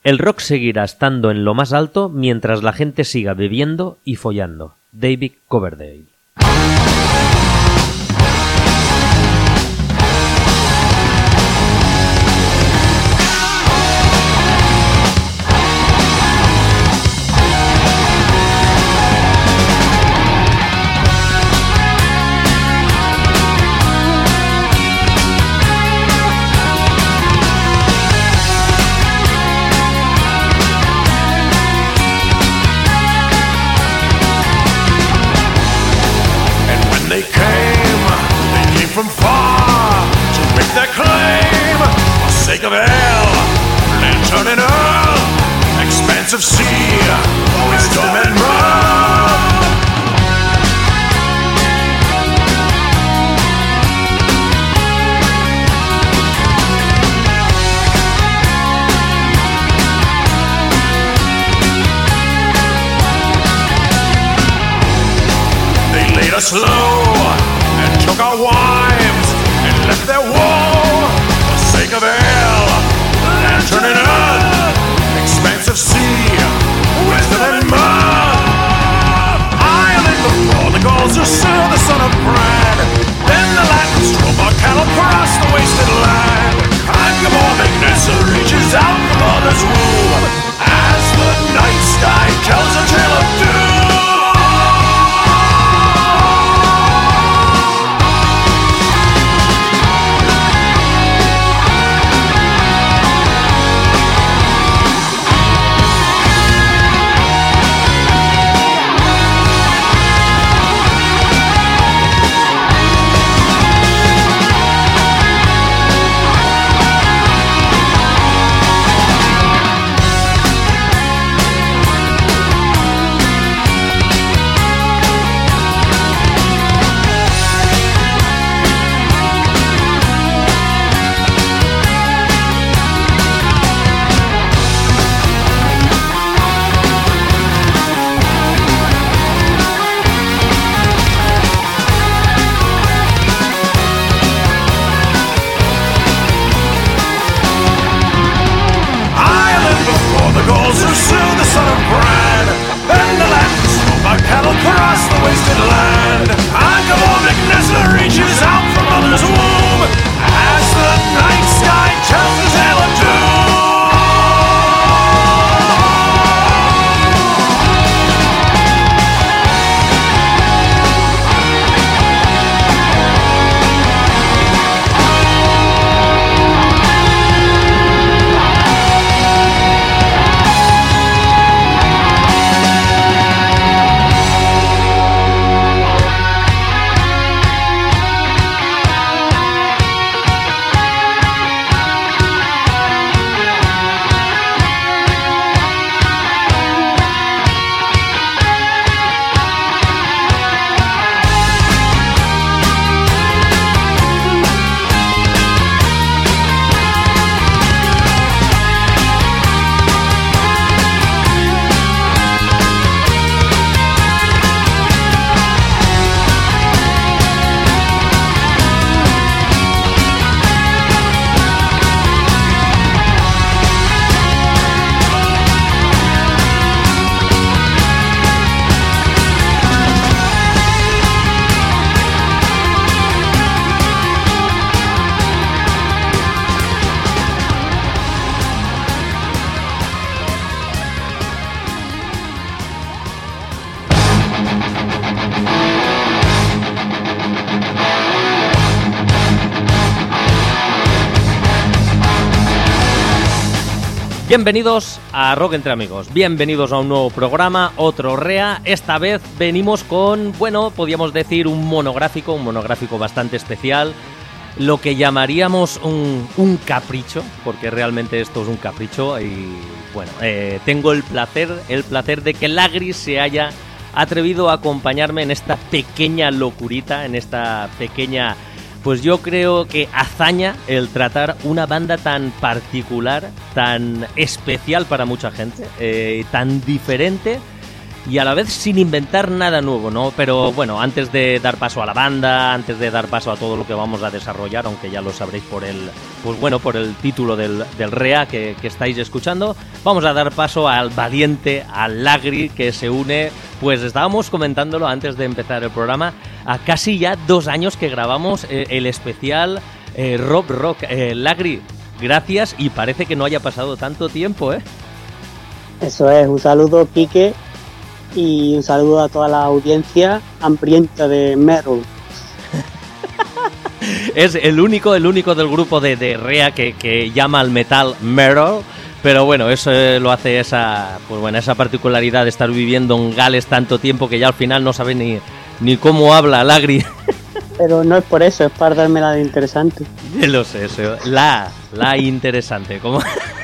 El rock seguirá estando en lo más alto mientras la gente siga bebiendo y follando. David Coverdale. From far to make their claim, for sake of hell, lantern and earth, expansive sea, wisdom and mirth. They laid us low and took our wives and left their woe for sake of hell, lantern and earth, expansive sea, wisdom and mirth. Ireland before the Gauls who served the son of bread, then the Latins drove our cattle across the wasted land. And Gabor Magnessa reaches out from mother's womb as the night sky tells a tale of doom. Bienvenidos a Rock Entre Amigos, bienvenidos a un nuevo programa, otro REA. Esta vez venimos con, bueno, podríamos decir un monográfico bastante especial, lo que llamaríamos un capricho, porque realmente esto es un capricho. Y bueno, tengo el placer de que Lagris se haya atrevido a acompañarme en esta pequeña locurita, en esta pequeña, pues yo creo que hazaña, el tratar una banda tan particular, tan especial para mucha gente, tan diferente, y a la vez sin inventar nada nuevo, ¿no? Pero bueno, antes de dar paso a la banda, antes de dar paso a todo lo que vamos a desarrollar, aunque ya lo sabréis por el título del REA que estáis escuchando, vamos a dar paso al valiente, al Lagri, que se une, pues estábamos comentándolo antes de empezar el programa, a casi ya 2 años que grabamos el especial Rob Rock. Lagri, gracias, y parece que no haya pasado tanto tiempo, ¿eh? Eso es, un saludo, Quique, y un saludo a toda la audiencia hambrienta de metal. Es el único del grupo de REA que llama al metal metal, pero bueno, eso lo hace esa particularidad de estar viviendo en Gales tanto tiempo que ya al final no sabe ni cómo habla Lagri. Pero no es por eso, es para darme la de interesante. Lo sé, eso, la interesante, como...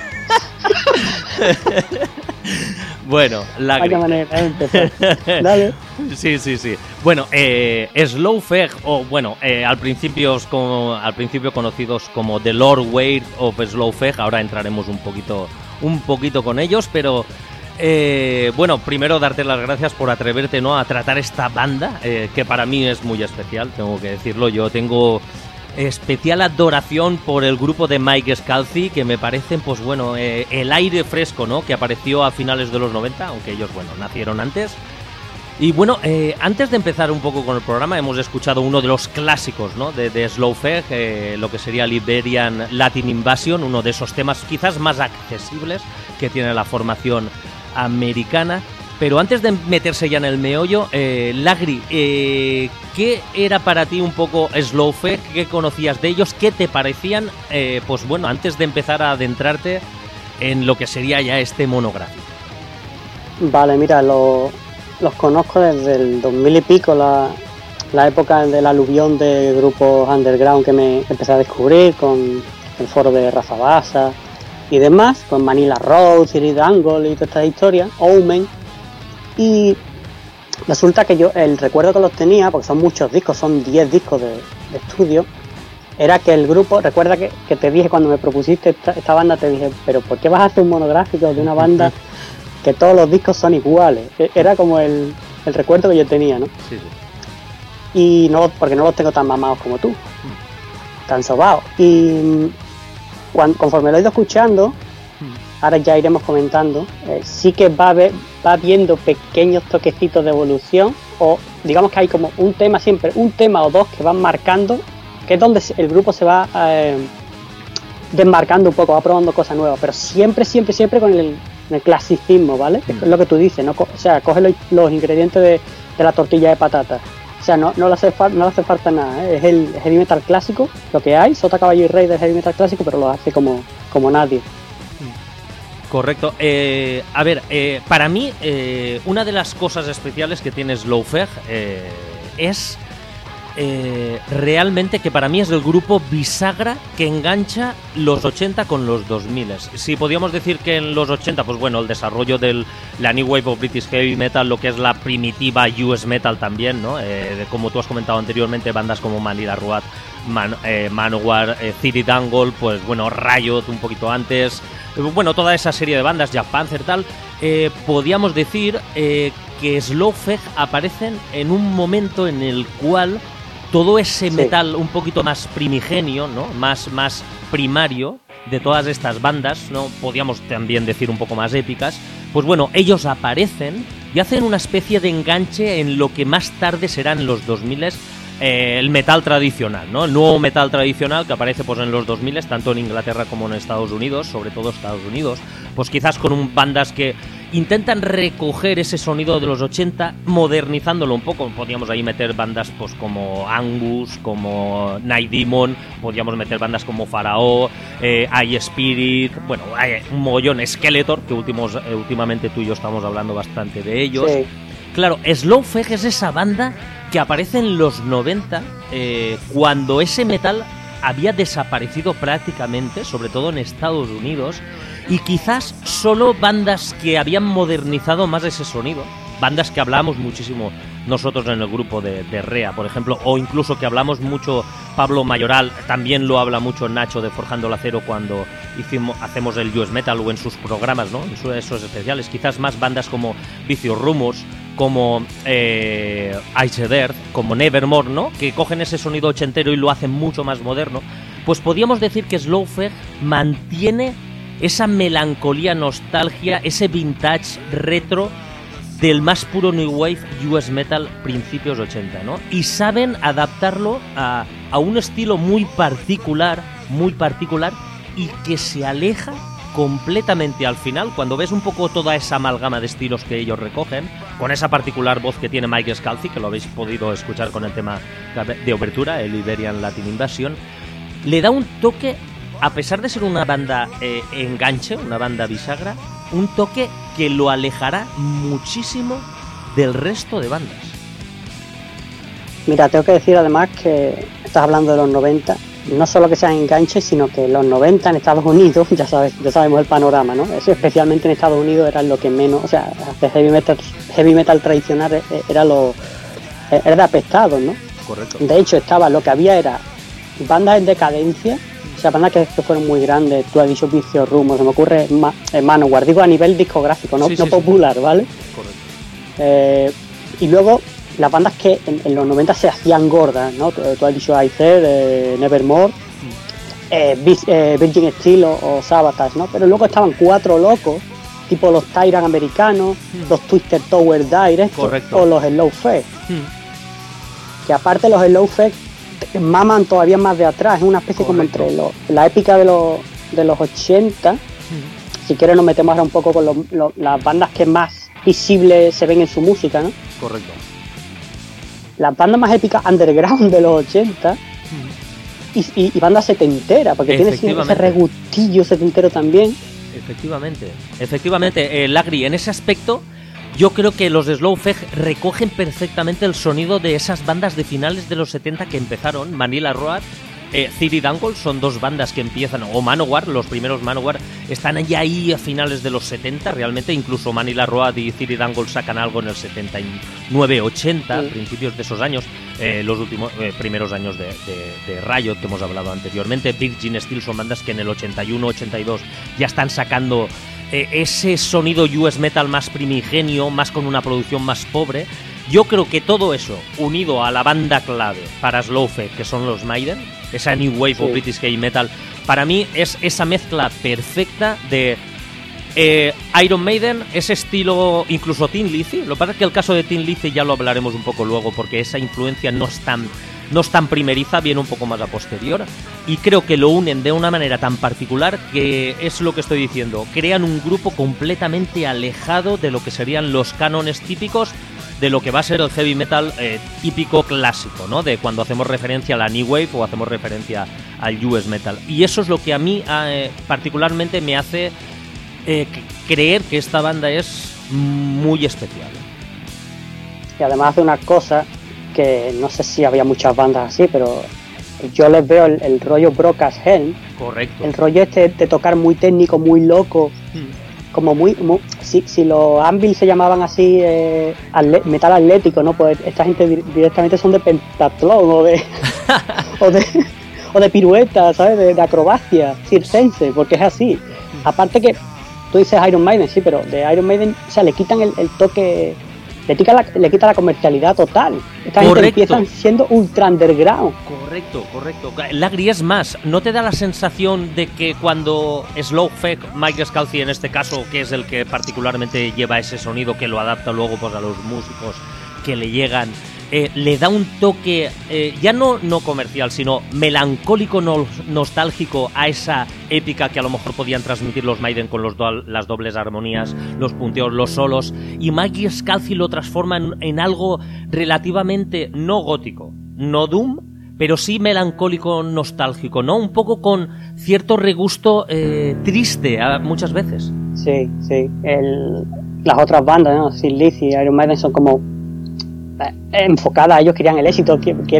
Bueno, Lagri. Vaya manera de empezar. Dale. Sí. Bueno, Slowfeg, o bueno, al principio conocidos como The Lord Wade of Slowfeg, ahora entraremos un poquito con ellos, pero bueno, primero darte las gracias por atreverte, ¿no?, a tratar esta banda, que para mí es muy especial, tengo que decirlo. Yo tengo especial adoración por el grupo de Mike Scalzi, que me parecen, pues bueno, el aire fresco, ¿no?, que apareció a finales de los 90, aunque ellos, bueno, nacieron antes. Y bueno, antes de empezar un poco con el programa, hemos escuchado uno de los clásicos, ¿no?, de Slowfeg, lo que sería Liberian Latin Invasion, uno de esos temas quizás más accesibles que tiene la formación americana. Pero antes de meterse ya en el meollo, Lagri, ¿qué era para ti un poco Slowfeg? ¿Qué conocías de ellos? ¿Qué te parecían? Pues bueno, antes de empezar a adentrarte en lo que sería ya este monográfico. Vale, mira, los conozco desde el 2000 y pico, la época del aluvión de grupos underground que me empecé a descubrir con el foro de Rafa Basa y demás, con Manila Road, City Dangle y toda esta historia, Omen. Y resulta que yo, el recuerdo que los tenía, porque son muchos discos, son 10 discos de estudio, era que el grupo, recuerda que te dije cuando me propusiste esta banda, te dije, pero ¿por qué vas a hacer un monográfico de una banda que todos los discos son iguales? Era como el recuerdo que yo tenía, ¿no? Sí. Y no, porque no los tengo tan mamados como tú, tan sobados. Y conforme lo he ido escuchando, ahora ya iremos comentando, sí que va viendo pequeños toquecitos de evolución, o digamos que hay como un tema o dos que van marcando, que es donde el grupo se va desmarcando un poco, va probando cosas nuevas, pero siempre con el clasicismo, ¿vale? Es lo que tú dices, ¿no? O sea, coge los ingredientes de la tortilla de patata. O sea, no le hace falta nada, ¿eh? Es el heavy metal clásico, lo que hay, Sota, Caballo y Rey del heavy metal clásico, pero lo hace como nadie. Correcto. A ver, para mí, una de las cosas especiales que tiene Slowfeg es realmente que para mí es el grupo bisagra que engancha los 80 con los 2000. Si podíamos decir que en los 80, pues bueno, el desarrollo de la New Wave of British Heavy Metal, lo que es la primitiva US Metal también, ¿no? Como tú has comentado anteriormente, bandas como Manila Road, Manowar, City Dangle, pues bueno, Riot un poquito antes, bueno, toda esa serie de bandas, Jack Panther, tal, podíamos decir que Slowfeg aparecen en un momento en el cual todo ese metal un poquito más primigenio, ¿no?, más primario de todas estas bandas, ¿no?, podíamos también decir un poco más épicas, pues bueno, ellos aparecen y hacen una especie de enganche en lo que más tarde serán los 2000, el metal tradicional, ¿no?, el nuevo metal tradicional que aparece pues en los 2000, tanto en Inglaterra como en Estados Unidos, sobre todo Estados Unidos, pues quizás con bandas que intentan recoger ese sonido de los 80, modernizándolo un poco. Podríamos ahí meter bandas pues como Angus, como Night Demon, podríamos meter bandas como Faraó, I Spirit, bueno, hay un mogollón, Skeletor, que últimamente tú y yo estamos hablando bastante de ellos. Sí. Claro, Slowfeg es esa banda que aparece en los 90, cuando ese metal había desaparecido prácticamente, sobre todo en Estados Unidos, y quizás solo bandas que habían modernizado más ese sonido, bandas que hablamos muchísimo nosotros en el grupo de REA, por ejemplo, o incluso que hablamos mucho, Pablo Mayoral, también lo habla mucho Nacho de Forjando el Acero cuando hacemos el US Metal o en sus programas, ¿no?, en esos especiales, quizás más bandas como Vicious Rumors, como Iced Earth, como Nevermore, ¿no? Que cogen ese sonido ochentero y lo hacen mucho más moderno, pues podríamos decir que Slowthog mantiene esa melancolía, nostalgia, ese vintage retro del más puro New Wave US Metal principios 80, ¿no? Y saben adaptarlo a un estilo muy particular y que se aleja completamente al final, cuando ves un poco toda esa amalgama de estilos que ellos recogen, con esa particular voz que tiene Mike Scalzi, que lo habéis podido escuchar con el tema de obertura, el Iberian Latin Invasion, le da un toque, a pesar de ser una banda enganche, una banda bisagra, un toque que lo alejará muchísimo del resto de bandas. Mira, tengo que decir además que estás hablando de los 90, no solo que sean enganches, sino que los 90 en Estados Unidos, ya sabemos el panorama, ¿no? Eso, especialmente en Estados Unidos, era lo que menos, o sea, hacer heavy metal tradicional era de apestado, ¿no? Correcto. De hecho, lo que había era bandas en decadencia, o sea, bandas que fueron muy grandes. Tú has dicho Vicious Rumors, se me ocurre Manowar, digo a nivel discográfico, no popular, sí. ¿Vale? Correcto. Y luego las bandas que en los 90 se hacían gordas, ¿no? Tú has dicho Iced, Nevermore, Virgin Steel o Sabotage, ¿no? Pero luego estaban cuatro locos, tipo los Tyrant americanos, los Twisted Tower Direct o los Slowthog. Que aparte los Slowthog maman todavía más de atrás, es una especie como entre la épica de los 80. Si quieres nos metemos ahora un poco con las bandas que más visibles se ven en su música, ¿no? Correcto. Las bandas más épicas underground de los 80 y bandas setenteras, porque tiene ese regustillo setentero también. Efectivamente, Lagri, en ese aspecto yo creo que los de Slowthog recogen perfectamente el sonido de esas bandas de finales de los 70 que empezaron. Manila Road, Theory Dangle son dos bandas que empiezan, o Manowar, los primeros Manowar están ya ahí a finales de los 70 realmente, incluso Manila Road y Theory Dangle sacan algo en el 79-80, principios de esos años, los últimos primeros años de Riot que hemos hablado anteriormente. Virgin Steel son bandas que en el 81-82 ya están sacando ese sonido US Metal más primigenio, más con una producción más pobre. Yo creo que todo eso, unido a la banda clave para Slowthog, que son los Maiden, esa New Wave o British Heavy Metal, para mí es esa mezcla perfecta de Iron Maiden, ese estilo, incluso Tin Lizzy. Lo que pasa es que el caso de Tin Lizzy ya lo hablaremos un poco luego, porque esa influencia no es tan primeriza, viene un poco más a posterior, y creo que lo unen de una manera tan particular que es lo que estoy diciendo, crean un grupo completamente alejado de lo que serían los cánones típicos de lo que va a ser el heavy metal típico clásico, ¿no? De cuando hacemos referencia a la New Wave o hacemos referencia al US Metal. Y eso es lo que a mí particularmente me hace creer que esta banda es muy especial. Y además hace una cosa que no sé si había muchas bandas así, pero yo les veo el rollo Broadcast Helm. Correcto. El rollo de tocar muy técnico, muy loco. Como muy si los Anvil se llamaban así metal atlético, ¿no? Pues esta gente directamente son de pentatlón o de pirueta, ¿sabes? De acrobacia circense, porque es así. Aparte que tú dices Iron Maiden, sí, pero de Iron Maiden, o sea, le quitan el toque, le quita la comercialidad total. Esta gente empiezan siendo ultra underground. Correcto. Lagri, es más, ¿no te da la sensación de que cuando Slowthog, Mike Scalzi en este caso, que es el que particularmente lleva ese sonido, que lo adapta luego pues a los músicos que le llegan, le da un toque ya no comercial, sino melancólico, nostálgico a esa épica que a lo mejor podían transmitir los Maiden con las dobles armonías, los punteos, los solos, y Mike Scalzi lo transforma en algo relativamente no gótico, no doom, pero sí melancólico, nostálgico, ¿no? Un poco con cierto regusto triste muchas veces. Sí. Las otras bandas, ¿no? Sin Lizzy y Iron Maiden son como enfocadas, ellos querían el éxito,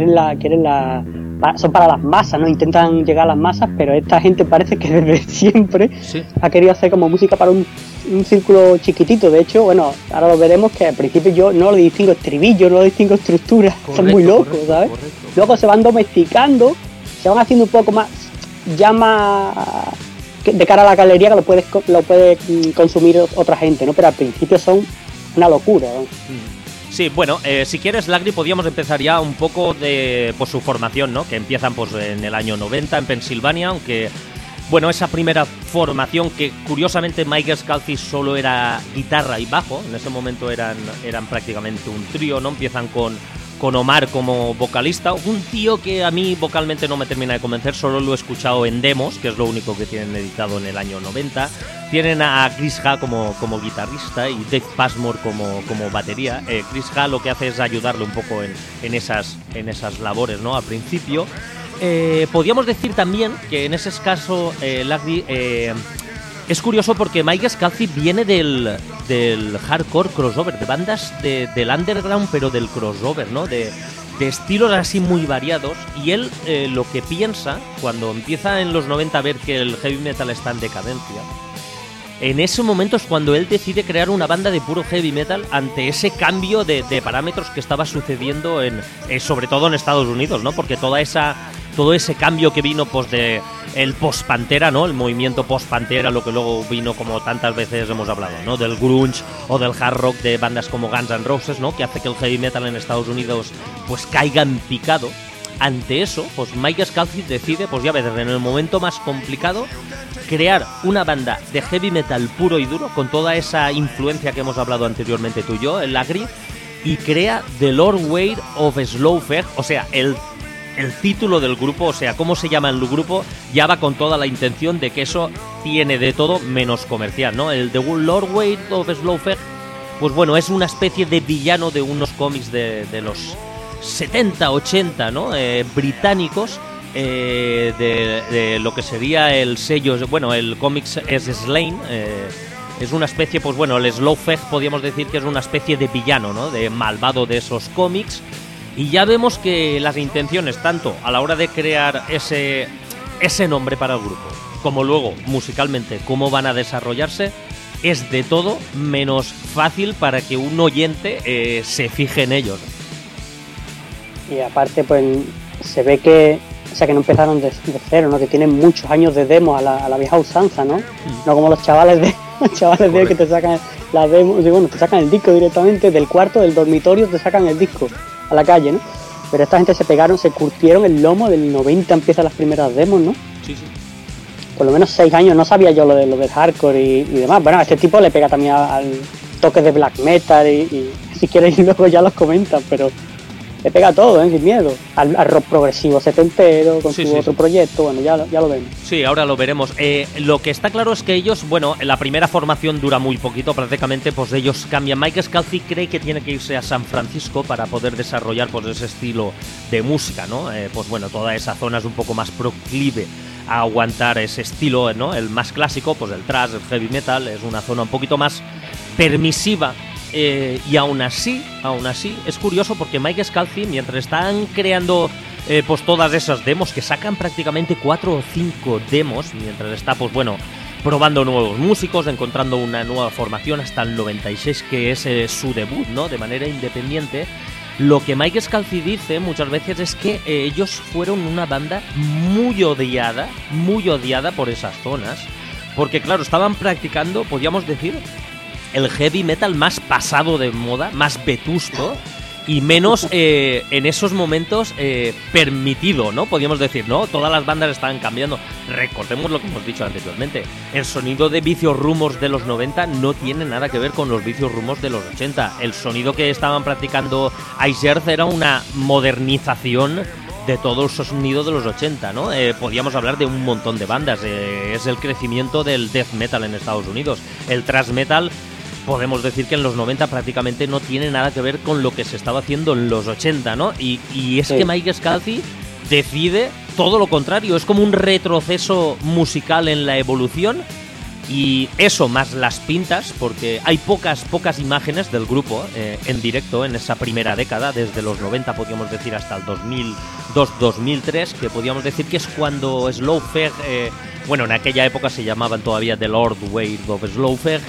son para las masas, ¿no? Intentan llegar a las masas, pero esta gente parece que desde siempre ha querido hacer como música para un círculo chiquitito. De hecho, bueno, ahora lo veremos, que al principio yo no le distingo estribillo, no le distingo estructura, son muy locos, ¿sabes? Luego se van domesticando, se van haciendo un poco más, ya más de cara a la galería, que lo puede consumir otra gente, ¿no? Pero al principio son una locura, ¿no? Sí, bueno, si quieres, Lagri, podríamos empezar ya un poco de pues, su formación, ¿no? Que empiezan pues en el año 90 en Pensilvania, aunque, bueno, esa primera formación que curiosamente Mike Scalzi solo era guitarra y bajo, en ese momento eran prácticamente un trío, ¿no? Empiezan con Omar como vocalista, un tío que a mí vocalmente no me termina de convencer, solo lo he escuchado en demos, que es lo único que tienen editado en el año 90. Tienen a Chris Ha como guitarrista y Dave Passmore como batería. Chris Ha lo que hace es ayudarle un poco en esas labores, ¿no? Al principio. Podríamos decir también que en ese caso, Lagdi, es curioso porque Mike Scalzi viene del hardcore crossover, de bandas del underground, pero del crossover, ¿no? De estilos así muy variados. Y él lo que piensa, cuando empieza en los 90 a ver que el heavy metal está en decadencia, en ese momento es cuando él decide crear una banda de puro heavy metal ante ese cambio de parámetros que estaba sucediendo sobre todo en Estados Unidos, ¿no? Porque todo ese cambio que vino pues de el post-Pantera, ¿no? El movimiento post-Pantera, lo que luego vino, como tantas veces hemos hablado, ¿no? Del grunge o del hard rock de bandas como Guns N' Roses, ¿no? Que hace que el heavy metal en Estados Unidos pues caiga en picado. Ante eso, pues Mike Scalzi decide, pues ya ves, en el momento más complicado, crear una banda de heavy metal puro y duro, con toda esa influencia que hemos hablado anteriormente tú y yo, el Lagri, y crea The Lord Weight of Slow Feg, o sea, el título del grupo, o sea, cómo se llama el grupo, ya va con toda la intención de que eso tiene de todo menos comercial, ¿no? El The Lord Weight of Slow Feg, pues bueno, es una especie de villano de unos cómics de los 70, 80, ¿no? Británicos, de lo que sería el sello, bueno, el cómics es Slain, es una especie, pues bueno, el Slow Feg podríamos decir que es una especie de villano, ¿no? De malvado de esos cómics. Y ya vemos que las intenciones, tanto a la hora de crear ese nombre para el grupo, como luego musicalmente cómo van a desarrollarse, es de todo menos fácil para que un oyente se fije en ellos. Y aparte, pues se ve que, o sea, que no empezaron de cero, ¿no? Que tienen muchos años de demo a la vieja usanza, ¿no? No como los chavales de hoy que te sacan la demo, bueno, te sacan el disco directamente del cuarto, del dormitorio, te sacan el disco a la calle, ¿no? Pero esta gente se curtieron el lomo, del 90 empiezan las primeras demos, ¿no? Sí. Por lo menos 6 años, no sabía yo lo del hardcore y demás. Bueno, a este tipo le pega también al toque de black metal y si quieres luego ya los comentan, pero le pega todo, sin miedo. Al rock progresivo setentero, con su otro proyecto, bueno, ya lo vemos. Sí, ahora lo veremos. Lo que está claro es que ellos, bueno, la primera formación dura muy poquito, prácticamente, pues ellos cambian. Mike Scalzi cree que tiene que irse a San Francisco para poder desarrollar pues ese estilo de música, ¿no? Pues bueno, toda esa zona es un poco más proclive a aguantar ese estilo, ¿no? El más clásico, pues el thrash, el heavy metal, es una zona un poquito más permisiva. Y aún así, es curioso porque Mike Scalzi, mientras están creando pues todas esas demos, que sacan prácticamente 4 o 5 demos, mientras está, pues bueno, probando nuevos músicos, encontrando una nueva formación hasta el 96, que es su debut, ¿no? De manera independiente. Lo que Mike Scalzi dice muchas veces es que ellos fueron una banda muy odiada por esas zonas, porque claro, estaban practicando, podríamos decir, el heavy metal más pasado de moda, más vetusto y menos en esos momentos permitido, ¿no? Podríamos decir, ¿no? Todas las bandas estaban cambiando. Recordemos lo que hemos dicho anteriormente. El sonido de Vicious Rumors de los 90 no tiene nada que ver con los Vicious Rumors de los 80. El sonido que estaban practicando Ice Earth era una modernización de todo el sonido de los 80, ¿no? Podríamos hablar de un montón de bandas. Es el crecimiento del death metal en Estados Unidos. El thrash metal, podemos decir que en los 90 prácticamente no tiene nada que ver con lo que se estaba haciendo en los 80, ¿no? Y es que Mike Scalzi decide todo lo contrario, es como un retroceso musical en la evolución, y eso más las pintas, porque hay pocas imágenes del grupo en directo en esa primera década, desde los 90 podríamos decir hasta el 2002-2003, que podríamos decir que es cuando Slow Feg, bueno, en aquella época se llamaban todavía The Lord Weight of Slow Feg,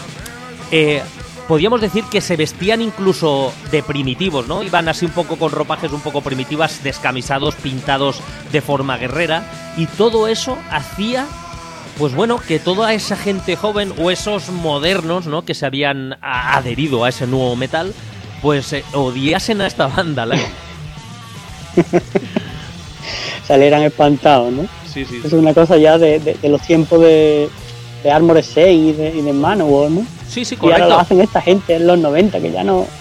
podríamos decir que se vestían incluso de primitivos, ¿no? Iban así un poco con ropajes un poco primitivas, descamisados, pintados de forma guerrera, y todo eso hacía, pues bueno, que toda esa gente joven o esos modernos, ¿no?, que se habían adherido a ese nuevo metal, pues odiasen a esta banda, Lagri. Salieran espantados, ¿no? Sí, sí. Es una cosa ya de los tiempos de Armored 6 y de Manowar, ¿no? Sí, sí, Y ahora correcto. lo hacen esta gente en los 90, que ya no...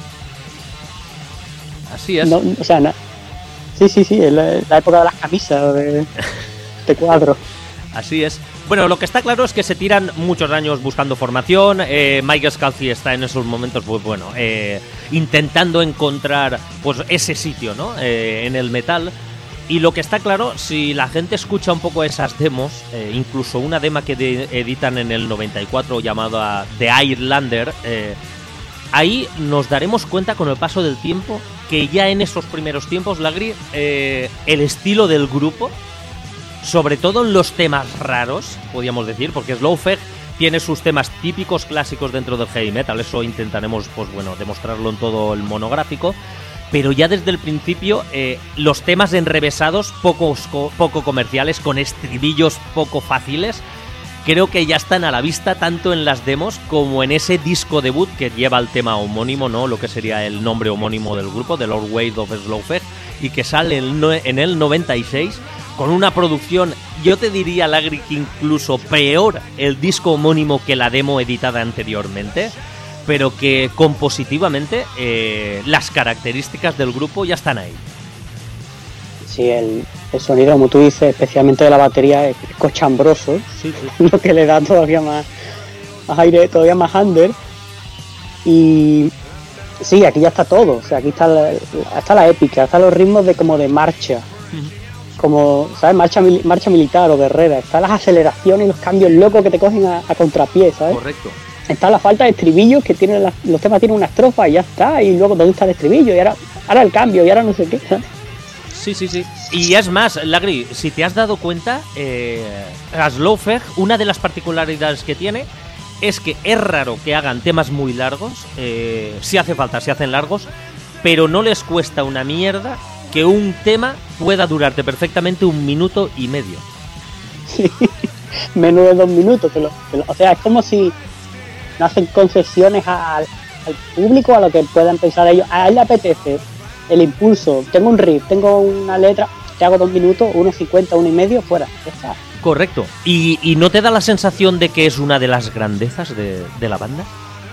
Así es. no o sea, sí, es la época de las camisas de cuadros. Así es. Bueno, lo que está claro es que se tiran muchos años buscando formación. Mike Scalzi está en esos momentos, pues bueno, intentando encontrar pues ese sitio, ¿no? En el metal. Y lo que está claro, si la gente escucha un poco esas demos, incluso una demo que editan en el 94 llamada The Irelander, ahí nos daremos cuenta con el paso del tiempo que ya en esos primeros tiempos, Lagri, el estilo del grupo, sobre todo en los temas raros, podríamos decir, porque Slowfeg tiene sus temas típicos clásicos dentro del heavy metal, eso intentaremos, pues bueno, demostrarlo en todo el monográfico, pero ya desde el principio los temas enrevesados, poco comerciales, con estribillos poco fáciles, creo que ya están a la vista tanto en las demos como en ese disco debut que lleva el tema homónimo, ¿no? Lo que sería el nombre homónimo del grupo, The Lord Wade of Slowfeg, y que sale en el 96 con una producción, yo te diría, Lagri, que incluso peor el disco homónimo que la demo editada anteriormente, pero que compositivamente las características del grupo ya están ahí. Sí, el sonido, como tú dices, especialmente de la batería, es cochambroso, Sí, sí. lo que le da todavía más aire, todavía más under. Y sí, aquí ya está todo, o sea, aquí está la épica, están los ritmos de como de marcha, como, ¿sabes? Marcha militar o guerrera, están las aceleraciones y los cambios locos que te cogen a contrapié, ¿sabes? Correcto. Está la falta de estribillos, que tienen los temas tienen una estrofa y ya está, y luego ¿dónde está el estribillo? Y ahora el cambio, y ahora no sé qué, ¿sabes? Sí, sí, sí. Y es más, Lagri, si te has dado cuenta, Slowfeg, una de las particularidades que tiene es que es raro que hagan temas muy largos, si hace falta, se hacen largos, pero no les cuesta una mierda que un tema pueda durarte perfectamente 1 minuto y medio. Sí, menos de 2 minutos, o sea, es como si no hacen concesiones al público, a lo que puedan pensar ellos. A él le apetece el impulso, tengo un riff, tengo una letra, te hago 2 minutos, 1:50, 1:30, fuera, ya está. Correcto. ¿Y no te da la sensación de que es una de las grandezas de la banda?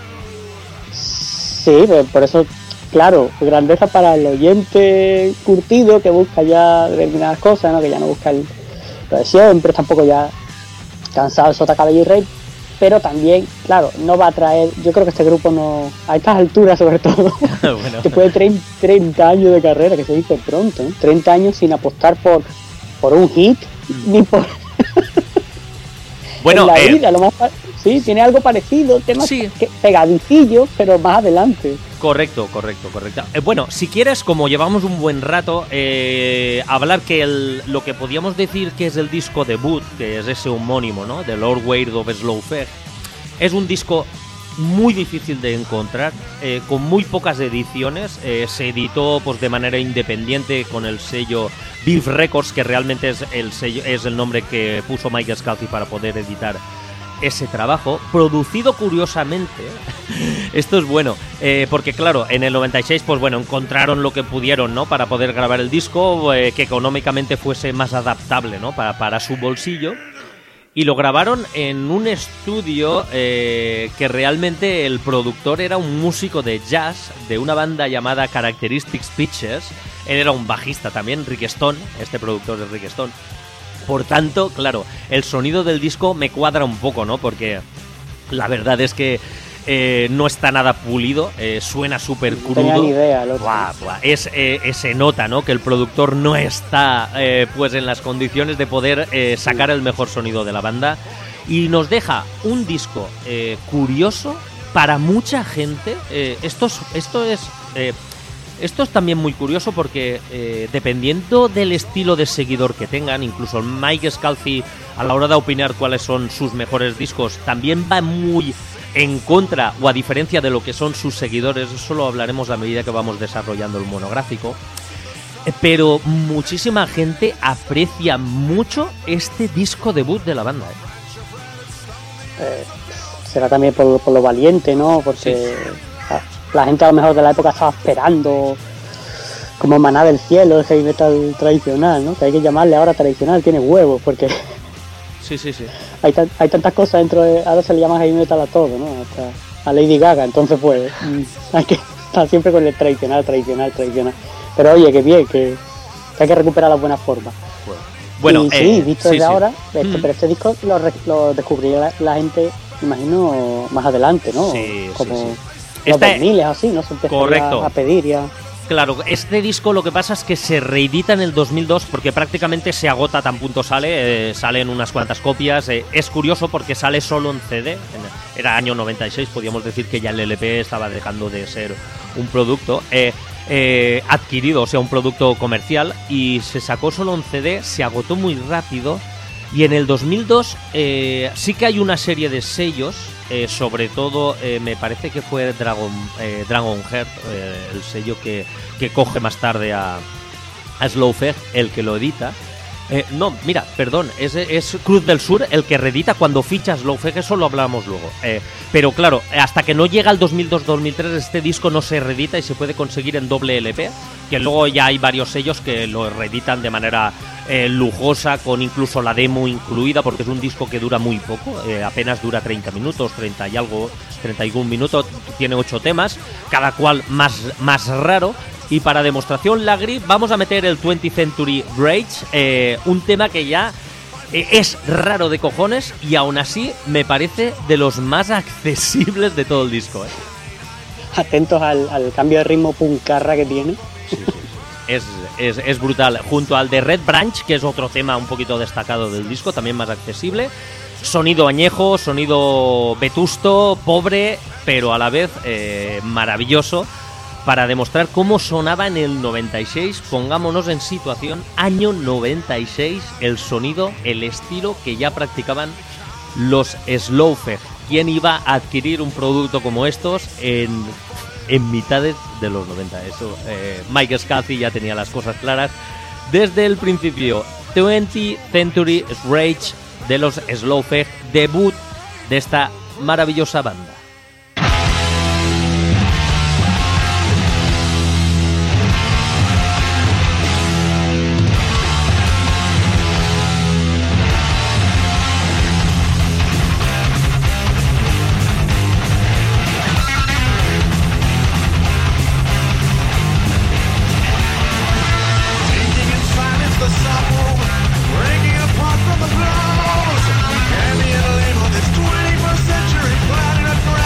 Sí, por eso, claro, grandeza para el oyente curtido que busca ya determinadas cosas, ¿no? Que ya no busca lo de siempre, tampoco ya cansado de sota, cabello y rey, pero también, claro, no va a traer, yo creo que este grupo no, a estas alturas sobre todo, Bueno. después de 30 años de carrera, que se dice pronto, ¿no? 30 años sin apostar por un hit, ni por... Bueno, en la vida, lo más sí, tiene algo parecido, temas sí. pegadicillos, pero más adelante. Correcto. Bueno, si quieres, como llevamos un buen rato, hablar que lo que podíamos decir que es el disco debut, que es ese homónimo, ¿no? The Lord Wade of Slowfeg, es un disco muy difícil de encontrar, con muy pocas ediciones. Se editó pues de manera independiente con el sello Beef Records, que realmente es el nombre que puso Mike Scalzi para poder editar ese trabajo, producido curiosamente, esto es bueno, porque claro, en el 96 pues bueno, encontraron lo que pudieron, ¿no? Para poder grabar el disco, que económicamente fuese más adaptable, ¿no? Para su bolsillo, y lo grabaron en un estudio que realmente el productor era un músico de jazz de una banda llamada Characteristics Pictures. Él era un bajista también, Rick Stone, este productor es Rick Stone. Por tanto, claro, el sonido del disco me cuadra un poco, ¿no? Porque la verdad es que no está nada pulido, suena súper crudo. No tenía ni idea, Se nota, ¿no? Que el productor no está pues en las condiciones de poder sacar el mejor sonido de la banda. Y nos deja un disco curioso para mucha gente. Esto es también muy curioso porque dependiendo del estilo de seguidor que tengan, incluso Mike Scalzi a la hora de opinar cuáles son sus mejores discos también va muy en contra o a diferencia de lo que son sus seguidores. Eso lo hablaremos a medida que vamos desarrollando el monográfico. Pero muchísima gente aprecia mucho este disco debut de la banda. Será también por lo valiente, ¿no? Porque la gente a lo mejor de la época estaba esperando como maná del cielo el heavy metal tradicional, ¿no? Que hay que llamarle ahora tradicional, tiene huevos, porque Sí. hay tantas cosas dentro de... Ahora se le llama heavy metal a todo, ¿no? Hasta a Lady Gaga, entonces pues hay que estar siempre con el tradicional. Pero oye, que bien, que hay que recuperar las buenas formas. Bueno, y sí, visto desde ahora, pero este disco lo descubriría la gente, imagino, más adelante, ¿no? Sí. Los 2000 así, ¿no? Se Correcto. a pedir ya. Claro, este disco lo que pasa es que se reedita en el 2002 porque prácticamente se agota tan punto sale, salen unas cuantas copias. Es curioso porque sale solo en CD, era año 96, podríamos decir que ya el LP estaba dejando de ser un producto adquirido, o sea, un producto comercial, y se sacó solo en CD, se agotó muy rápido. Y en el 2002 sí que hay una serie de sellos, sobre todo me parece que fue Dragonheart, el sello que coge más tarde a Slowthog, el que lo edita. No, mira, perdón, es Cruz del Sur el que reedita cuando ficha Slowthog, eso lo hablamos luego. Pero claro, hasta que no llega al 2002-2003 este disco no se reedita y se puede conseguir en doble LP, que luego ya hay varios sellos que lo reeditan de manera lujosa, con incluso la demo incluida, porque es un disco que dura muy poco, apenas dura 30 minutos, 30 y algo, 31 minutos, tiene 8 temas, cada cual más raro. Y para demostración, Lagri, vamos a meter el 20th Century Rage, un tema que ya es raro de cojones y aún así me parece de los más accesibles de todo el disco. Atentos al cambio de ritmo puncarra que tiene. Sí. Es brutal. Junto al de Red Branch, que es otro tema un poquito destacado del disco, también más accesible. Sonido añejo, sonido vetusto, pobre, pero a la vez maravilloso. Para demostrar cómo sonaba en el 96, pongámonos en situación, año 96, el sonido, el estilo que ya practicaban los Slowthog. ¿Quién iba a adquirir un producto como estos en mitades de los 90? Eso, Mike Scalzi ya tenía las cosas claras desde el principio. 20th Century Rage de los Slowthog, debut de esta maravillosa banda. Breaking apart from the blows, and the label this 21st century planet of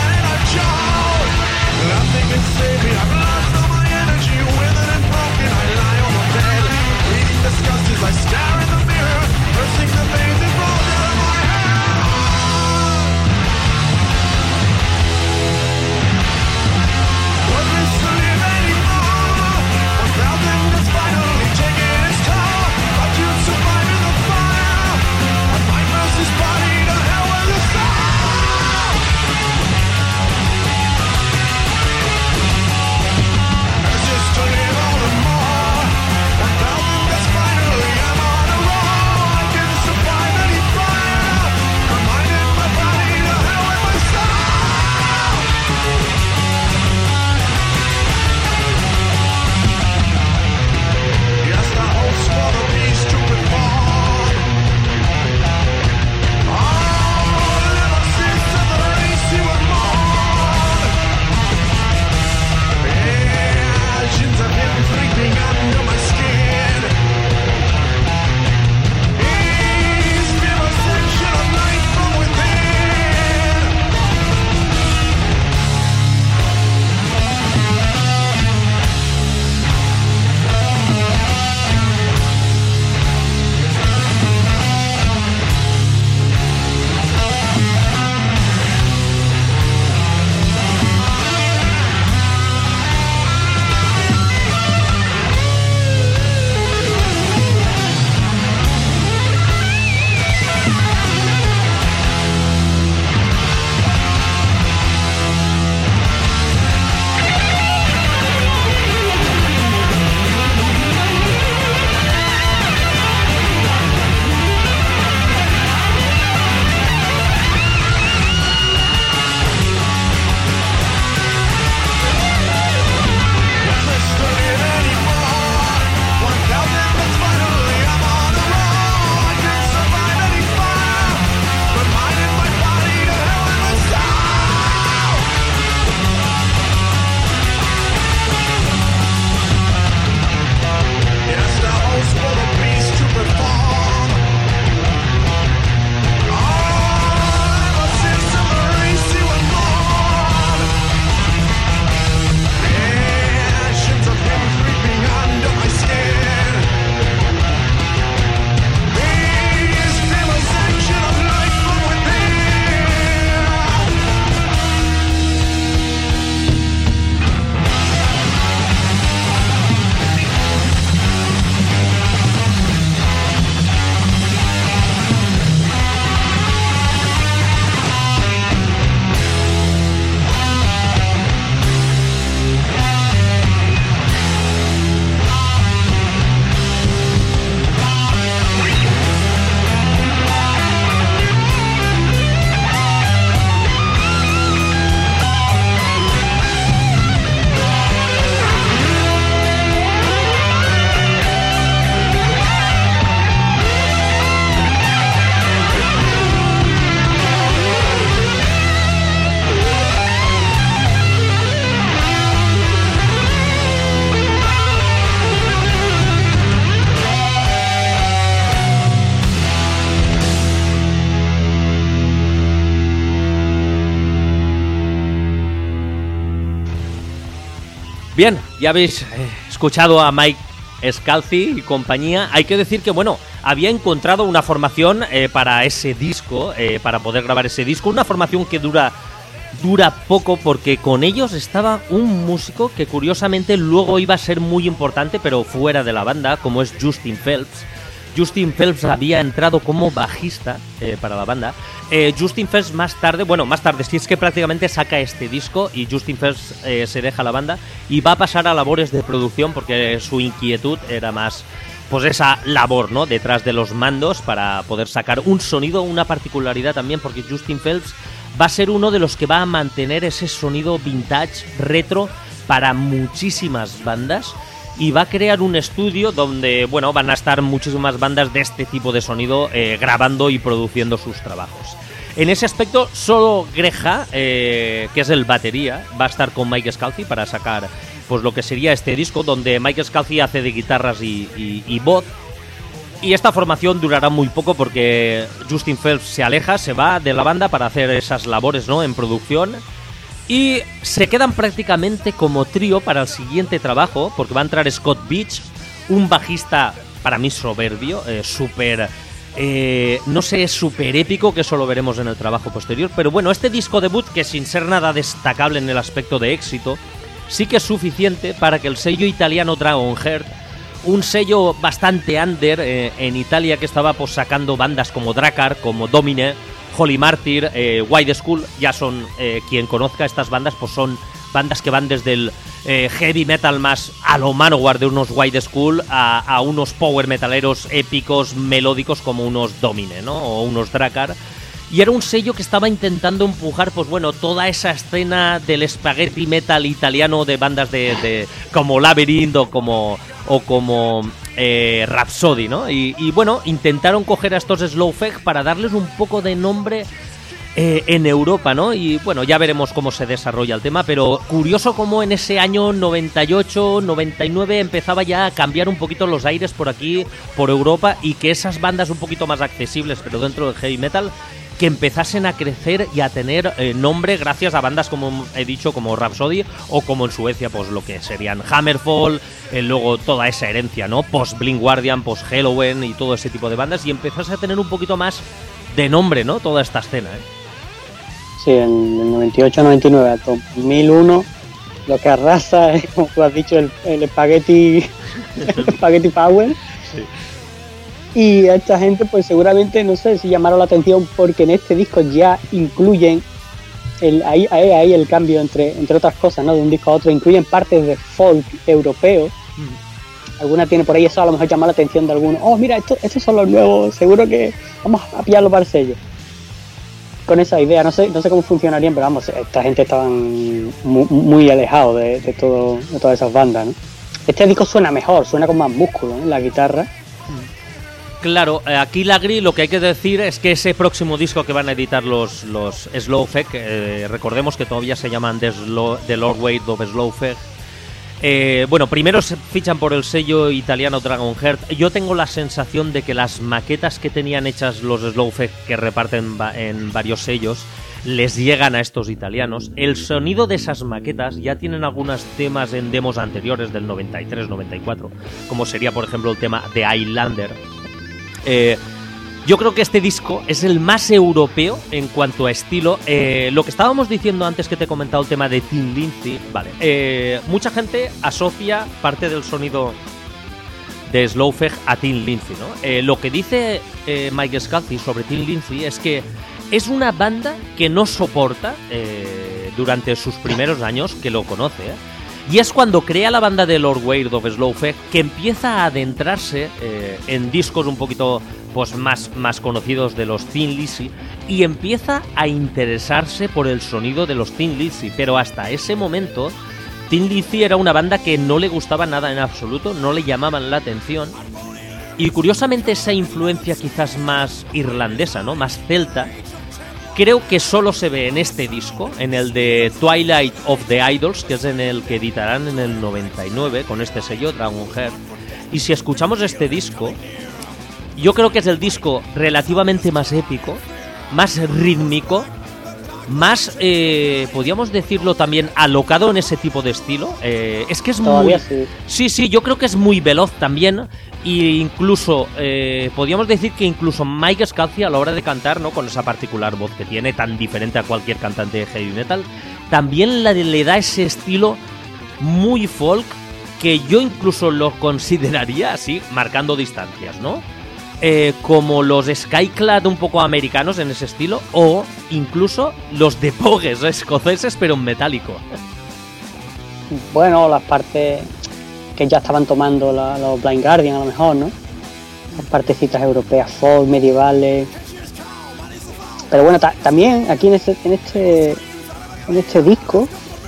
Bien, ya habéis escuchado a Mike Scalzi y compañía. Hay que decir que, bueno, había encontrado una formación para ese disco, para poder grabar ese disco. Una formación que dura poco porque con ellos estaba un músico que curiosamente luego iba a ser muy importante, pero fuera de la banda, como es Justin Phelps. Justin Phelps había entrado como bajista para la banda. Justin Phelps más tarde, sí es que prácticamente saca este disco y Justin Phelps se deja la banda y va a pasar a labores de producción porque su inquietud era más pues esa labor, ¿no? Detrás de los mandos para poder sacar un sonido, una particularidad también, porque Justin Phelps va a ser uno de los que va a mantener ese sonido vintage, retro, para muchísimas bandas. Y va a crear un estudio donde, bueno, van a estar muchísimas bandas de este tipo de sonido grabando y produciendo sus trabajos. En ese aspecto, solo Greja, que es el batería, va a estar con Mike Scalzi para sacar pues lo que sería este disco, donde Mike Scalzi hace de guitarras y voz. Y esta formación durará muy poco porque Justin Phelps se aleja, se va de la banda para hacer esas labores, ¿no?, en producción. Y se quedan prácticamente como trío para el siguiente trabajo, porque va a entrar Scott Beach, un bajista para mí soberbio, súper épico, que eso lo veremos en el trabajo posterior. Pero bueno, este disco debut, que sin ser nada destacable en el aspecto de éxito, sí que es suficiente para que el sello italiano Dragonheart, un sello bastante under en Italia, que estaba pues sacando bandas como Drakkar, como Domine, Holy Martyr, White Skull, ya son, quien conozca estas bandas, pues son bandas que van desde el heavy metal más a lo Manowar de unos White Skull a unos power metaleros épicos, melódicos como unos Domine, ¿no?, o unos Drakkar. Y era un sello que estaba intentando empujar, pues bueno, toda esa escena del spaghetti metal italiano de bandas de como Labyrinth o como Rhapsody, ¿no? Y bueno, intentaron coger a estos Slowfeg para darles un poco de nombre en Europa, ¿no? Y bueno, ya veremos cómo se desarrolla el tema, pero curioso cómo en ese año 98, 99 empezaba ya a cambiar un poquito los aires por aquí, por Europa, y que esas bandas un poquito más accesibles, pero dentro del heavy metal, que empezasen a crecer y a tener nombre gracias a bandas, como he dicho, como Rhapsody, o como en Suecia, pues lo que serían Hammerfall, luego toda esa herencia, ¿no?, post Blind Guardian, post Halloween y todo ese tipo de bandas, y empezase a tener un poquito más de nombre, ¿no?, toda esta escena, Sí, en el 98-99 a 2001 lo que arrasa es, como tú has dicho, el Spaghetti el Spaghetti Power. Sí. Y a esta gente pues seguramente, no sé si llamaron la atención porque en este disco ya incluyen ahí el cambio entre otras cosas, ¿no?, de un disco a otro, incluyen partes de folk europeo. Alguna tiene por ahí, eso a lo mejor llama la atención de algunos. Oh, mira, estos son los nuevos, seguro que vamos a pillarlo para el sello. Con esa idea, no sé cómo funcionarían, pero vamos, esta gente estaban muy alejados de todas esas bandas, ¿no? Este disco suena mejor, suena con más músculo, ¿no?, la guitarra. Claro, aquí Lagri, lo que hay que decir es que ese próximo disco que van a editar los Slowfeg, recordemos que todavía se llaman The Lord Weight of Slowfeg. Bueno, primero se fichan por el sello italiano Dragonheart. Yo tengo la sensación de que las maquetas que tenían hechas los Slowfeg, que reparten en varios sellos, les llegan a estos italianos. El sonido de esas maquetas ya tienen algunos temas en demos anteriores del 93-94, como sería por ejemplo el tema de Highlander. Yo creo que este disco es el más europeo en cuanto a estilo. Lo que estábamos diciendo antes, que te he comentado el tema de Thin Lizzy, vale. Mucha gente asocia parte del sonido de Slowfeg a Thin Lizzy, ¿no? Lo que dice Mike Scalzi sobre Thin Lizzy es que es una banda que no soporta durante sus primeros años, que lo conoce, y es cuando crea la banda de Lord Weight of Slowfeg que empieza a adentrarse en discos un poquito pues más conocidos de los Thin Lizzy, y empieza a interesarse por el sonido de los Thin Lizzy. Pero hasta ese momento Thin Lizzy era una banda que no le gustaba nada en absoluto, no le llamaban la atención, y curiosamente esa influencia quizás más irlandesa, ¿no?, más celta, creo que solo se ve en este disco, en el de Twilight of the Idols, que es en el que editarán en el 99 con este sello Dragonheart. Y si escuchamos este disco, yo creo que es el disco relativamente más épico, más rítmico más, podríamos decirlo también, alocado en ese tipo de estilo. Es que es Todavía muy... sí. Sí, yo creo que es muy veloz también. E incluso, podríamos decir que incluso Mike Scalzi a la hora de cantar, ¿no? Con esa particular voz que tiene, tan diferente a cualquier cantante de heavy metal, también le da ese estilo muy folk, que yo incluso lo consideraría así, marcando distancias, ¿no? Como los Skyclad un poco americanos en ese estilo, o incluso los de Pogues escoceses pero en metálico. Bueno, las partes que ya estaban tomando los Blind Guardian a lo mejor, ¿no? Las partecitas europeas, folk, medievales. Pero bueno, también aquí en este disco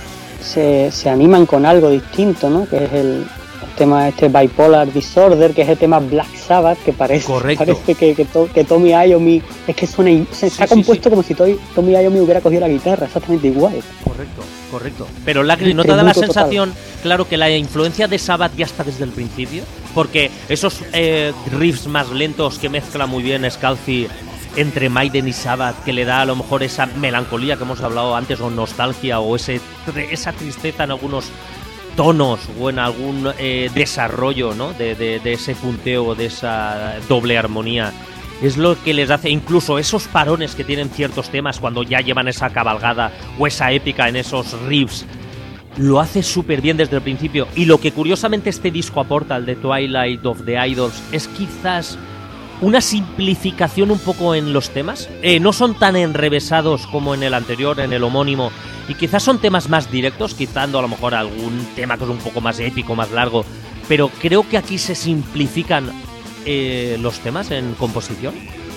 se animan con algo distinto, ¿no? Que es el tema Bipolar Disorder, que es el tema Black Sabbath, que parece que Tommy Iommi, es que suena, está compuesto como si Tommy Iommi hubiera cogido la guitarra, exactamente igual. Correcto. Pero Lacri, ¿no te da la sensación, claro, que la influencia de Sabbath ya está desde el principio? Porque esos riffs más lentos que mezcla muy bien Scalzi entre Maiden y Sabbath, que le da a lo mejor esa melancolía que hemos hablado antes, o nostalgia, o esa tristeza en algunos tonos o en algún desarrollo, ¿no? de ese punteo, de esa doble armonía, es lo que les hace, incluso esos parones que tienen ciertos temas cuando ya llevan esa cabalgada o esa épica en esos riffs, lo hace súper bien desde el principio. Y lo que curiosamente este disco aporta, el de Twilight of the Idols, es quizás una simplificación un poco en los temas. No son tan enrevesados como en el anterior, en el homónimo, y quizás son temas más directos, quitando a lo mejor algún tema que es un poco más épico, más largo, pero creo que aquí se simplifican los temas en composición.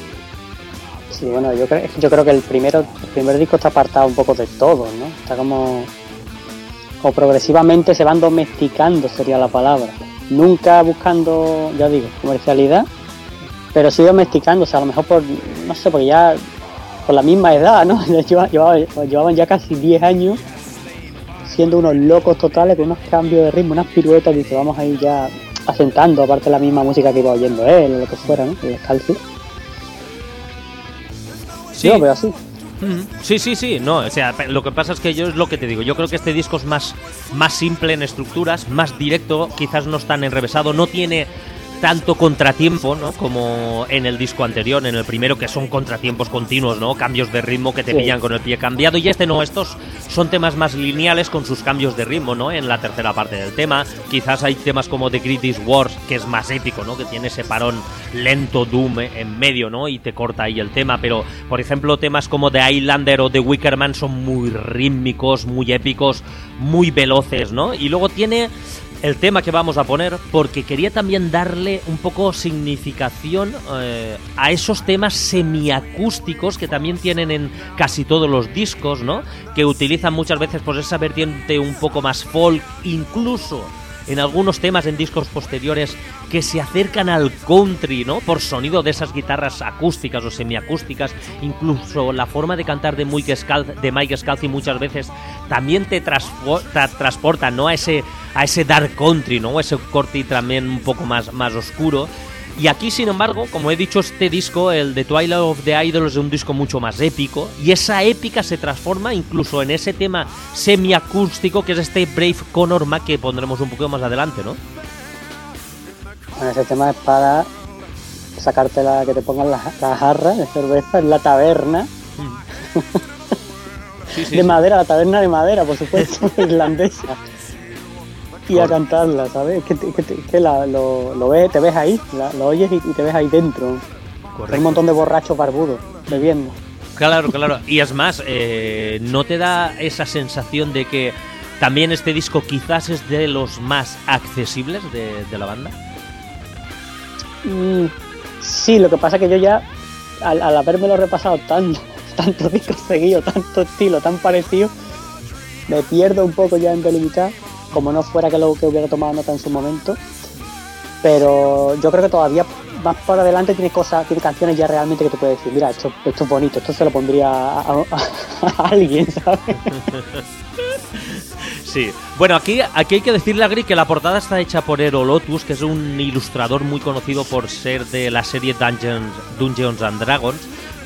Sí, bueno, yo creo que el primer disco está apartado un poco de todo, ¿no? Está como progresivamente se van domesticando, sería la palabra. Nunca buscando, ya digo, comercialidad, pero sí domesticándose, a lo mejor porque ya por la misma edad, ¿no? Llevaban ya casi 10 años siendo unos locos totales, con unos cambios de ritmo, unas piruetas, y que vamos a ir ya asentando, aparte de la misma música que iba oyendo él, o lo que fuera, ¿no? El Scalzi. Sí. Yo lo veo así. Sí, no, o sea, lo que pasa es que yo es lo que te digo, yo creo que este disco es más simple en estructuras, más directo, quizás no es tan enrevesado, no tiene tanto contratiempo, ¿no? Como en el disco anterior, en el primero, que son contratiempos continuos, ¿no? Cambios de ritmo que te pillan con el pie cambiado, y este no, estos son temas más lineales con sus cambios de ritmo, ¿no? En la tercera parte del tema, quizás hay temas como The Greatest Wars, que es más épico, ¿no? Que tiene ese parón lento, doom en medio, ¿no? Y te corta ahí el tema, pero, por ejemplo, temas como The Highlander o The Wicker Man son muy rítmicos, muy épicos, muy veloces, ¿no? Y luego tiene el tema que vamos a poner, porque quería también darle un poco significación a esos temas semiacústicos que también tienen en casi todos los discos, ¿no? Que utilizan muchas veces pues esa vertiente un poco más folk, incluso en algunos temas en discos posteriores que se acercan al country, ¿no? Por sonido de esas guitarras acústicas o semiacústicas, incluso la forma de cantar de Mike Scalzi muchas veces también te transporta, ¿no? A ese dark country, ¿no? Ese corte también un poco más oscuro. Y aquí, sin embargo, como he dicho, este disco, el de Twilight of the Idols, es un disco mucho más épico, y esa épica se transforma incluso en ese tema semiacústico que es este Brave Connorma, que pondremos un poco más adelante, ¿no? Bueno, ese tema es para sacarte que te pongan la jarra de cerveza en la taberna. De madera, la taberna de madera, por supuesto, irlandesa. Y a cantarla, ¿sabes? Que lo ves, te ves ahí, lo oyes y te ves ahí dentro. Correcto. Hay un montón de borrachos barbudos bebiendo. Claro. Y es más, ¿no te da esa sensación de que también este disco quizás es de los más accesibles de la banda? Sí, lo que pasa es que yo ya, al habérmelo repasado tantos discos seguidos, tanto estilo, tan parecido, me pierdo un poco ya en delimitar, como no fuera que lo que hubiera tomado nota en su momento. Pero yo creo que todavía más por adelante tiene canciones ya realmente que tú puedes decir, mira, esto es bonito, esto se lo pondría a alguien, ¿sabes? Sí. Bueno, aquí hay que decirle a Gris que la portada está hecha por Eero Lotus, que es un ilustrador muy conocido por ser de la serie Dungeons and Dragons,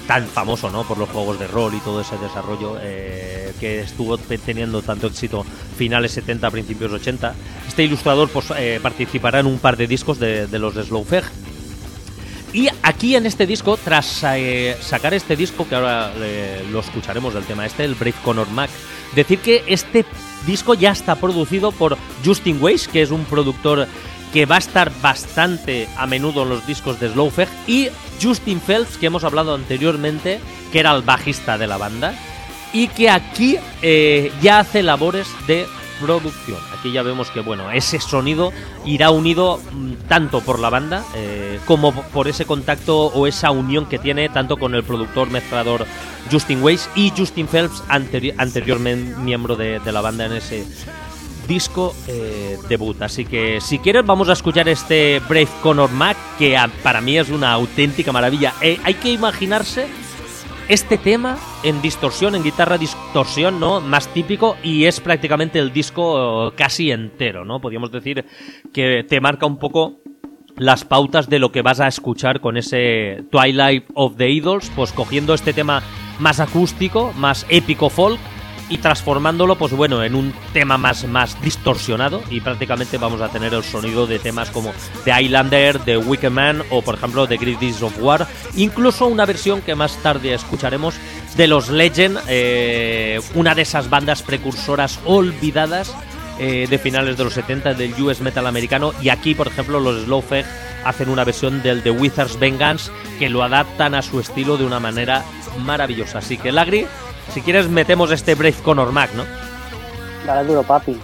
tan famoso, ¿no? Por los juegos de rol y todo ese desarrollo que estuvo teniendo tanto éxito finales 70, principios 80. Este ilustrador pues, participará en un par de discos de los de Slowfeg. Y aquí en este disco, tras sacar este disco, que ahora lo escucharemos del tema el Brave Conor Mac, decir que este disco ya está producido por Justin Weiss, que es un productor que va a estar bastante a menudo en los discos de Slowfeg, y Justin Phelps, que hemos hablado anteriormente, que era el bajista de la banda, y que aquí ya hace labores de producción. Aquí ya vemos que bueno, ese sonido irá unido tanto por la banda como por ese contacto o esa unión que tiene tanto con el productor mezclador Justin Weiss y Justin Phelps, anteriormente miembro de la banda en ese disco debut. Así que si quieres vamos a escuchar este Brave Conor Mac, que para mí es una auténtica maravilla. Hay que imaginarse este tema en distorsión, en guitarra distorsión, ¿no? Más típico, y es prácticamente el disco casi entero, ¿no? Podríamos decir que te marca un poco las pautas de lo que vas a escuchar con ese Twilight of the Idols, pues cogiendo este tema más acústico, más épico folk, y transformándolo, pues bueno, en un tema más distorsionado, y prácticamente vamos a tener el sonido de temas como The Islander, The Wicked Man o, por ejemplo, The Great Deeds of War, incluso una versión que más tarde escucharemos de los Legend, una de esas bandas precursoras olvidadas de finales de los 70 del US Metal americano, y aquí, por ejemplo, los Slowfeg hacen una versión del The Wizard's Vengeance que lo adaptan a su estilo de una manera maravillosa. Así que, Lagri, si quieres metemos este Brave Conor Mac, ¿no? Dale duro, papi.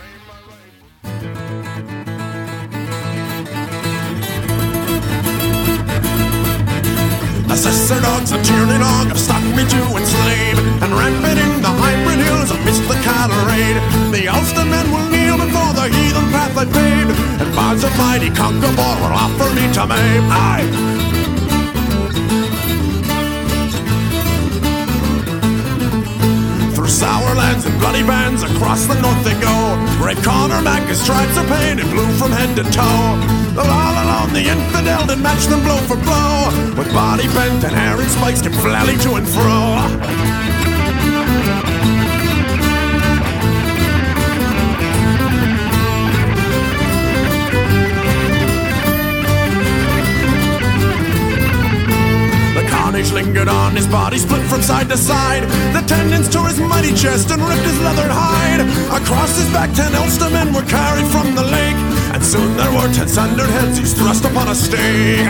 A sister dog's a tyranny dog, have stalked me to enslave, and rampant in the hybrid hills amidst the cattle raid. The Ulstermen will kneel before the heathen path I paved, and bards of mighty Conqueror will offer me to maim. Aye! Sour lands and bloody bands across the north they go. Brave Conor Mac, his stripes are painted blue from head to toe. All alone the infidel did match them blow for blow, with body bent and hair in spikes kept flailing to and fro. Carnage lingered on, his body split from side to side, the tendons tore his mighty chest and ripped his leathered hide. Across his back 10 Ulstermen were carried from the lake, and soon there were 10 sundered heads he's thrust upon a stake.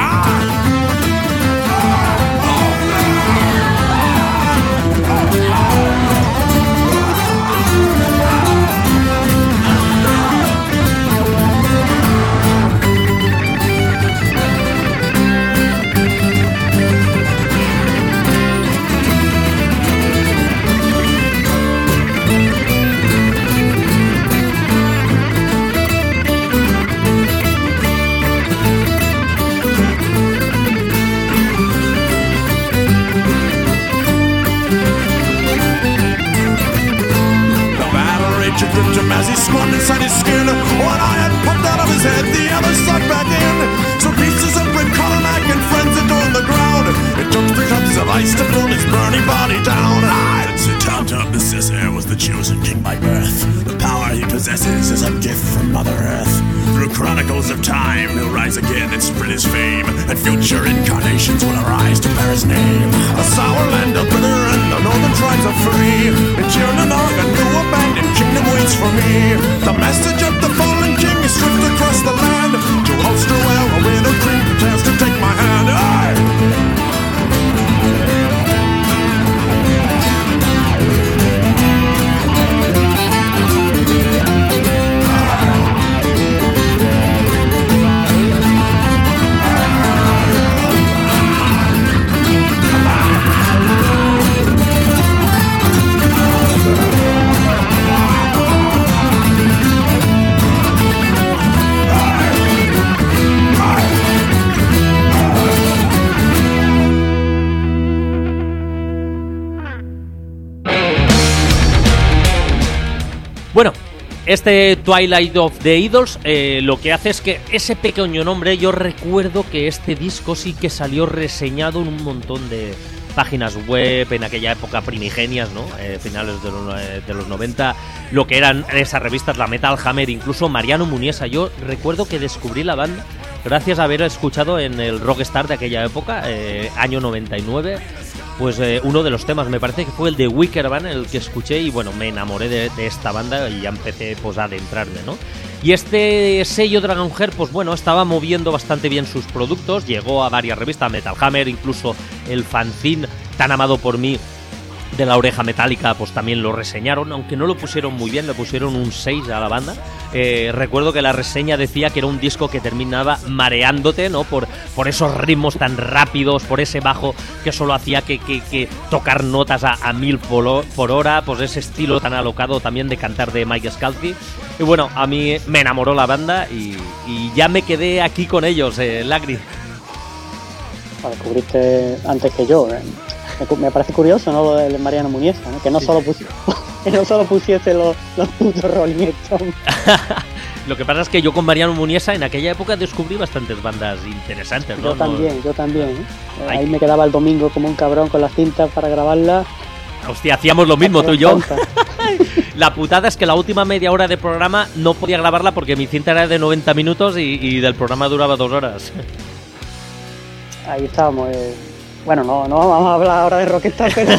Gripped him as he squirmed inside his skin. One eye had popped out of his head, the other sucked back in. So pieces of Brave Conor Mac and friends adorned the ground. It took 3 cups of ice to cool his burning body down. St. of the Cessair was the chosen king by birth. The power he possesses is a gift from Mother Earth. Through chronicles of time, he'll rise again and spread his fame, and future incarnations will arise to bear his name. A sour land of bitter and the northern tribes are free. In Tirnanog, a new abandoned kingdom waits for me. The message of the fallen king is swift across the land. To Ulster, well, a widow queen prepares to take my hand. Aye! Bueno, este Twilight of the Idols lo que hace es que ese pequeño nombre, yo recuerdo que este disco sí que salió reseñado en un montón de páginas web en aquella época primigenias, ¿no? Finales de los 90, lo que eran esas revistas, la Metal Hammer, incluso Mariano Muniesa. Yo recuerdo que descubrí la banda gracias a haber escuchado en el Rockstar de aquella época, año 99, pues uno de los temas, me parece que fue el de Wicker Band, el que escuché, y bueno, me enamoré de esta banda y ya empecé pues a adentrarme, ¿no? Y este sello Dragonheart, pues bueno, estaba moviendo bastante bien sus productos, llegó a varias revistas, Metal Hammer, incluso el fanzine tan amado por mí de La Oreja Metálica, pues también lo reseñaron, aunque no lo pusieron muy bien, le pusieron un 6 a la banda. Recuerdo que la reseña decía que era un disco que terminaba mareándote, ¿no? Por esos ritmos tan rápidos, por ese bajo que solo hacía que tocar notas a 1000 por hora, pues ese estilo tan alocado también de cantar de Mike Scalzi. Y bueno, a mí me enamoró la banda y ya me quedé aquí con ellos, Lagri. Lo descubriste antes que yo, Me parece curioso, ¿no? Lo de Mariano Muniesa, ¿no? Que no solo pusiese los putos Rolling Stones. Lo que pasa es que yo con Mariano Muniesa en aquella época descubrí bastantes bandas interesantes, ¿no? Yo también. Ahí me quedaba el domingo como un cabrón con las cintas para grabarlas. Hostia, hacíamos lo mismo tú y yo. La putada es que la última media hora de programa no podía grabarla porque mi cinta era de 90 minutos y del programa duraba 2 horas. Ahí estábamos. Bueno, no vamos a hablar ahora de Rockstar, pero...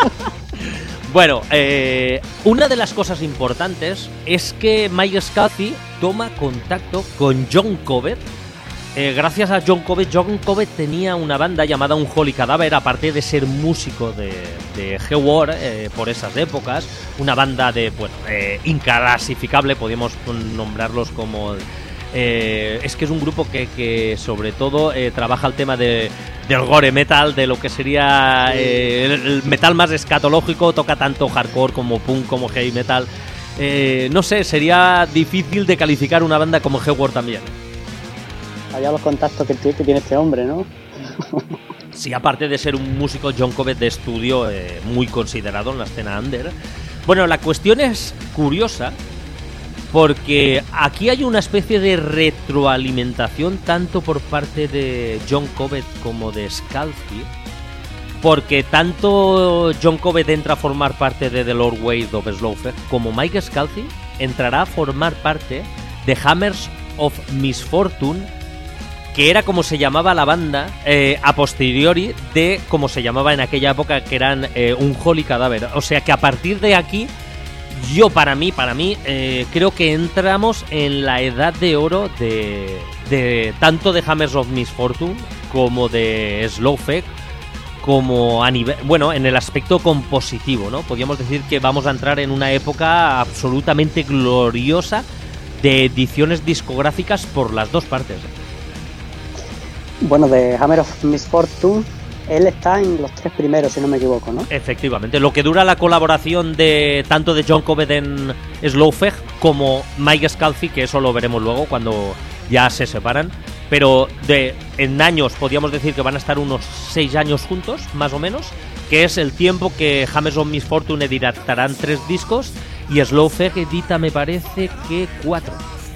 Bueno, una de las cosas importantes es que Mike Scalzi toma contacto con John Covet. Gracias a John Covet tenía una banda llamada Unholy Cadaver, aparte de ser músico de G-War por esas épocas, una banda de, bueno, inclasificable, podríamos nombrarlos como... es que es un grupo que sobre todo trabaja el tema del gore metal, de lo que sería el metal más escatológico, toca tanto hardcore como punk como heavy metal. No sé, sería difícil de calificar una banda como G-War también. Había los contactos que tiene este hombre, ¿no? Sí, aparte de ser un músico, John Covet de estudio muy considerado en la escena under. Bueno, la cuestión es curiosa porque aquí hay una especie de retroalimentación tanto por parte de John Covet como de Scalzi, porque tanto John Covet entra a formar parte de The Lord Wade of Slowfest como Mike Scalzi entrará a formar parte de Hammers of Misfortune, que era como se llamaba la banda a posteriori de como se llamaba en aquella época, que eran Unholy Cadaver. O sea que a partir de aquí, yo para mí creo que entramos en la edad de oro de tanto de Hammers of Misfortune como de Slowfest, como a nivel, bueno, en el aspecto compositivo, ¿no? Podríamos decir que vamos a entrar en una época absolutamente gloriosa de ediciones discográficas por las dos partes. Bueno, de Hammer of Misfortune, él está en los 3 primeros, si no me equivoco, ¿no? Efectivamente, lo que dura la colaboración de tanto de John Covet en Slowfest como Mike Scalzi, que eso lo veremos luego cuando ya se separan, pero en años podríamos decir que van a estar unos 6 años juntos, más o menos, que es el tiempo que Hammers of Misfortune editarán 3 discos y Slowfest edita, me parece que 4.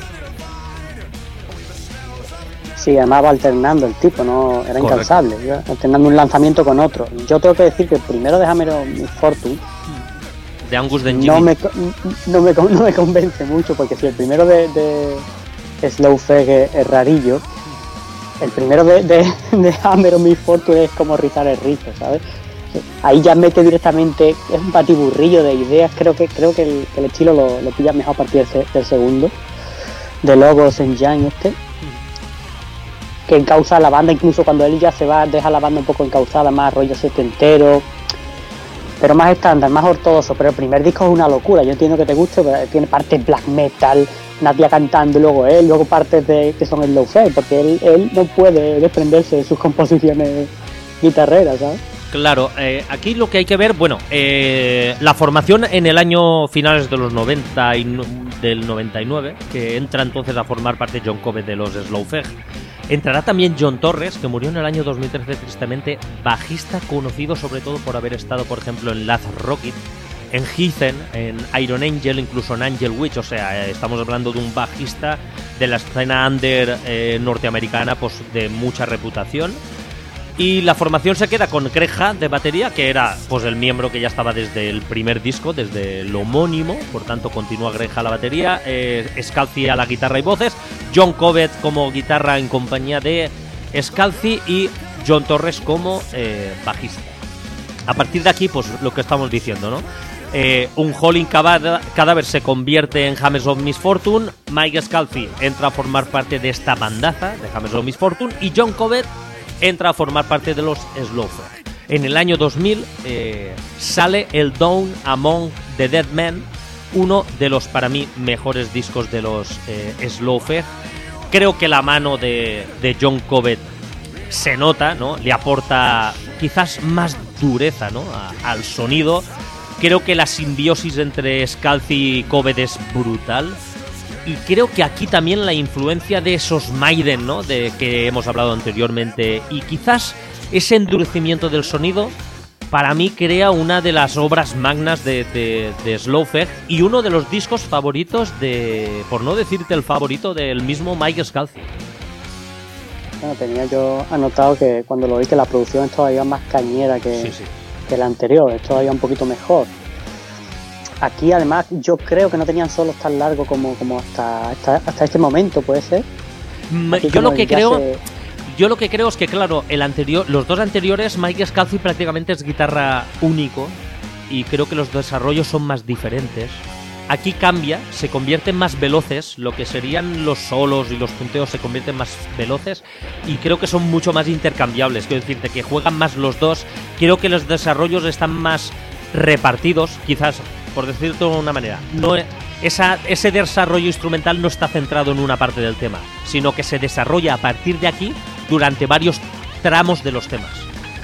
Sí, además va alternando el tipo, no era incansable, iba alternando un lanzamiento con otro. Yo tengo que decir que el primero de Hammer of Misfortune de Angus Dengini no me convence mucho, porque si el primero de Slowfest es rarillo, el primero de Hammer of Misfortune es como rizar el rizo, ¿sabes? Ahí ya mete directamente, es un batiburrillo de ideas. Creo que el estilo lo pilla mejor a partir del segundo, de Logos Engine que encauza a la banda, incluso cuando él ya se va, deja la banda un poco encauzada, más rollo setentero, pero más estándar, más ortodoxo. Pero el primer disco es una locura, yo entiendo que te guste, pero tiene partes black metal, Nadia cantando, luego partes que son el Slowfest, porque él no puede desprenderse de sus composiciones guitarreras, ¿sabes? Claro, aquí lo que hay que ver, bueno, la formación en el año finales de los 90 y del 99, que entra entonces a formar parte John Covet de los Slowfest. Entrará también John Torres, que murió en el año 2013 tristemente, bajista conocido sobre todo por haber estado, por ejemplo, en Last Rocket, en Heathen, en Iron Angel, incluso en Angel Witch. O sea, estamos hablando de un bajista de la escena under norteamericana, pues de mucha reputación. Y la formación se queda con Greg Hunt de batería, que era pues el miembro que ya estaba desde el primer disco, desde el homónimo, por tanto continúa Greg Hunt a la batería, Scalzi a la guitarra y voces, John Covet como guitarra en compañía de Scalzi y John Torres como bajista. A partir de aquí, pues lo que estamos diciendo, ¿no? Un Howling Cadáver se convierte en Hammers of Misfortune, Mike Scalzi entra a formar parte de esta bandaza de Hammers of Misfortune y John Covet entra a formar parte de los Slowthog. En el año 2000 sale el Down Among the Dead Men, uno de los para mí mejores discos de los Slowthog. Creo que la mano de John Covet se nota, ¿no? Le aporta quizás más dureza, ¿no? al sonido. Creo que la simbiosis entre Scalzi y Covet es brutal. Y creo que aquí también la influencia de esos Maiden, ¿no? De que hemos hablado anteriormente, y quizás ese endurecimiento del sonido, para mí crea una de las obras magnas de Slowthog y uno de los discos favoritos de, por no decirte el favorito, del mismo Mike Scalzi. Bueno, tenía yo anotado que cuando lo oí que la producción es todavía más cañera que la anterior, es todavía un poquito mejor. Aquí además yo creo que no tenían solos tan largos como hasta este momento, ¿puede ser? Yo lo que creo es que, claro, los dos anteriores, Mike Scalzi prácticamente es guitarra único y creo que los desarrollos son más diferentes. Aquí cambia, se convierten más veloces, lo que serían los solos y los punteos se convierten más veloces y creo que son mucho más intercambiables. Quiero decirte que juegan más los dos, creo que los desarrollos están más repartidos, quizás, por decirlo de una manera. Ese desarrollo instrumental no está centrado en una parte del tema, sino que se desarrolla a partir de aquí durante varios tramos de los temas.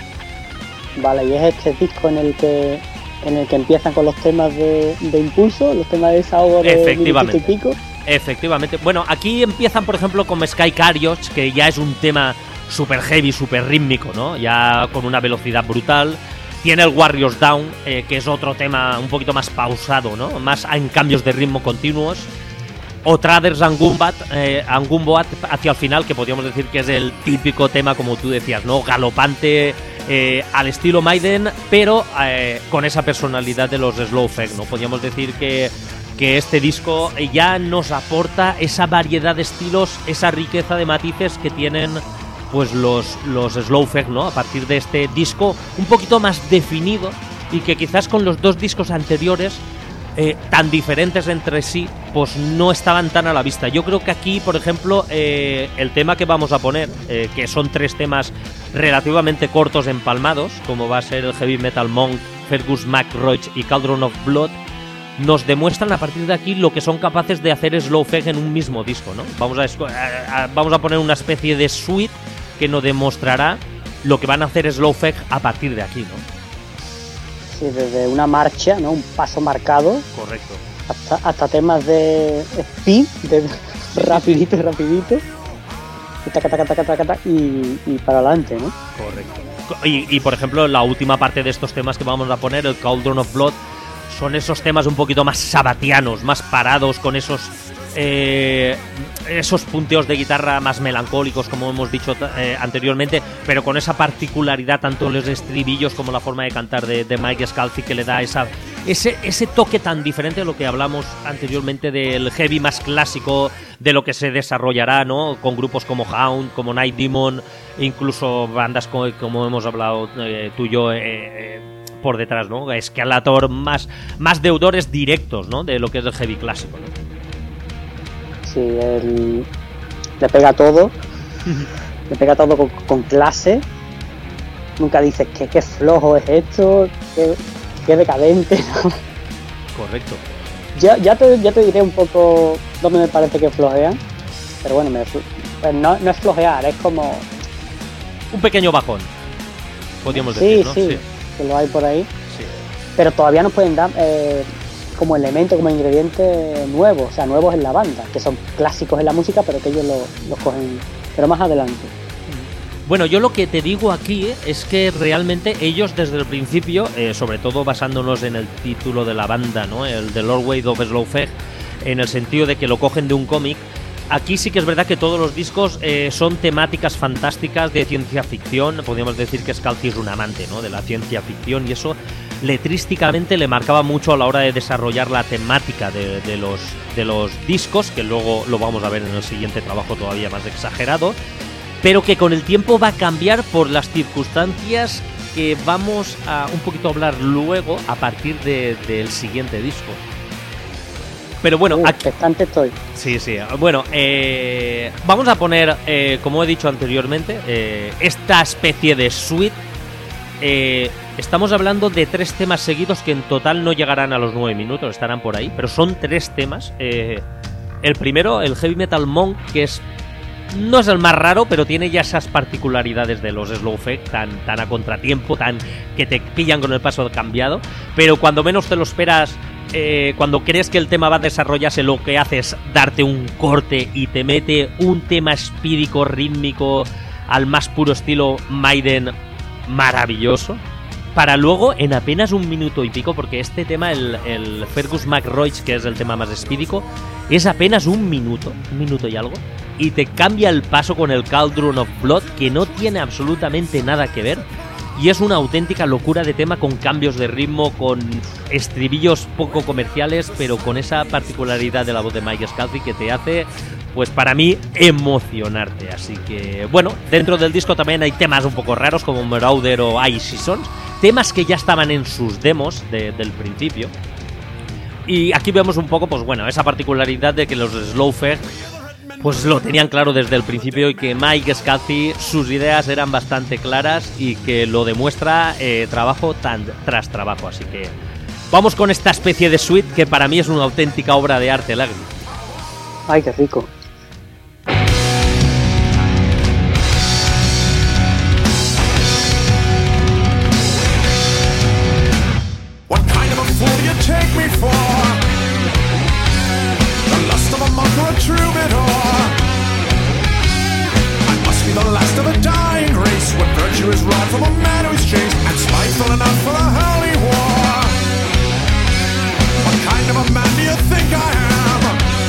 Vale, y es este disco en el que empiezan con los temas de impulso, los temas de desahogo de minutito y pico. Efectivamente. Bueno, aquí empiezan, por ejemplo, con Sky Carriage, que ya es un tema super heavy, super rítmico, ¿no? Ya con una velocidad brutal. Tiene el Warriors Down, que es otro tema un poquito más pausado, ¿no? Más en cambios de ritmo continuos. O Traders and Gumboat hacia el final, que podríamos decir que es el típico tema, como tú decías, ¿no? Galopante, al estilo Maiden, pero con esa personalidad de los Slowthog, ¿no? Podríamos decir que este disco ya nos aporta esa variedad de estilos, esa riqueza de matices que tienen pues los Slowthog, ¿no? A partir de este disco un poquito más definido y que quizás con los dos discos anteriores tan diferentes entre sí, pues no estaban tan a la vista. Yo creo que aquí, por ejemplo, el tema que vamos a poner, que son tres temas relativamente cortos empalmados, como va a ser el Heavy Metal Monk, Fergus McRoach y Cauldron of Blood, nos demuestran a partir de aquí lo que son capaces de hacer Slowthog en un mismo disco, ¿no? Vamos a poner una especie de suite que nos demostrará lo que van a hacer Slowthog a partir de aquí, ¿no? Sí, desde una marcha, ¿no? Un paso marcado. Correcto. Hasta temas de speed, de rapidito. Y para adelante, ¿no? Correcto. Y por ejemplo, la última parte de estos temas que vamos a poner, el Cauldron of Blood, son esos temas un poquito más sabatianos, más parados, con esos punteos de guitarra más melancólicos, como hemos dicho anteriormente, pero con esa particularidad, tanto los estribillos como la forma de cantar de Mike Scalzi, que le da ese toque tan diferente de lo que hablamos anteriormente del heavy más clásico, de lo que se desarrollará, ¿no? Con grupos como Hound, como Night Demon, incluso bandas como hemos hablado tú y yo, por detrás, ¿no? Escalator, más deudores directos, ¿no? De lo que es el heavy clásico, ¿no? Sí, él le pega todo, con clase. Nunca dices que qué flojo es esto, qué decadente, ¿no? Correcto. Ya te diré un poco dónde me parece que flojean, pero bueno, no es flojear, es como un pequeño bajón, podríamos decir, ¿no? Sí, que lo hay por ahí. Sí. Pero todavía nos pueden dar como elemento, como ingrediente nuevos, o sea, nuevos en la banda, que son clásicos en la música, pero que ellos los cogen, pero más adelante. Bueno, yo lo que te digo aquí es que realmente ellos desde el principio, sobre todo basándonos en el título de la banda, ¿no? El The Lord Way of Slowthog, en el sentido de que lo cogen de un cómic, aquí sí que es verdad que todos los discos son temáticas fantásticas de ciencia ficción. Podríamos decir que Scalzi es un amante, ¿no?, de la ciencia ficción, y eso letrísticamente le marcaba mucho a la hora de desarrollar la temática de los discos, que luego lo vamos a ver en el siguiente trabajo todavía más exagerado, pero que con el tiempo va a cambiar por las circunstancias que vamos a un poquito hablar luego a partir del siguiente disco. Pero bueno, aquí expectante estoy. Sí. Bueno, vamos a poner, como he dicho anteriormente, esta especie de suite. Estamos hablando de 3 temas seguidos que en total no llegarán a los 9 minutos, estarán por ahí, pero son 3 temas. El primero, el Heavy Metal Monk, que no es el más raro, pero tiene ya esas particularidades de los slow fade tan a contratiempo, tan que te pillan con el paso cambiado, pero cuando menos te lo esperas. Cuando crees que el tema va a desarrollarse, lo que hace es darte un corte y te mete un tema espídico, rítmico, al más puro estilo Maiden, maravilloso, para luego en apenas 1 minuto y pico, porque este tema, el Fergus McRoach, que es el tema más espídico, es apenas 1 minuto y algo, y te cambia el paso con el Cauldron of Blood, que no tiene absolutamente nada que ver. Y es una auténtica locura de tema, con cambios de ritmo, con estribillos poco comerciales, pero con esa particularidad de la voz de Mike Scalzi que te hace, pues para mí, emocionarte. Así que, bueno, dentro del disco también hay temas un poco raros como Marauder o Ice Seasons, temas que ya estaban en sus demos del principio. Y aquí vemos un poco, pues bueno, esa particularidad de que los slow fade pues lo tenían claro desde el principio, y que Mike Scalzi, sus ideas eran bastante claras, y que lo demuestra trabajo tras trabajo. Así que vamos con esta especie de suite que para mí es una auténtica obra de arte, Lagri. Ay, qué rico. What kind of a fool do you take me for? The lust of a monk or a troubadour? I must be the last of a dying race, when virtue is robbed from a man who's chased, and spiteful enough for a holy war. What kind of a man do you think I am?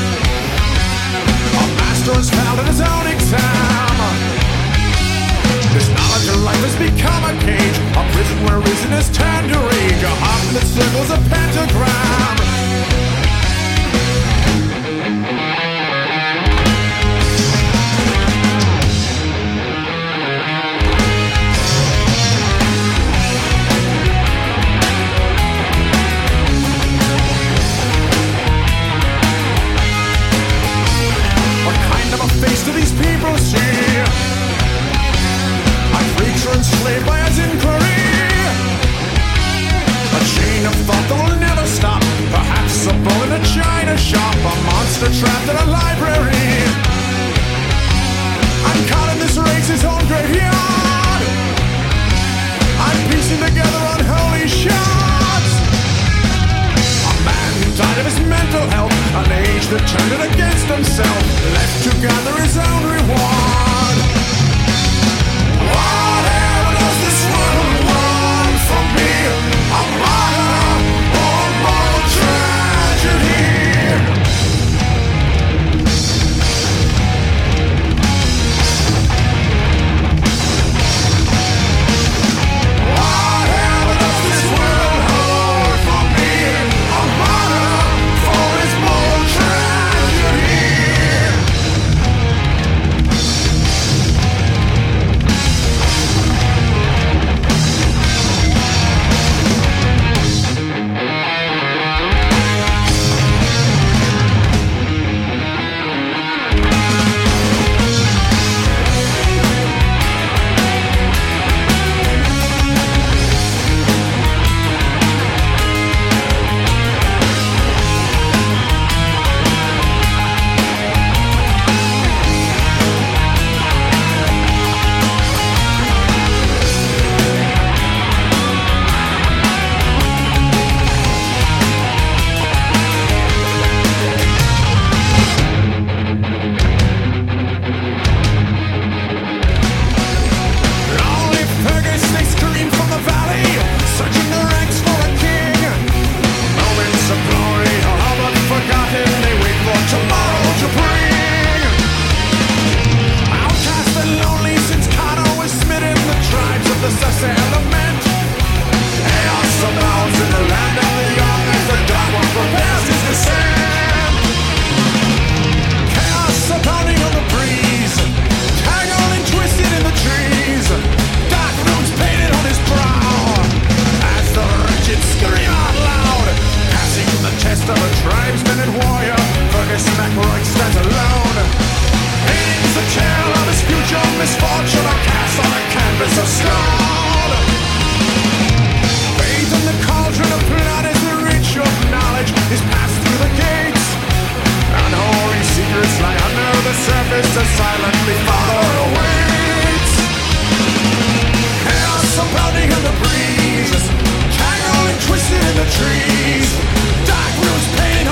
A master has failed in his own exam. This knowledge of life has become a cage, a prison where reason is turned to rage, a heart that circles a pentagram. What kind of a face do these people see? A creature enslaved by his inquiry, a chain of thought that will never stop, perhaps a bull in a china shop, a monster trapped in a library. I'm caught in this race's own graveyard, I'm piecing together unholy shots. A man who died of his mental health, an age that turned it against himself, left to gather his own reward. Whatever does this world want from me? A martyr or a moral tragedy? Whatever does this world hold for me? A martyr for his moral tragedy. ghost of a tribesman and warrior, Fergus MacRoy stands alone. Paints the tale of his future misfortune, a cast on a canvas of stone. Faith in the cauldron of blood as the rich of knowledge is passed through the gates. Unholy secrets lie under the surface to silently follow awaits. Chaos abounding in the breeze, tangled and twisted in the trees. Dark roots painted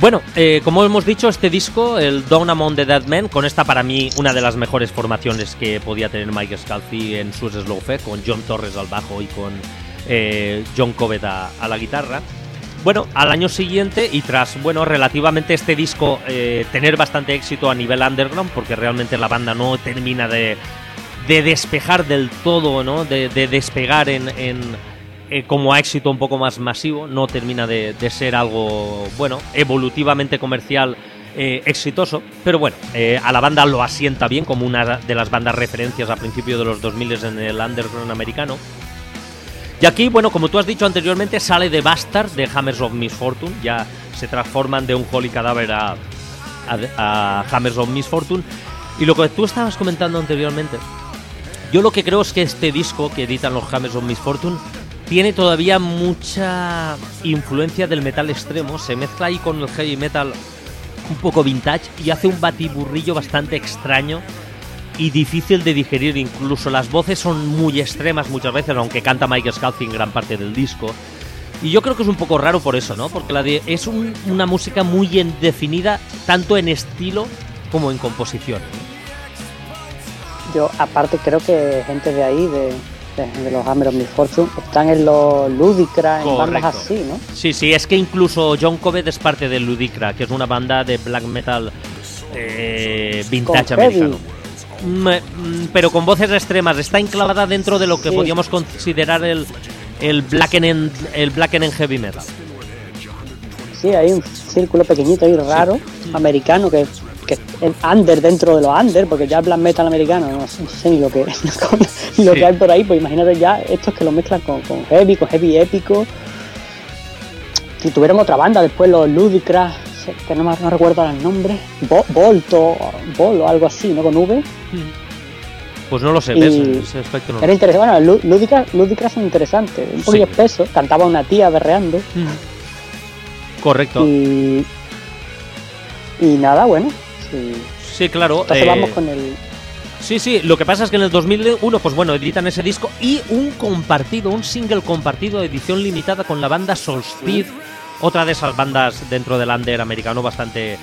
Bueno, como hemos dicho, este disco, el Dawn Among the Dead Men, con esta para mí una de las mejores formaciones que podía tener Mike Scalzi en sus Slowfest, con John Torres al bajo y con John Covet a la guitarra. Bueno, al año siguiente y tras, bueno, relativamente este disco tener bastante éxito a nivel underground, porque realmente la banda no termina de despejar del todo, ¿no? De despegar como a éxito un poco más masivo, no termina de ser algo, bueno, evolutivamente comercial exitoso, pero bueno, a la banda lo asienta bien como una de las bandas referencias a principios de los 2000 en el underground americano. Y aquí, bueno, como tú has dicho anteriormente, sale de Bastard, de Hammers of Misfortune, ya se transforman de un Holy Cadaver a Hammers of Misfortune. Y lo que tú estabas comentando anteriormente, yo lo que creo es que este disco que editan los Hammers of Misfortune tiene todavía mucha influencia del metal extremo, se mezcla ahí con el heavy metal un poco vintage y hace un batiburrillo bastante extraño y difícil de digerir. Incluso las voces son muy extremas muchas veces, aunque canta Mike Scalzi en gran parte del disco. Y yo creo que es un poco raro por eso, ¿no? Porque es una música muy definida, tanto en estilo como en composición. Yo, aparte, creo que gente de ahí, de los Hammers of Misfortune, están en los Ludicra, en bandas así, ¿no? Sí, es que incluso John Covet es parte de Ludicra, que es una banda de black metal vintage americano. Pero con voces extremas, está enclavada dentro de lo que podríamos considerar el blackened heavy metal. Sí, hay un círculo pequeñito y raro, americano, que es under dentro de los under, porque ya black metal americano no sé ni lo que que hay por ahí. Pues imagínate ya estos que lo mezclan con heavy épico. Si tuviéramos otra banda después, los Ludicra, que no recuerdo el nombre, Volt o algo así, ¿no? Con V. Pues no lo sé, ¿ves? Ese aspecto no era interesante. Bueno, Ludicra son interesantes, un poquillo espeso, cantaba una tía berreando. Correcto. Y nada, bueno. Sí, claro. Entonces vamos con el... Sí, lo que pasa es que en el 2001, pues bueno, editan ese disco y un single compartido, edición limitada con la banda Solstice, otra de esas bandas dentro del under americano bastante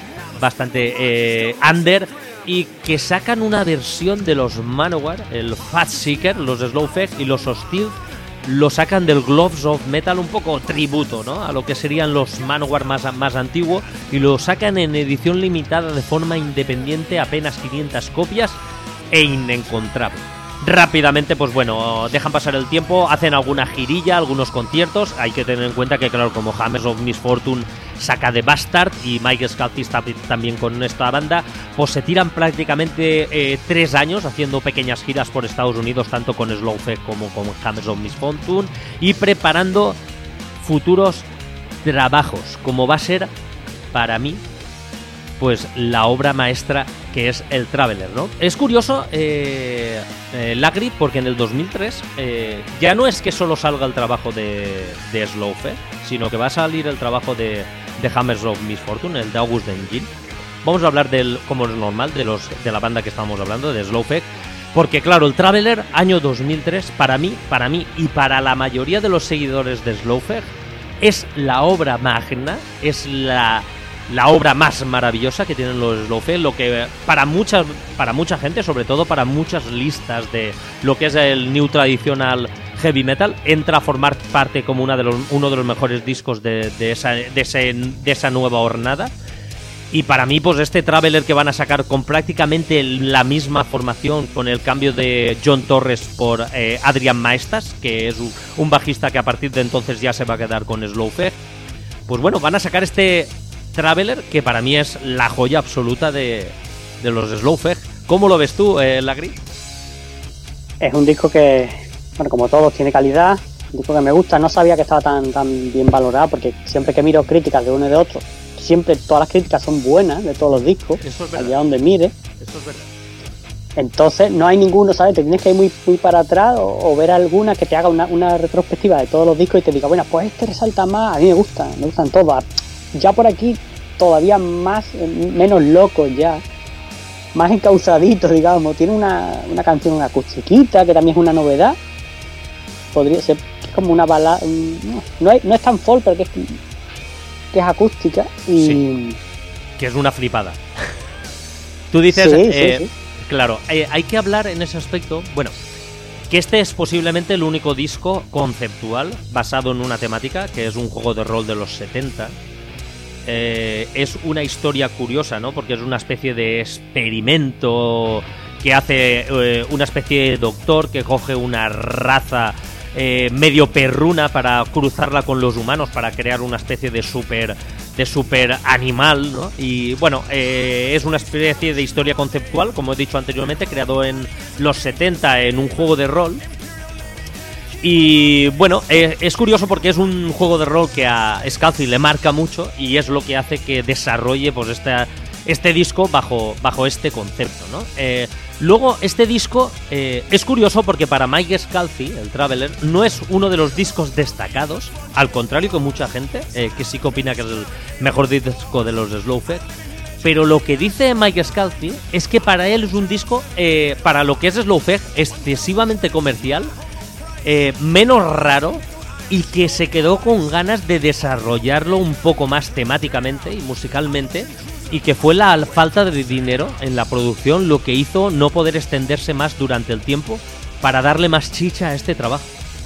under, y que sacan una versión de los Manowar, el Fat Seeker, los Slowfest y los Solstice, lo sacan del Gloves of Metal, un poco tributo, ¿no?, a lo que serían los Manowar más antiguos, y lo sacan en edición limitada de forma independiente, apenas 500 copias e inencontrable. Rápidamente, pues bueno, dejan pasar el tiempo, hacen alguna girilla, algunos conciertos. Hay que tener en cuenta que, claro, como Hammers of Misfortune saca de Bastard y Mike Scalzi está también con esta banda, pues se tiran prácticamente 3 años haciendo pequeñas giras por Estados Unidos, tanto con Slowfest como con Hammers of Misfortune, y preparando futuros trabajos, como va a ser para mí pues la obra maestra que es el Traveler, ¿no? Es curioso, Lagri, porque en el 2003 ya no es que solo salga el trabajo de Slowfest, sino que va a salir el trabajo de Hammers of Misfortune, el de August Engine. Vamos a hablar como es normal, de la banda que estábamos hablando, de Slowfest, porque claro, el Traveler, año 2003, para mí y para la mayoría de los seguidores de Slowfest, es la obra magna, es la obra más maravillosa que tienen los Slowfest, lo que para mucha gente, sobre todo para muchas listas de lo que es el new traditional heavy metal, entra a formar parte como uno de los mejores discos de esa nueva hornada. Y para mí, pues este Traveler que van a sacar con prácticamente la misma formación, con el cambio de John Torres por Adrian Maestas, que es un bajista que a partir de entonces ya se va a quedar con Slowfest, pues bueno, van a sacar este Traveler, que para mí es la joya absoluta de los Slowfest. ¿Cómo lo ves tú, Lagri? Es un disco que, bueno, como todos, tiene calidad. Un disco que me gusta. No sabía que estaba tan bien valorado, porque siempre que miro críticas de uno y de otro, siempre todas las críticas son buenas de todos los discos, allá donde mire. Eso es verdad. Entonces no hay ninguno, ¿sabes? Te tienes que ir muy para atrás o ver alguna que te haga una retrospectiva de todos los discos y te diga, bueno, pues este resalta más. A mí me gustan todas. Ya por aquí todavía menos locos ya, más encausadito, digamos. Tiene una canción, una acustiquita, que también es una novedad. Podría ser como una balada, no es tan folk, pero que es que es acústica y... Sí. Que es una flipada. Tú dices... Sí. Claro, hay que hablar en ese aspecto... Bueno, que este es posiblemente el único disco conceptual basado en una temática, que es un juego de rol de los 70. Es una historia curiosa, ¿no? Porque es una especie de experimento que hace una especie de doctor que coge una raza medio perruna para cruzarla con los humanos para crear una especie de super animal, ¿no? Y bueno, es una especie de historia conceptual, como he dicho anteriormente, creado en los 70 en un juego de rol. Y bueno, es curioso porque es un juego de rol que a Scalzi le marca mucho y es lo que hace que desarrolle pues este disco bajo este concepto, ¿no? Luego, este disco es curioso porque para Mike Scalzi, el Traveler, no es uno de los discos destacados, al contrario que mucha gente, que sí que opina que es el mejor disco de los Slowfest. Pero lo que dice Mike Scalzi es que para él es un disco, para lo que es Slowfest, excesivamente comercial, menos raro y que se quedó con ganas de desarrollarlo un poco más temáticamente y musicalmente, y que fue la falta de dinero en la producción lo que hizo no poder extenderse más durante el tiempo para darle más chicha a este trabajo.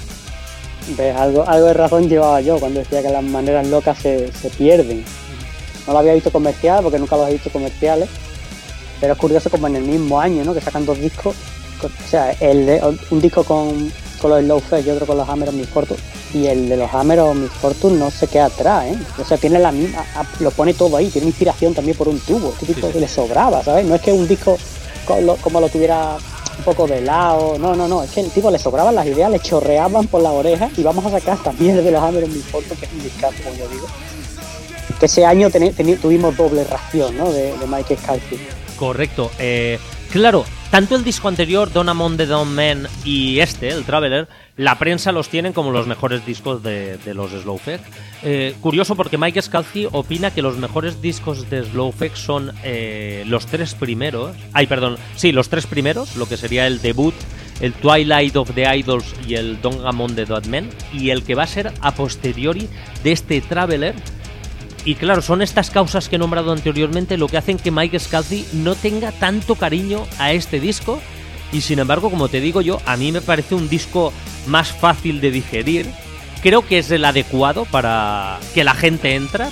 ¿Ves? Algo de razón llevaba yo cuando decía que las maneras locas se pierden. No lo había visto comercial porque nunca los he visto comerciales, pero es curioso como en el mismo año, ¿no? Que sacan dos discos, o sea, un disco con los Slowfest y otro con los Hammer of Misfortune, y el de los Hammer of Misfortune no se queda atrás, ¿eh? O sea, tiene la misma, lo pone todo ahí, tiene inspiración también por un tubo, este tipo que le sobraba, ¿sabes? No es que un disco como lo tuviera un poco de lado, no, es que el tipo le sobraban las ideas, le chorreaban por las orejas y vamos a sacar también el de los Hammer of Misfortune, que es un discazo, como yo digo. Que ese año tuvimos doble ración, ¿no? De Mike Scalzi. Correcto. Claro, tanto el disco anterior, Don't Among the Dumb Men, y el Traveler, la prensa los tienen como los mejores discos de los Slowfest. Curioso porque Mike Scalzi opina que los mejores discos de Slowfest son los tres primeros. Los tres primeros, lo que sería el debut, el Twilight of the Idols y el Don't Among the Dumb Men, y el que va a ser a posteriori de este Traveler. Y claro, son estas causas que he nombrado anteriormente lo que hacen que Mike Scalzi no tenga tanto cariño a este disco. Y sin embargo, como te digo yo, a mí me parece un disco más fácil de digerir. Creo que es el adecuado para que la gente entre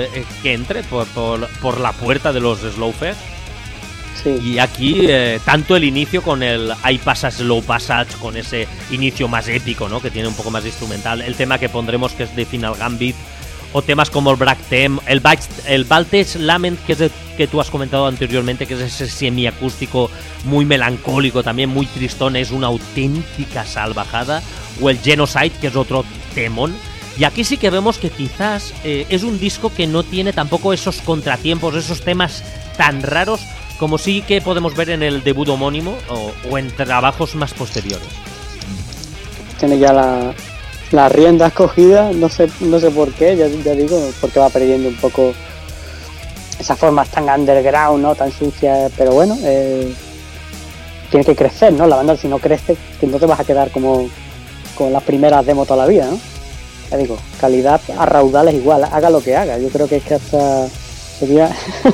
por la puerta de los Slowfest. Sí. Y aquí, tanto el inicio con el I Pass Slow Passage, con ese inicio más épico, ¿no? Que tiene un poco más de instrumental. El tema que pondremos, que es de Final Gambit. O temas como el Black Theme, el Voltage Lament, que es el que tú has comentado anteriormente, que es ese semiacústico muy melancólico, también muy tristón, es una auténtica salvajada. O el Genocide, que es otro temón. Y aquí sí que vemos que quizás es un disco que no tiene tampoco esos contratiempos, esos temas tan raros como sí que podemos ver en el debut homónimo o en trabajos más posteriores. Tiene ya la rienda escogida, no sé por qué, ya digo, porque va perdiendo un poco esas formas tan underground, ¿no? Tan sucias, pero bueno, tiene que crecer, ¿no? La banda, si no crece, que no te vas a quedar como con las primeras demos toda la vida, ¿no? Ya digo, calidad a raudales igual, haga lo que haga. Yo creo que es que hasta sería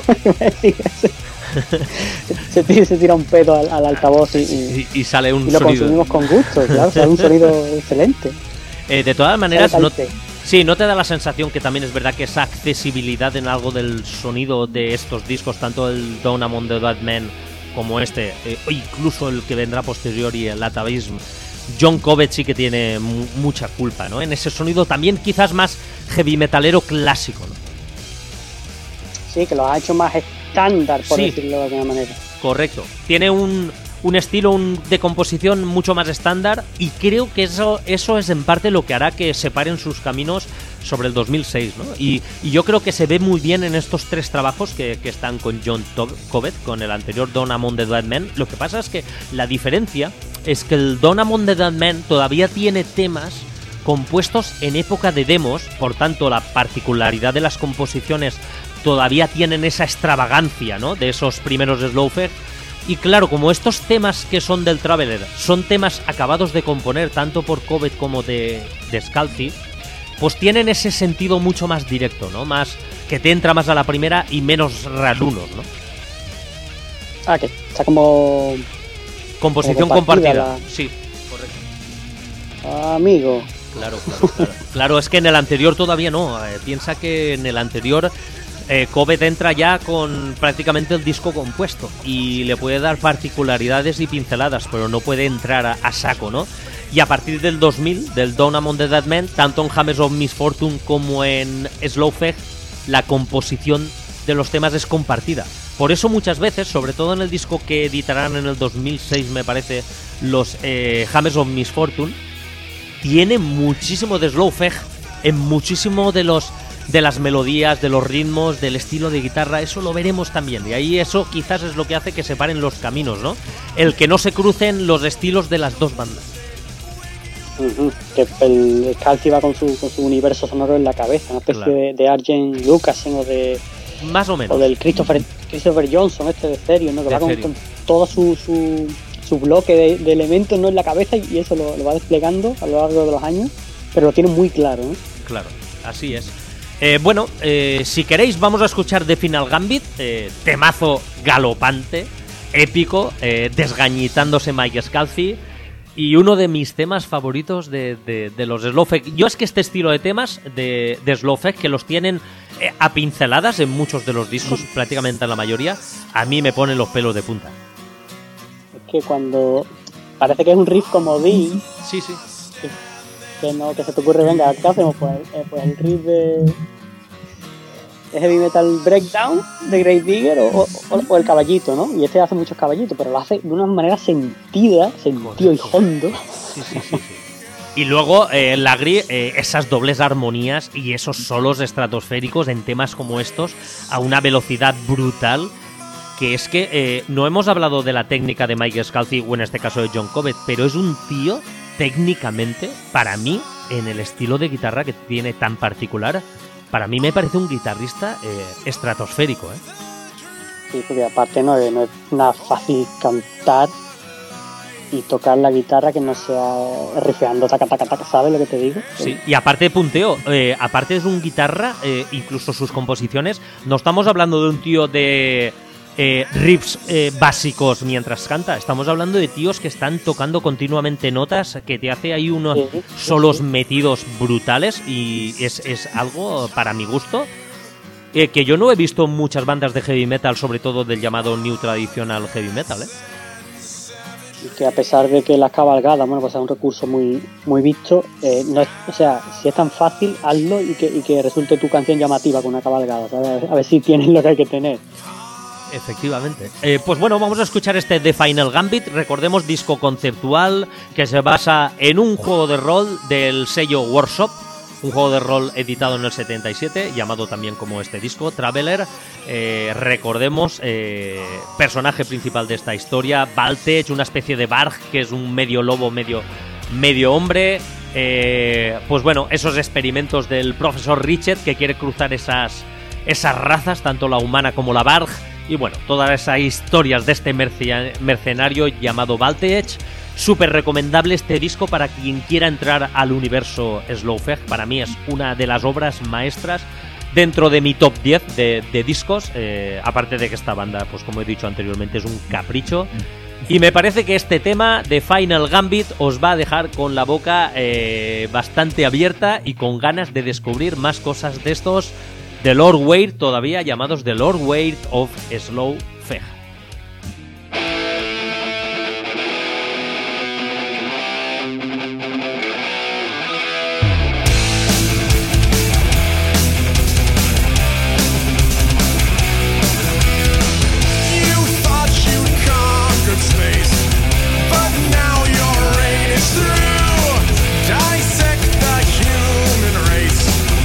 se tira un pedo al altavoz y sale un y lo sonido. Consumimos con gusto, claro, sale un sonido excelente. De todas maneras, no te da la sensación que también es verdad que esa accesibilidad en algo del sonido de estos discos, tanto el Down Among the Dead Men como o incluso el que vendrá posterior y el Atavism, John Covet sí que tiene mucha culpa, ¿no? En ese sonido también quizás más heavy metalero clásico, ¿no? Sí, que lo ha hecho más estándar, por decirlo de alguna manera. Correcto. Tiene un estilo de composición mucho más estándar y creo que eso es en parte lo que hará que separen sus caminos sobre el 2006, ¿no? Y yo creo que se ve muy bien en estos tres trabajos que están con John Covet, con el anterior Down Among the Dead Men. Lo que pasa es que la diferencia es que el Down Among the Dead Men todavía tiene temas compuestos en época de demos, por tanto la particularidad de las composiciones todavía tienen esa extravagancia, ¿no? De esos primeros Slowfest. Y claro, como estos temas que son del Traveler son temas acabados de componer tanto por Covet como de Scalzi, pues tienen ese sentido mucho más directo, ¿no? Más que te entra más a la primera y menos ralunos, ¿no? Ah, que está como... Composición como compartida. la... Sí, correcto. Amigo. Claro. Claro, es que en el anterior todavía no. Piensa que en el anterior Covet entra ya con prácticamente el disco compuesto y le puede dar particularidades y pinceladas, pero no puede entrar a saco, ¿no? Y a partir del 2000, del Dawn Among the Dead Men, tanto en Hammers of Misfortune como en Slowthog, la composición de los temas es compartida. Por eso muchas veces, sobre todo en el disco que editarán en el 2006, me parece, los Hammers of Misfortune, tiene muchísimo de Slowthog en muchísimo de las melodías, de los ritmos, del estilo de guitarra. Eso lo veremos también, y ahí eso quizás es lo que hace que separen los caminos, ¿no? El que no se crucen los estilos de las dos bandas. Que el Scalzi va con su universo sonoro en la cabeza, una especie Claro. de Arjen Lucassen Más o menos. o del Christopher Johnson, de Ethereum, ¿no? Que De va con Ethereum. todo su bloque de elementos, ¿no? En la cabeza, y eso lo va desplegando a lo largo de los años, pero lo tiene muy claro, ¿no? Claro, así es. Bueno, si queréis vamos a escuchar The Final Gambit, temazo galopante, épico, desgañitándose Mike Scalzi, y uno de mis temas favoritos de los Slowthog. Yo es que este estilo de temas de Slowthog, que los tienen a pinceladas en muchos de los discos, prácticamente en la mayoría, a mí me ponen los pelos de punta. Es que cuando parece que es un riff como D, Sí. que se te ocurre, venga, ¿qué hacemos? Pues el riff de Heavy Metal Breakdown de Grave Digger o el caballito, ¿no? Y este hace muchos caballitos, pero lo hace de una manera sentido y hondo. Sí. Y luego, Lagri, esas dobles armonías y esos solos estratosféricos en temas como estos a una velocidad brutal, que es que no hemos hablado de la técnica de Mike Scalzi o en este caso de John Covet, pero es un tío técnicamente, para mí, en el estilo de guitarra que tiene tan particular, para mí me parece un guitarrista estratosférico, ¿eh? Sí, porque aparte no es nada fácil cantar y tocar la guitarra que no sea rifeando, taca, ¿sabes lo que te digo? Sí, y aparte de punteo, aparte es un guitarra, incluso sus composiciones, no estamos hablando de un tío de riffs básicos mientras canta, estamos hablando de tíos que están tocando continuamente notas, que te hace ahí unos solos metidos brutales, y es algo, para mi gusto, que yo no he visto en muchas bandas de heavy metal, sobre todo del llamado new traditional heavy metal, Y que a pesar de que las cabalgadas, bueno, pues es un recurso muy visto, no es, o sea, si es tan fácil, hazlo y que resulte tu canción llamativa con una cabalgada, ¿sabes? A ver si tienes lo que hay que tener. Efectivamente. Pues bueno, vamos a escuchar este The Final Gambit. Recordemos, disco conceptual que se basa en un juego de rol del sello Workshop, un juego de rol editado en el 77, llamado también como este disco, Traveler. Recordemos, personaje principal de esta historia, Valtech, una especie de Varg, que es un medio lobo, medio hombre. Pues bueno, esos experimentos del profesor Richard, que quiere cruzar esas razas, tanto la humana como la Varg. Y bueno, todas esas historias de este mercenario llamado Valtech. Súper recomendable este disco para quien quiera entrar al universo Slowthog. Para mí es una de las obras maestras dentro de mi top 10 de discos. Aparte de que esta banda, pues como he dicho anteriormente, es un capricho. Y me parece que este tema de Final Gambit os va a dejar con la boca bastante abierta y con ganas de descubrir más cosas de estos The Lord Weird, todavía llamados The Lord Weird of Slowthog.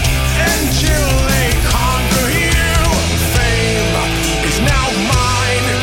Until they conquer you, fame is now mine.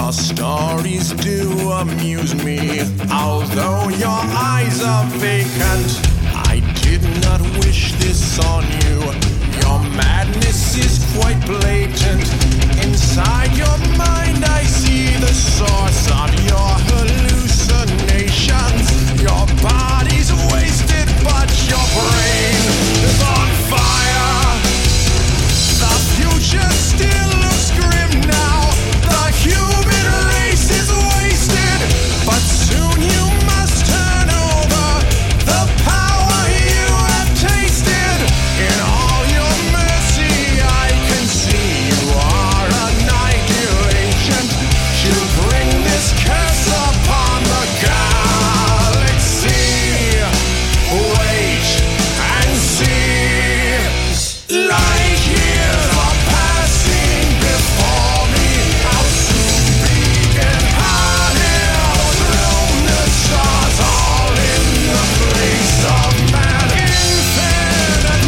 Your stories do amuse me, although your eyes are vacant. I did not wish this on you. Your madness is quite blatant. Inside your mind I see the source of your hallucinations. Your body's wasted, but your brain is on fire. The future still looks grim now. The human race is wasted, but soon you must turn over the power you have tasted. In all your mercy I can see you are annihilation to bring this curse upon the galaxy. Wait and see. Light years are passing before me. How soon begin hell roam the stars, all in the place of man. Infinite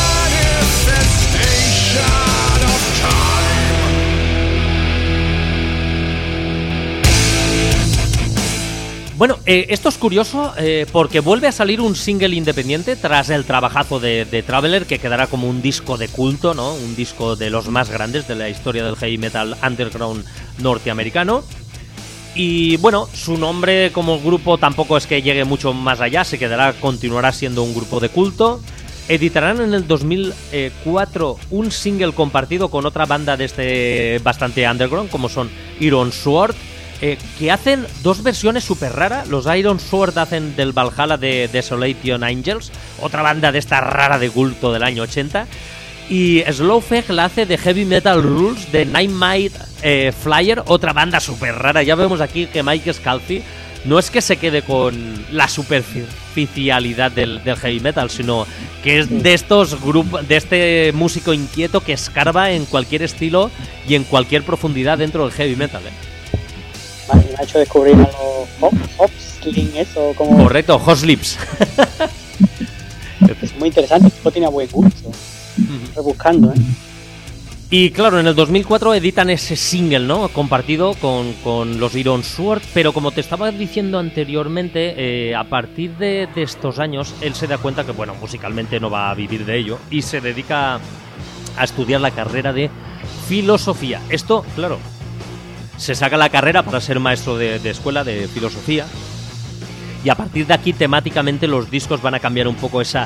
manifestation of time. Bueno, esto es curioso porque vuelve a salir un single independiente tras el trabajazo de Traveler, que quedará como un disco de culto, ¿no? Un disco de los más grandes de la historia del heavy metal underground norteamericano. Y bueno, su nombre como grupo tampoco es que llegue mucho más allá, continuará siendo un grupo de culto. Editarán en el 2004 un single compartido con otra banda de este bastante underground, como son Iron Sword, que hacen dos versiones súper raras. Los Iron Sword hacen del Valhalla de Desolation Angels, otra banda de esta rara de culto del año 80. Y Slowfeg la hace de Heavy Metal Rules de Nightmare Flyer, otra banda súper rara. Ya vemos aquí que Mike Scalzi no es que se quede con la superficialidad del heavy metal, sino que es de estos grupos, de este músico inquieto que escarba en cualquier estilo y en cualquier profundidad dentro del heavy metal, Vale, me ha hecho descubrir a los Hopsling, eso como... Correcto, Hoslips. Es muy interesante, el tipo tiene buen gusto. Estoy buscando, Y claro, en el 2004 editan ese single, ¿no? Compartido con los Iron Sword, pero como te estaba diciendo anteriormente, a partir de estos años, él se da cuenta que, bueno, musicalmente no va a vivir de ello y se dedica a estudiar la carrera de filosofía. Esto, claro, se saca la carrera para ser maestro de escuela de filosofía, y a partir de aquí temáticamente los discos van a cambiar un poco esa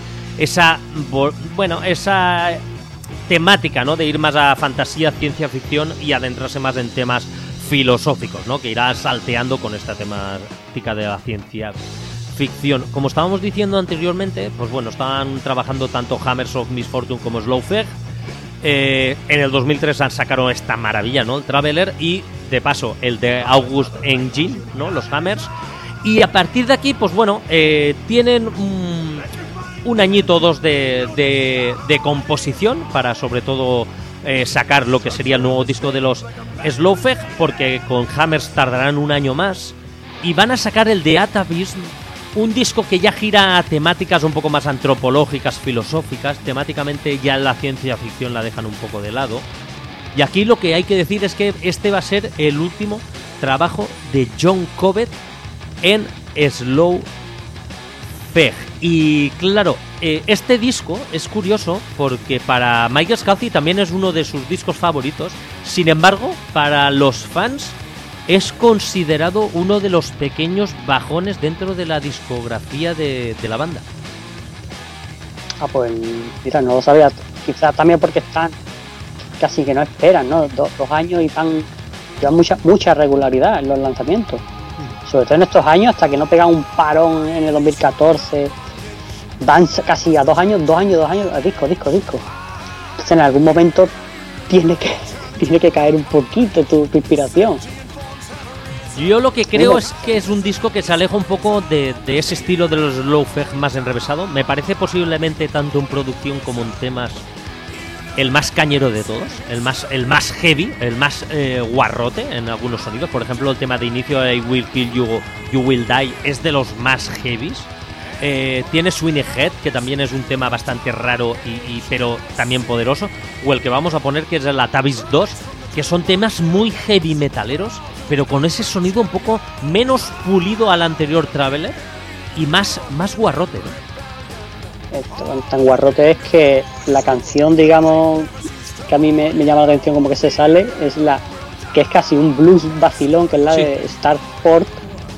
temática, ¿no? De ir más a fantasía, ciencia ficción y adentrarse más en temas filosóficos, ¿no? Que irá salteando con esta temática de la ciencia ficción. Como estábamos diciendo anteriormente, pues bueno, estaban trabajando tanto Hammers of Misfortune como Slowfeg. En el 2003 sacaron esta maravilla, ¿no? El Traveler, y de paso el de August Engine, ¿no? Los Hammers. Y a partir de aquí, pues bueno, tienen un añito o dos de composición para sobre todo sacar lo que sería el nuevo disco de los Slowfeg, porque con Hammers tardarán un año más, y van a sacar el de Atavism, un disco que ya gira a temáticas un poco más antropológicas, filosóficas. Temáticamente ya la ciencia ficción la dejan un poco de lado. Y aquí lo que hay que decir es que este va a ser el último trabajo de John Covet en Slowfeg. Y claro, este disco es curioso porque para Mike Scalzi también es uno de sus discos favoritos. Sin embargo, para los fans es considerado uno de los pequeños bajones dentro de la discografía de la banda. Ah, pues mira, no lo sabía. Quizás también porque están casi que no esperan, ¿no? Dos años y llevan mucha regularidad en los lanzamientos. Sobre todo en estos años, hasta que no pegan un parón en el 2014, van casi a 2 años, a disco. Entonces en algún momento tiene que caer un poquito tu inspiración. Yo lo que creo es que es un disco que se aleja un poco de ese estilo de los Slowfeg más enrevesado. Me parece posiblemente tanto en producción como en temas el más cañero de todos, el más heavy, el más guarrote en algunos sonidos. Por ejemplo, el tema de inicio, I Will Kill You, You Will Die, es de los más heavies. Tiene Swing Ahead, que también es un tema bastante raro pero también poderoso. O el que vamos a poner, que es el Atavis 2, que son temas muy heavy metaleros, pero con ese sonido un poco menos pulido al anterior Traveler y más guarrote, ¿no? Esto, tan guarrote es que la canción, digamos, que a mí me llama la atención como que se sale, es la que es casi un blues vacilón, que es la de Starport,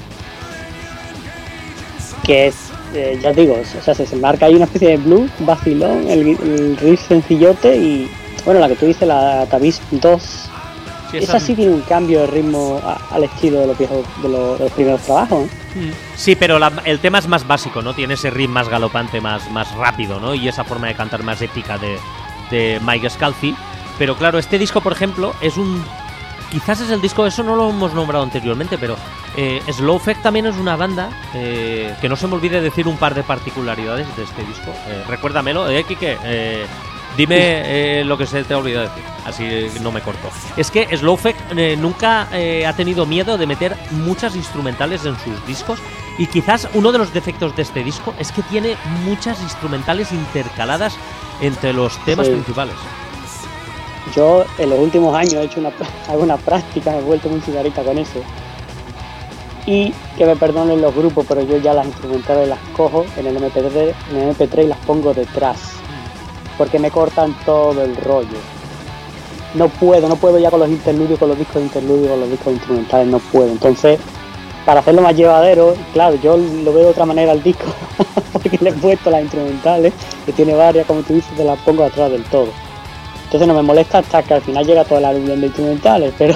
que es, ya digo, o sea, se marca ahí una especie de blues vacilón, el riff sencillote y, bueno, la que tú dices, la Tavis 2, sí, esa sí tiene un cambio de ritmo al estilo de los viejos, de los primeros trabajos, ¿eh? Sí, pero el tema es más básico, ¿no? Tiene ese ritmo más galopante, más rápido, ¿no? Y esa forma de cantar más épica de Mike Scalzi. Pero claro, este disco, por ejemplo, quizás es el disco, eso no lo hemos nombrado anteriormente, pero Slowfest también es una banda que no se me olvide decir un par de particularidades de este disco. Recuérdamelo, Kike, dime lo que se te ha olvidado decir, así no me corto. Es que Slowfest nunca ha tenido miedo de meter muchas instrumentales en sus discos, y quizás uno de los defectos de este disco es que tiene muchas instrumentales intercaladas entre los temas principales. Yo en los últimos años he hecho alguna práctica, me he vuelto muy cigarrita con eso. Y que me perdonen los grupos, pero yo ya las instrumentales las cojo en el MP3 y las pongo detrás, porque me cortan todo el rollo. No puedo ya con los interludios, con los discos de interludio, con los discos instrumentales, no puedo. Entonces, para hacerlo más llevadero, claro, yo lo veo de otra manera al disco, porque le he puesto las instrumentales, que tiene varias, como tú dices, te las pongo atrás del todo. Entonces no me molesta hasta que al final llega toda la aluvión de instrumentales, pero...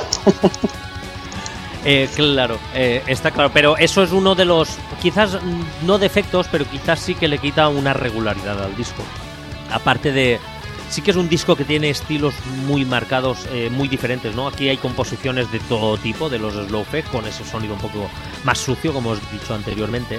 Claro, está claro, pero eso es uno de los, quizás no defectos, pero quizás sí que le quita una regularidad al disco. Aparte de, sí que es un disco que tiene estilos muy marcados, muy diferentes, ¿no? Aquí hay composiciones de todo tipo, de los Slowfest, con ese sonido un poco más sucio, como os he dicho anteriormente.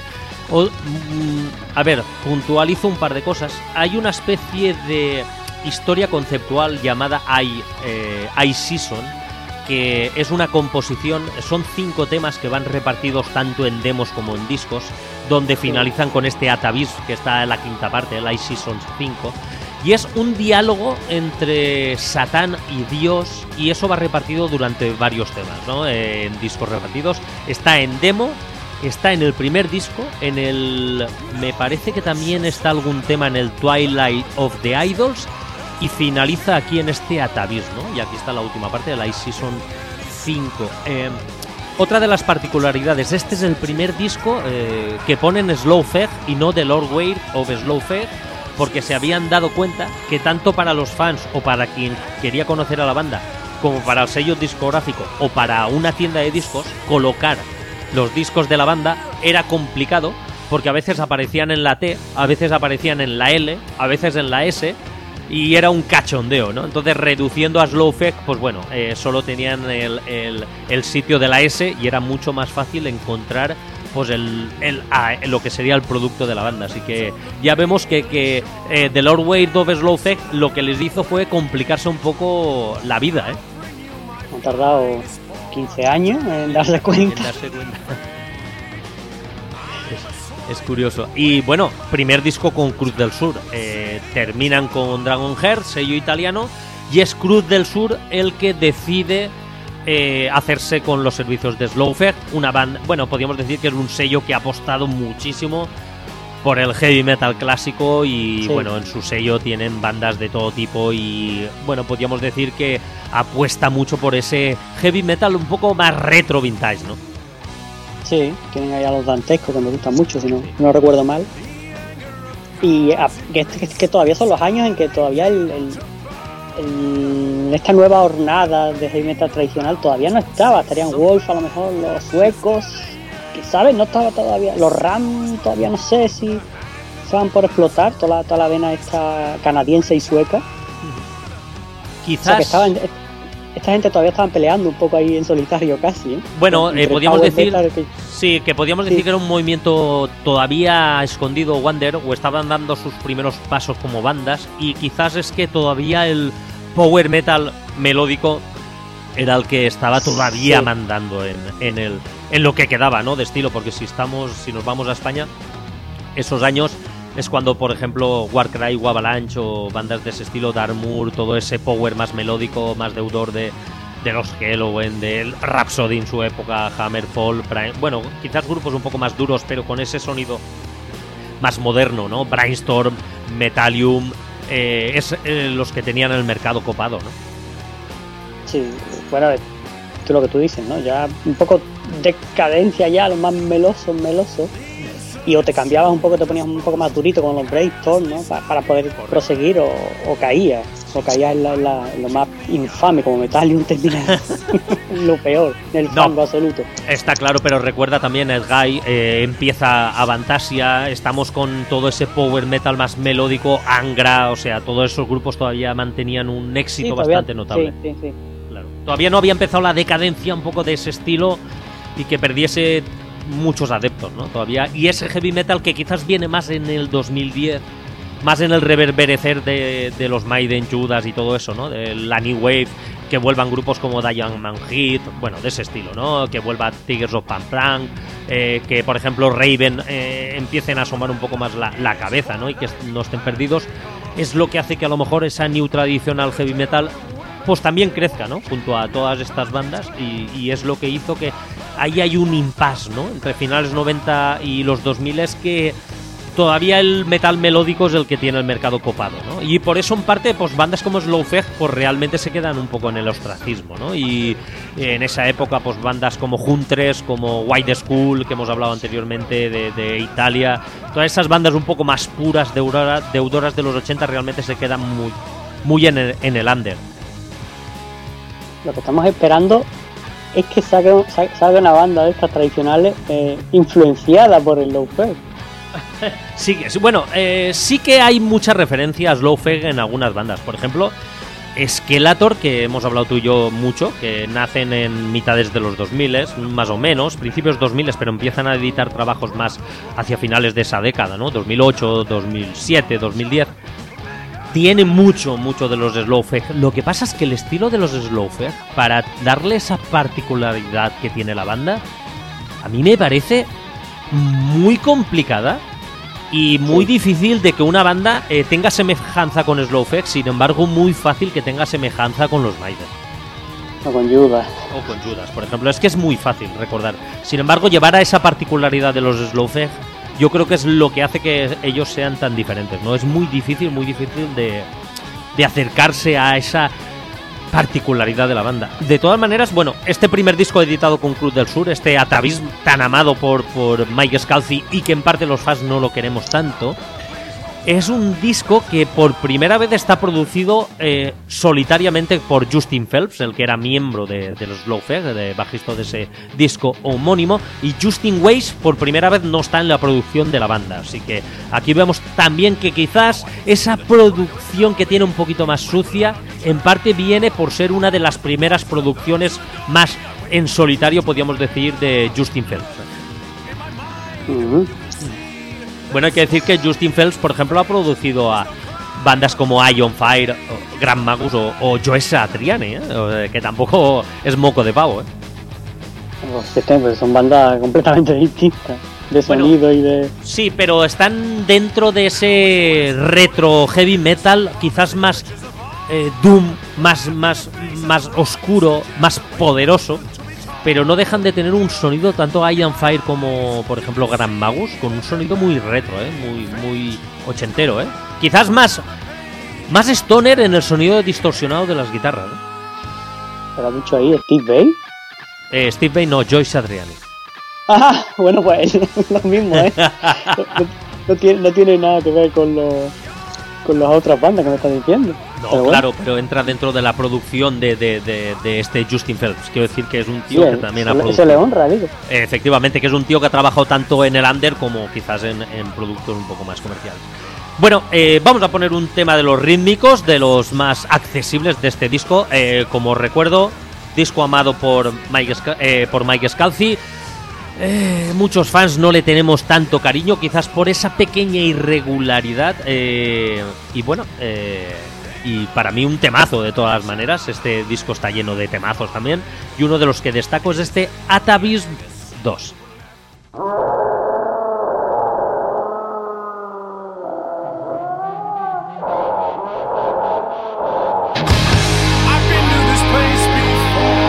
A ver, puntualizo un par de cosas. Hay una especie de historia conceptual llamada I Season, que es una composición, son 5 temas que van repartidos tanto en demos como en discos, donde finalizan con este Atavis, que está en la quinta parte, el I Season 5, y es un diálogo entre Satán y Dios, y eso va repartido durante varios temas, ¿no? En discos repartidos, está en demo, está en el primer disco, me parece que también está algún tema en el Twilight of the Idols, y finaliza aquí en este Atavis, ¿no? Y aquí está la última parte de la Season 5. Otra de las particularidades, este es el primer disco que ponen Slowfest y no The Lord Way of Slowfest, porque se habían dado cuenta que tanto para los fans o para quien quería conocer a la banda, como para el sello discográfico o para una tienda de discos, colocar los discos de la banda era complicado, porque a veces aparecían en la T, a veces aparecían en la L, a veces en la S, y era un cachondeo, ¿no? Entonces, reduciendo a Slowfest, pues bueno, solo tenían el sitio de la S, y era mucho más fácil encontrar pues lo que sería el producto de la banda. Así que ya vemos que The Lord Way of Slowfest lo que les hizo fue complicarse un poco la vida, ¿eh? Han tardado 15 años en darse cuenta. Es curioso. Y bueno, primer disco con Cruz del Sur. Terminan con Dragon Heart, sello italiano, y es Cruz del Sur el que decide hacerse con los servicios de Slowfest, una banda, bueno, podríamos decir que es un sello que ha apostado muchísimo por el heavy metal clásico y bueno, en su sello tienen bandas de todo tipo y bueno, podríamos decir que apuesta mucho por ese heavy metal un poco más retro vintage, ¿no? Sí, tienen ahí a los dantescos que me gustan mucho, si no recuerdo mal. Y que todavía son los años en que todavía esta nueva hornada de heavy metal tradicional todavía no estaba. Estarían Wolf, a lo mejor los suecos, que sabes, no estaba todavía. Los Ram todavía no sé si se van por explotar, toda la vena esta canadiense y sueca. Quizás... O sea, que esta gente todavía estaban peleando un poco ahí en solitario casi, ¿eh? Bueno, podríamos decir que podíamos decir que era un movimiento todavía escondido, Wander, o estaban dando sus primeros pasos como bandas, y quizás es que todavía el power metal melódico era el que estaba todavía mandando en lo que quedaba, ¿no? De estilo, porque si nos vamos a España, esos años es cuando, por ejemplo, Warcry o Avalanche o bandas de ese estilo, Dark Moor, todo ese power más melódico, más deudor de de los Helloween, del Rhapsody en su época, Hammerfall, bueno, quizás grupos un poco más duros, pero con ese sonido más moderno, ¿no? Brainstorm, Metallium, los que tenían el mercado copado, ¿no? Sí, bueno, lo que tú dices, ¿no? Ya un poco decadencia ya, los más melosos, y o te cambiabas un poco, te ponías un poco más durito con los Brainstorm, ¿no? Para poder proseguir, o caías en lo más infame, como Metallium termina lo peor, en el fango absoluto. Está claro, pero recuerda también el Guy, empieza Avantasia, estamos con todo ese power metal más melódico, Angra, o sea, todos esos grupos todavía mantenían un éxito bastante notable. Sí. Claro. Todavía no había empezado la decadencia un poco de ese estilo y que perdiese muchos adeptos, ¿no? Todavía. Y ese heavy metal que quizás viene más en el 2010, más en el reverberecer de los Maiden, Judas y todo eso, ¿no? De la New Wave, que vuelvan grupos como Diamond Head, bueno, de ese estilo, ¿no? Que vuelva Tigers of Pan, que por ejemplo Raven empiecen a asomar un poco más la cabeza, ¿no? Y que no estén perdidos. Es lo que hace que a lo mejor esa new tradicional heavy metal pues también crezca, ¿no? Junto a todas estas bandas, y es lo que hizo que ahí hay un impasse, ¿no? Entre finales 90 y los 2000 es que todavía el metal melódico es el que tiene el mercado copado, ¿no? Y por eso en parte pues bandas como Slowfeg pues realmente se quedan un poco en el ostracismo, ¿no? Y en esa época pues bandas como Huntress, como White School, que hemos hablado anteriormente de Italia, todas esas bandas un poco más puras, deudoras de los 80 realmente se quedan muy en el under. Lo que estamos esperando es que salga una banda de estas tradicionales influenciada por el Slowfeg. Sí, bueno, sí que hay mucha referencia a Slowfeg en algunas bandas. Por ejemplo, Skeletor, que hemos hablado tú y yo mucho, que nacen en mitades de los 2000, más o menos, principios 2000, pero empiezan a editar trabajos más hacia finales de esa década, ¿no? 2008, 2007, 2010. Tiene mucho de los Slowfeg. Lo que pasa es que el estilo de los Slowfeg, para darle esa particularidad que tiene la banda, a mí me parece muy complicada y muy difícil de que una banda tenga semejanza con Slowfeg, sin embargo muy fácil que tenga semejanza con los Maiden. O con Judas. O con Judas, por ejemplo. Es que es muy fácil recordar. Sin embargo, llevar a esa particularidad de los Slowfeg, yo creo que es lo que hace que ellos sean tan diferentes, ¿no? Es muy difícil de acercarse a esa particularidad de la banda. De todas maneras, bueno, este primer disco editado con Cruz del Sur, este atavismo tan amado por Mike Scalzi y que en parte los fans no lo queremos tanto, es un disco que por primera vez está producido solitariamente por Justin Phelps, el que era miembro de los Slowfeg, de bajista de ese disco homónimo, y Justin Weiss por primera vez no está en la producción de la banda, así que aquí vemos también que quizás esa producción que tiene un poquito más sucia en parte viene por ser una de las primeras producciones más en solitario, podríamos decir, de Justin Phelps. Bueno, hay que decir que Justin Phelps, por ejemplo, ha producido a bandas como Eye on Fire, Grand Magus o Joe Satriani, que tampoco es moco de pavo. Pues son bandas completamente distintas de sonido y de... Sí, pero están dentro de ese retro heavy metal, quizás más doom, más oscuro, más poderoso, pero no dejan de tener un sonido tanto Eye on Fire como, por ejemplo, Grand Magus, con un sonido muy retro, muy ochentero, quizás más stoner en el sonido distorsionado de las guitarras, ¿no? ¿Pero ha dicho ahí Steve Vai? Steve Vai no, Joe Satriani. Ah, bueno, pues lo mismo, no tiene nada que ver con las otras bandas que me estás diciendo. No, pero claro, bueno. pero entra dentro de la producción de este Justin Phelps. Quiero decir que es un tío que también ha producido. Eso le honra, digo. Efectivamente, que es un tío que ha trabajado tanto en el under como quizás en productos un poco más comerciales. Bueno, vamos a poner un tema de los rítmicos, de los más accesibles de este disco. Como recuerdo, disco amado por Mike Scalzi. Muchos fans no le tenemos tanto cariño, quizás por esa pequeña irregularidad. Y bueno, y para mí un temazo de todas las maneras. Este disco está lleno de temazos también, y uno de los que destaco es este Atavism 2. I've been to this place before.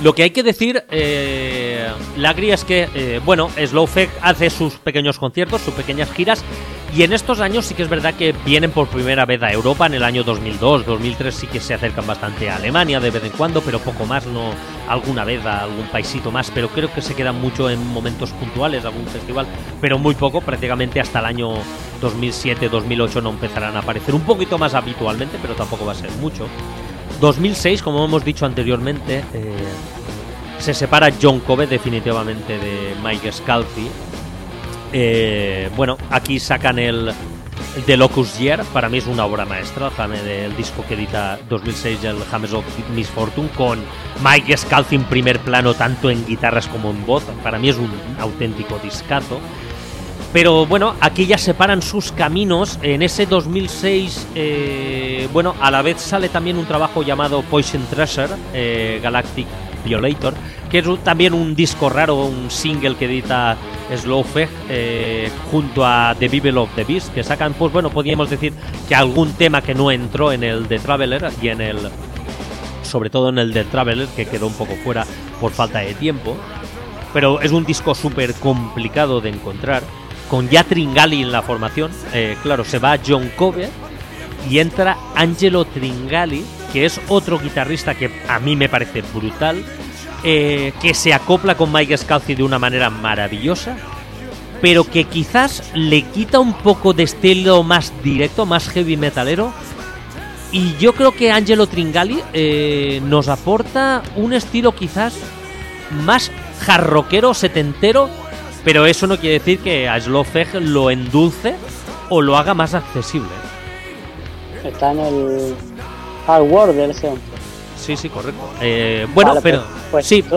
Lo que hay que decir, Lagri, es que, bueno, Slowthug hace sus pequeños conciertos, sus pequeñas giras, y en estos años sí que es verdad que vienen por primera vez a Europa. En el año 2002, 2003 sí que se acercan bastante a Alemania de vez en cuando, pero poco más, no alguna vez a algún paisito más, pero creo que se quedan mucho en momentos puntuales, algún festival, pero muy poco, prácticamente hasta el año 2007, 2008 no empezarán a aparecer un poquito más habitualmente, pero tampoco va a ser mucho. 2006, como hemos dicho anteriormente, se separa John Cove definitivamente de Mike Scalzi. Bueno, aquí sacan el The Locust Year. Para mí es una obra maestra el disco que edita 2006, el Hammers of Misfortune, con Mike Scalzi en primer plano tanto en guitarras como en voz. Para mí es un auténtico discazo. Pero bueno, aquí ya separan sus caminos. En ese 2006, bueno, a la vez sale también un trabajo llamado Poison Treasure, Galactic Violator, que es también un disco raro, un single que edita Slowthug junto a The Bible of the Beast, que sacan, pues bueno, podríamos decir que algún tema que no entró en el The Traveler y en el, sobre todo en el The Traveler, que quedó un poco fuera por falta de tiempo. Pero es un disco súper complicado de encontrar, con ya Tringali en la formación. Claro, se va John Cove y entra Angelo Tringali, que es otro guitarrista que a mí me parece brutal, que se acopla con Mike Scalzi de una manera maravillosa, pero que quizás le quita un poco de estilo más directo, más heavy metalero. Y yo creo que Angelo Tringali nos aporta un estilo quizás más hard rockero, setentero, pero eso no quiere decir que a Slowthug lo endulce o lo haga más accesible. Está en el Hard World del ese. Sí, sí, correcto. Bueno, vale, pero pues sí.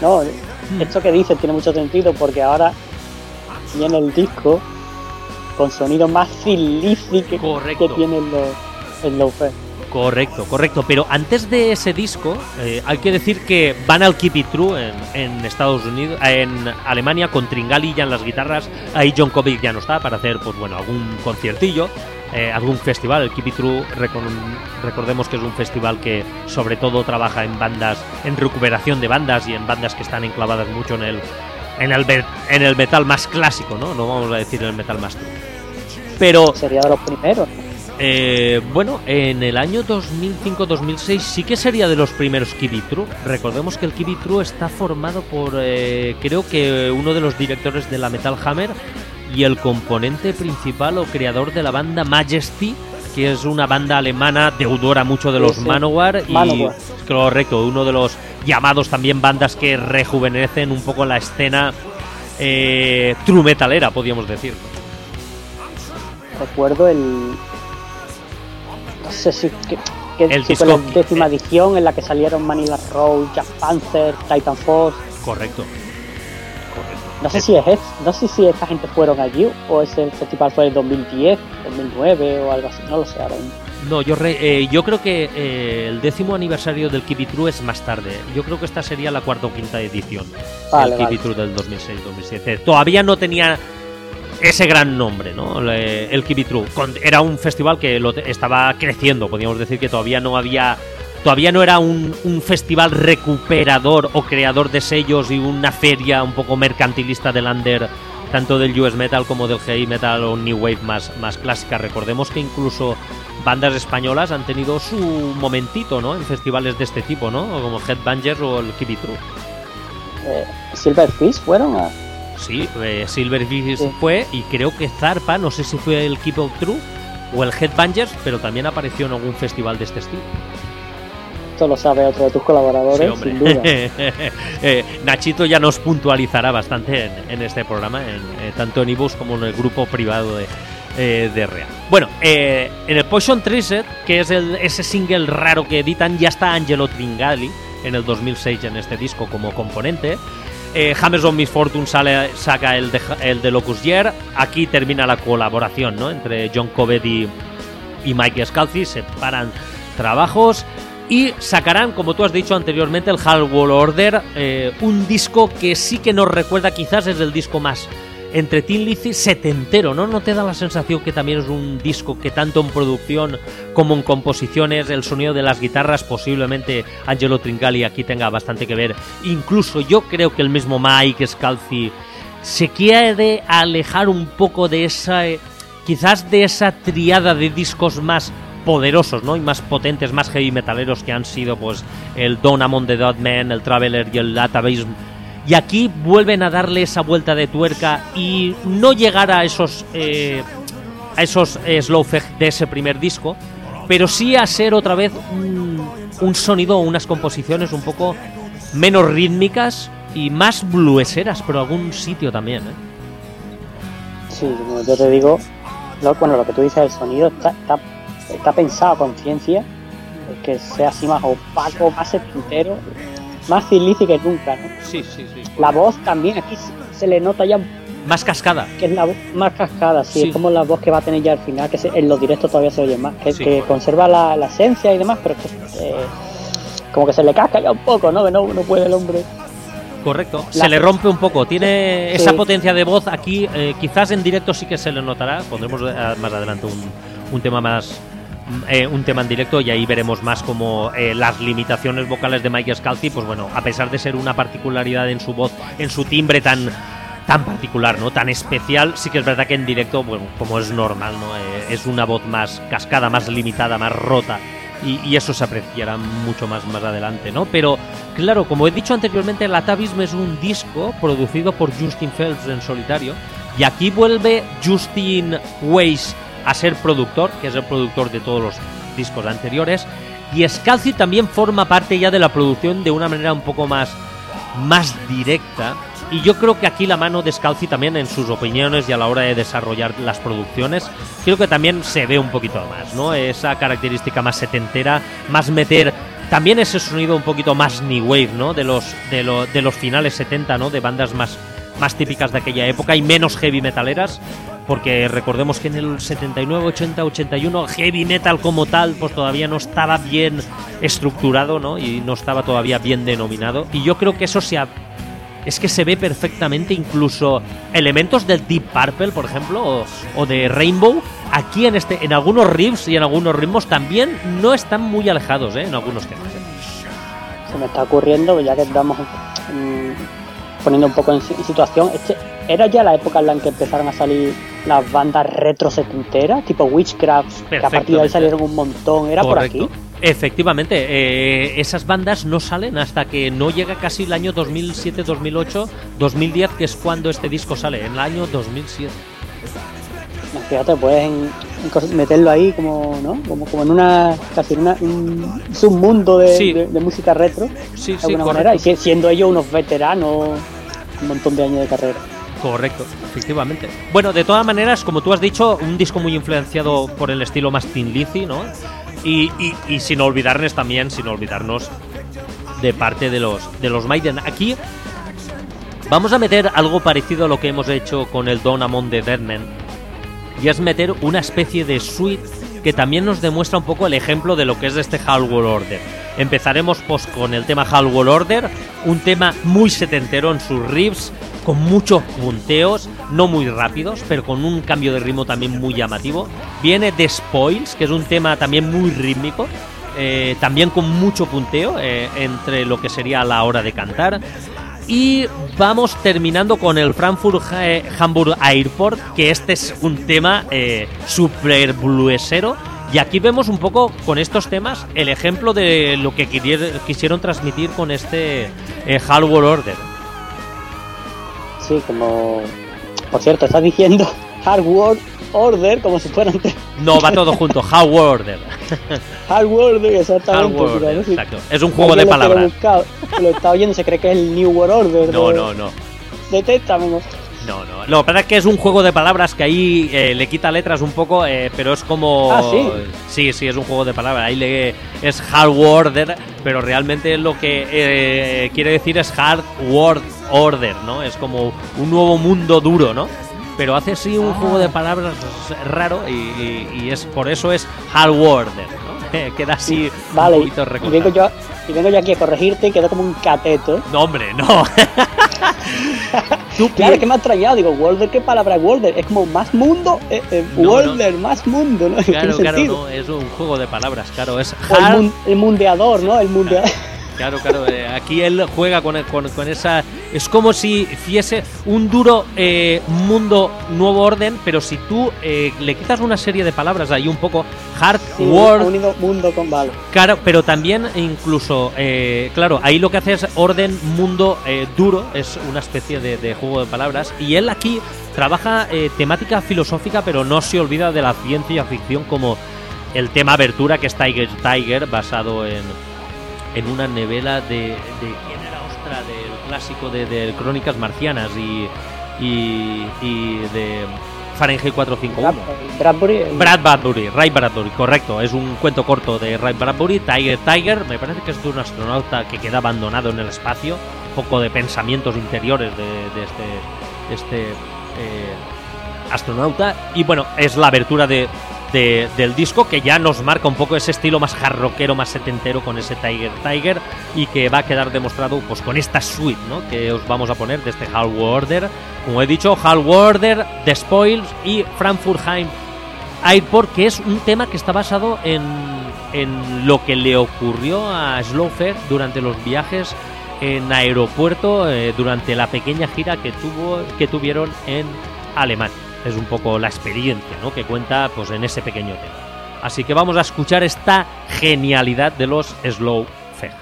Esto que dices tiene mucho sentido, porque ahora viene el disco con sonido más silífico que tiene el Slowthug. Correcto. Pero antes de ese disco, hay que decir que van al Keep It True en Estados Unidos, en Alemania, con Tringali ya en las guitarras. Ahí John Cove ya no está para hacer, pues bueno, algún conciertillo, algún festival. El Keep It True, recordemos que es un festival que sobre todo trabaja en bandas, en recuperación de bandas y en bandas que están enclavadas mucho en el metal más clásico, ¿no? No vamos a decir el metal más true. Pero sería de los primeros. Bueno, en el año 2005-2006 sí que sería de los primeros Keep It True. Recordemos que el Keep It True está formado por, creo que uno de los directores de la Metal Hammer y el componente principal o creador de la banda Majesty, que es una banda alemana deudora mucho de los Manowar. Y correcto, uno de los llamados también bandas que rejuvenecen un poco la escena true metalera, podríamos decir. Recuerdo no sé si fue la 10ª edición en la que salieron Manila Road, Jack Panther, Titan Force. Correcto. No sé si esta gente fueron allí o ese festival fue en 2010, 2009 o algo así, no lo sé ahora mismo. No, yo creo que el 10º aniversario del Keep It True es más tarde. Yo creo que esta sería la 4ª o 5ª edición. El Keep It True del 2006-2007. Todavía no tenía ese gran nombre, ¿no? El Keep It True. Era un festival que estaba creciendo, podríamos decir que todavía no era un festival recuperador o creador de sellos y una feria un poco mercantilista del under, tanto del US Metal como del Heavy Metal o New Wave más clásica. Recordemos que incluso bandas españolas han tenido su momentito, ¿no? En festivales de este tipo, ¿no? Como Headbangers o el Keep It True. Silverfish fueron a... Sí, Silverfish fue, y creo que Zarpa, no sé si fue el Keep It True o el Headbangers, pero también apareció en algún festival de este estilo. Esto lo sabe otro de tus colaboradores, sí, sin duda. Nachito ya nos puntualizará bastante en este programa, tanto en iBus como en el grupo privado de Rea. Bueno, en el Poison Treasure, que es ese single raro que editan, ya está Angelo Tringali en el 2006 en este disco como componente. Hammers of Misfortune saca el de Locust Year. Aquí termina la colaboración, ¿no? Entre John Cove y Mike Scalzi. Separan trabajos y sacarán, como tú has dicho anteriormente, el Hard World Order, un disco que sí que nos recuerda, quizás es el disco más entre Thin Lizzy setentero, ¿no? ¿No te da la sensación que también es un disco que tanto en producción como en composiciones, el sonido de las guitarras, posiblemente Angelo Tringali aquí tenga bastante que ver? Incluso yo creo que el mismo Mike Scalzi se quiere alejar un poco de esa, quizás de esa triada de discos más poderosos, ¿no? Y más potentes, más heavy metaleros que han sido pues el Dawn Among the Dead Men, el Traveler y el Atavism. Y aquí vuelven a darle esa vuelta de tuerca y no llegar a esos slow feg de ese primer disco, pero sí a ser otra vez un sonido o unas composiciones un poco menos rítmicas y más blueseras, pero algún sitio también, ¿eh? Sí, como yo te digo, lo que tú dices, el sonido está pensado a conciencia, que sea así más opaco, más setentero, más Thin Lizzy que nunca, ¿no? Sí. La voz también aquí se le nota ya más cascada, que es la voz más cascada, sí. Sí. Es como la voz que va a tener ya al final, que en los directos todavía se oye más, que Sí. conserva la esencia y demás, pero que como que se le casca ya un poco, ¿no? Que no puede el hombre. correcto, se le rompe un poco, tiene Sí. esa potencia de voz aquí, quizás en directo sí que se le notará, pondremos más adelante un tema más, un tema en directo y ahí veremos más como las limitaciones vocales de Mike Scalzi, pues bueno, a pesar de ser una particularidad en su voz, en su timbre tan particular, ¿no? Tan especial, sí que es verdad que en directo, bueno, como es normal, ¿no? Es una voz más cascada, más limitada, más rota. Y eso se apreciará mucho más adelante, ¿no? Pero, claro, como he dicho anteriormente, el Atavism es un disco producido por Justin Phelps en solitario. Y aquí vuelve Justin Weiss a ser productor, que es el productor de todos los discos anteriores. Y Scalzi también forma parte ya de la producción de una manera un poco más directa. Y yo creo que aquí la mano de Scalzi también en sus opiniones y a la hora de desarrollar las producciones, creo que también se ve un poquito más, ¿no? Esa característica más setentera, más meter también ese sonido un poquito más new wave, ¿no? De los finales 70, ¿no? De bandas más típicas de aquella época y menos heavy metaleras, porque recordemos que en el 79, 80, 81 el heavy metal como tal pues todavía no estaba bien estructurado, ¿no? Y no estaba todavía bien denominado, y yo creo que eso es que se ve perfectamente, incluso elementos del Deep Purple, por ejemplo, o de Rainbow, aquí en algunos riffs y en algunos ritmos también no están muy alejados, en algunos temas. Se me está ocurriendo, ya que estamos poniendo un poco en situación, era ya la época en la que empezaron a salir las bandas retro setenteras, tipo Witchcraft, que a partir de ahí salieron un montón, ¿era correcto. Por aquí? Efectivamente, esas bandas no salen hasta que no llega casi el año 2007, 2008, 2010, que es cuando este disco sale, en el año 2007. Fíjate, puedes meterlo ahí como, ¿no? Como en una casi en un submundo de música retro, sí, de alguna correcto. manera, y siendo ellos unos veteranos, un montón de años de carrera. Correcto, efectivamente. Bueno, de todas maneras, como tú has dicho, un disco muy influenciado por el estilo más Thin Lizzy, ¿no? Y sin olvidarnos de parte de los Maiden. Aquí vamos a meter algo parecido a lo que hemos hecho con el Dawn Among the Dead Men, y es meter una especie de suite que también nos demuestra un poco el ejemplo de lo que es este Hall World Order. Empezaremos pues con el tema Hall World Order, un tema muy setentero en sus riffs, con muchos punteos, no muy rápidos, pero con un cambio de ritmo también muy llamativo. Viene The Spoils, que es un tema también muy rítmico, también con mucho punteo entre lo que sería la hora de cantar. Y vamos terminando con el Frankfurt Hamburg Airport, que este es un tema super bluesero. Y aquí vemos un poco con estos temas el ejemplo de lo que quisieron transmitir con este Hall World Order. Sí, como... Por cierto, estás diciendo Hard World Order como si fueran... No, va todo junto, Hall World Order. Hard World Order, exactamente. Hall World Order, ¿no? exacto. Es un juego de palabras. Lo está oyendo, se cree que es el New World Order. No. Detéctame, ¿no? No. Lo que pasa es que es un juego de palabras que ahí le quita letras un poco, pero es como... Ah, ¿sí? Sí, es un juego de palabras. Ahí es Hard World Order, pero realmente lo que quiere decir es Hard World Order, ¿no? Es como un nuevo mundo duro, ¿no? Pero hace sí un juego de palabras raro y es por eso es Hard World Order, ¿no? Queda así Vale, un poquito y recortado. vengo yo aquí a corregirte y quedo como un cateto. No, hombre, no. Tú Claro, es que me ha extrañado. Digo, Wolder, ¿qué palabra es Wolder? Es como más mundo, No, Wolder, más mundo, ¿no? Claro, ¿Tiene claro, sentido? no, es un juego de palabras, claro, es O hard. el mundeador, ¿no? El mundeador. Claro, aquí él juega con esa... Es como si hiciese un duro mundo nuevo orden, pero si tú le quitas una serie de palabras ahí un poco, hard, Sí, world, ha unido mundo con vale. claro, pero también incluso, claro, ahí lo que hace es orden, mundo, duro, es una especie de juego de palabras, y él aquí trabaja temática filosófica, pero no se olvida de la ciencia ficción como el tema abertura, que es Tiger, basado en una novela de ¿quién era? Ostra, del clásico de Crónicas Marcianas y de Fahrenheit 451. Ray Bradbury, correcto. Es un cuento corto de Ray Bradbury, Tiger, me parece que es de un astronauta que queda abandonado en el espacio, un poco de pensamientos interiores de este astronauta, y bueno, es la abertura del disco, que ya nos marca un poco ese estilo más hard-rockero, más setentero, con ese Tiger, y que va a quedar demostrado pues con esta suite, ¿no?, que os vamos a poner de este Half Order. Como he dicho, Half Order, The Spoils y Frankfurt-Heim Airport, que es un tema que está basado en lo que le ocurrió a Slowfair durante los viajes en aeropuerto, durante la pequeña gira que tuvieron en Alemania. Es un poco la experiencia, ¿no?, que cuenta pues en ese pequeño tema. Así que vamos a escuchar esta genialidad de los Slowfair.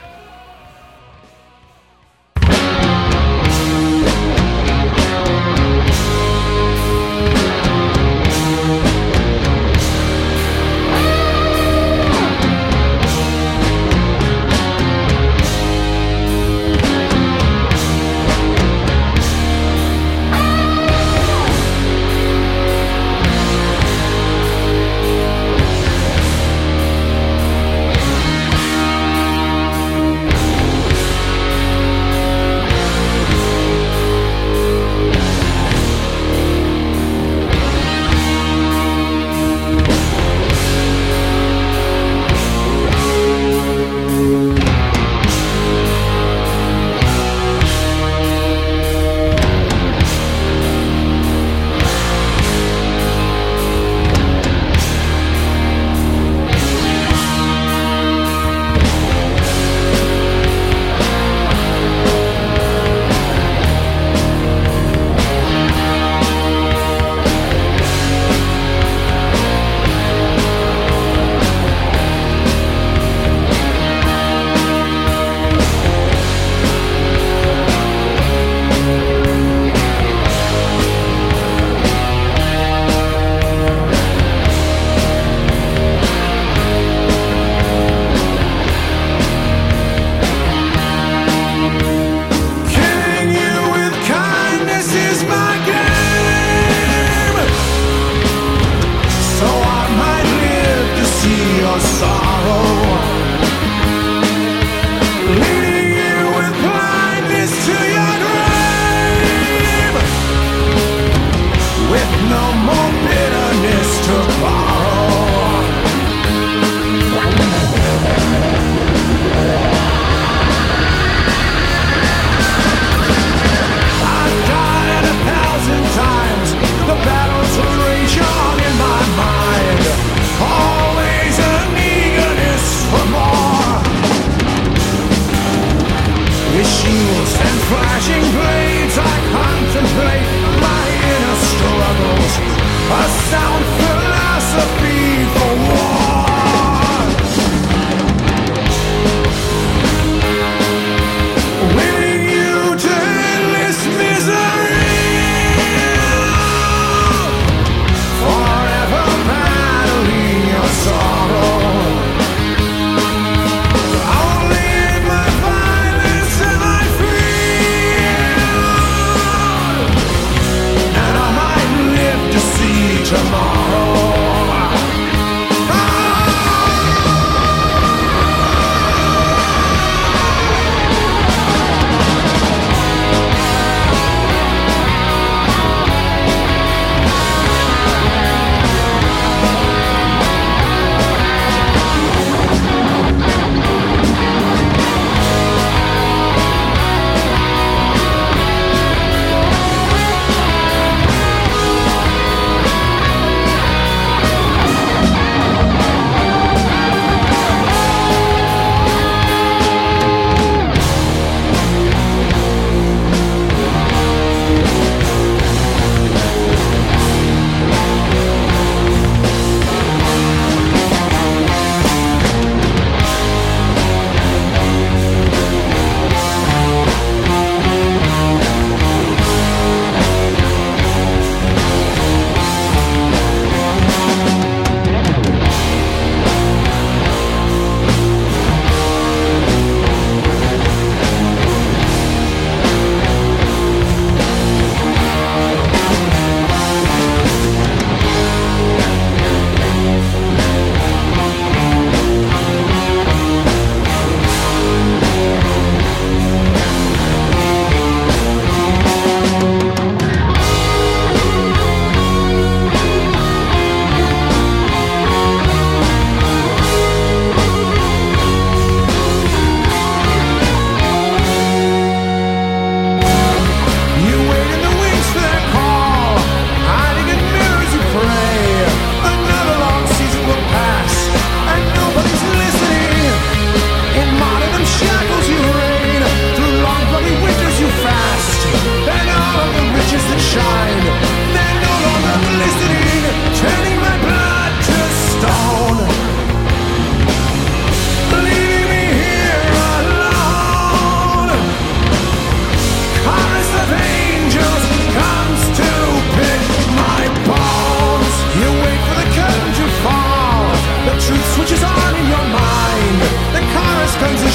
Tomorrow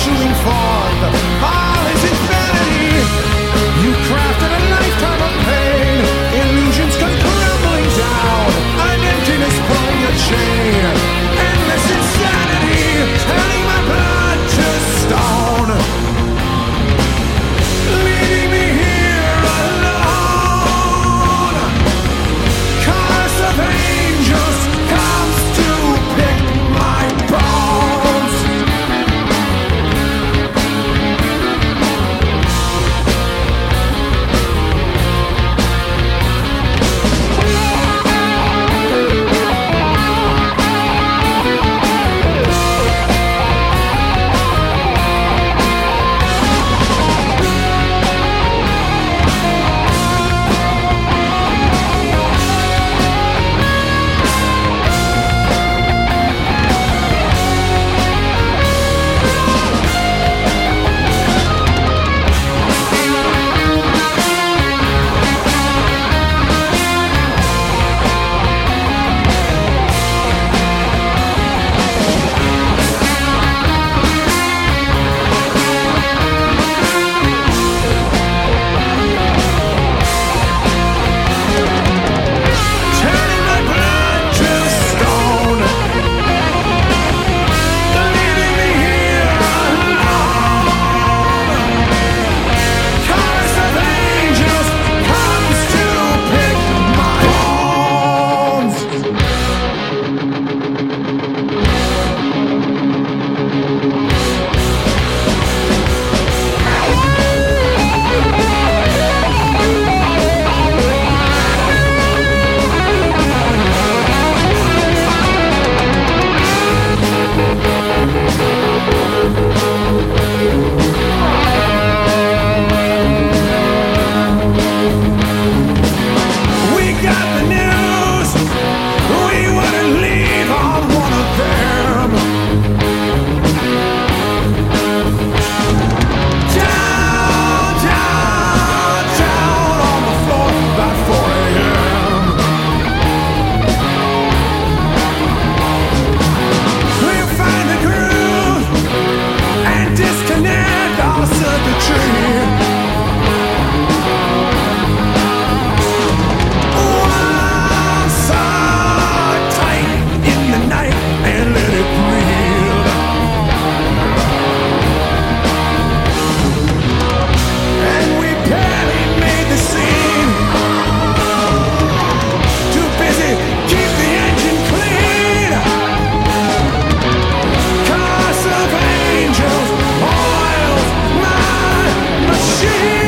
issuing forth all his infinity. You crafted a lifetime of pain. Illusions come crumbling down. An emptiness pulling a chain. Endless insanity, turning my blood to stone. Leaving me here alone. Chorus of angels comes to pick my bones. Turning my blood to stone. Leaving me here alone. Chorus of angels comes to pick my bones. We got the news. We wouldn't leave on one of them. Down, down, down on the floor by 4 a.m. We'll find the groove and disconnect our circuitry. One side tight in the night and let it breathe. And we barely made the scene. Too busy, keep the engine clean. Chorus of angels oils my machine.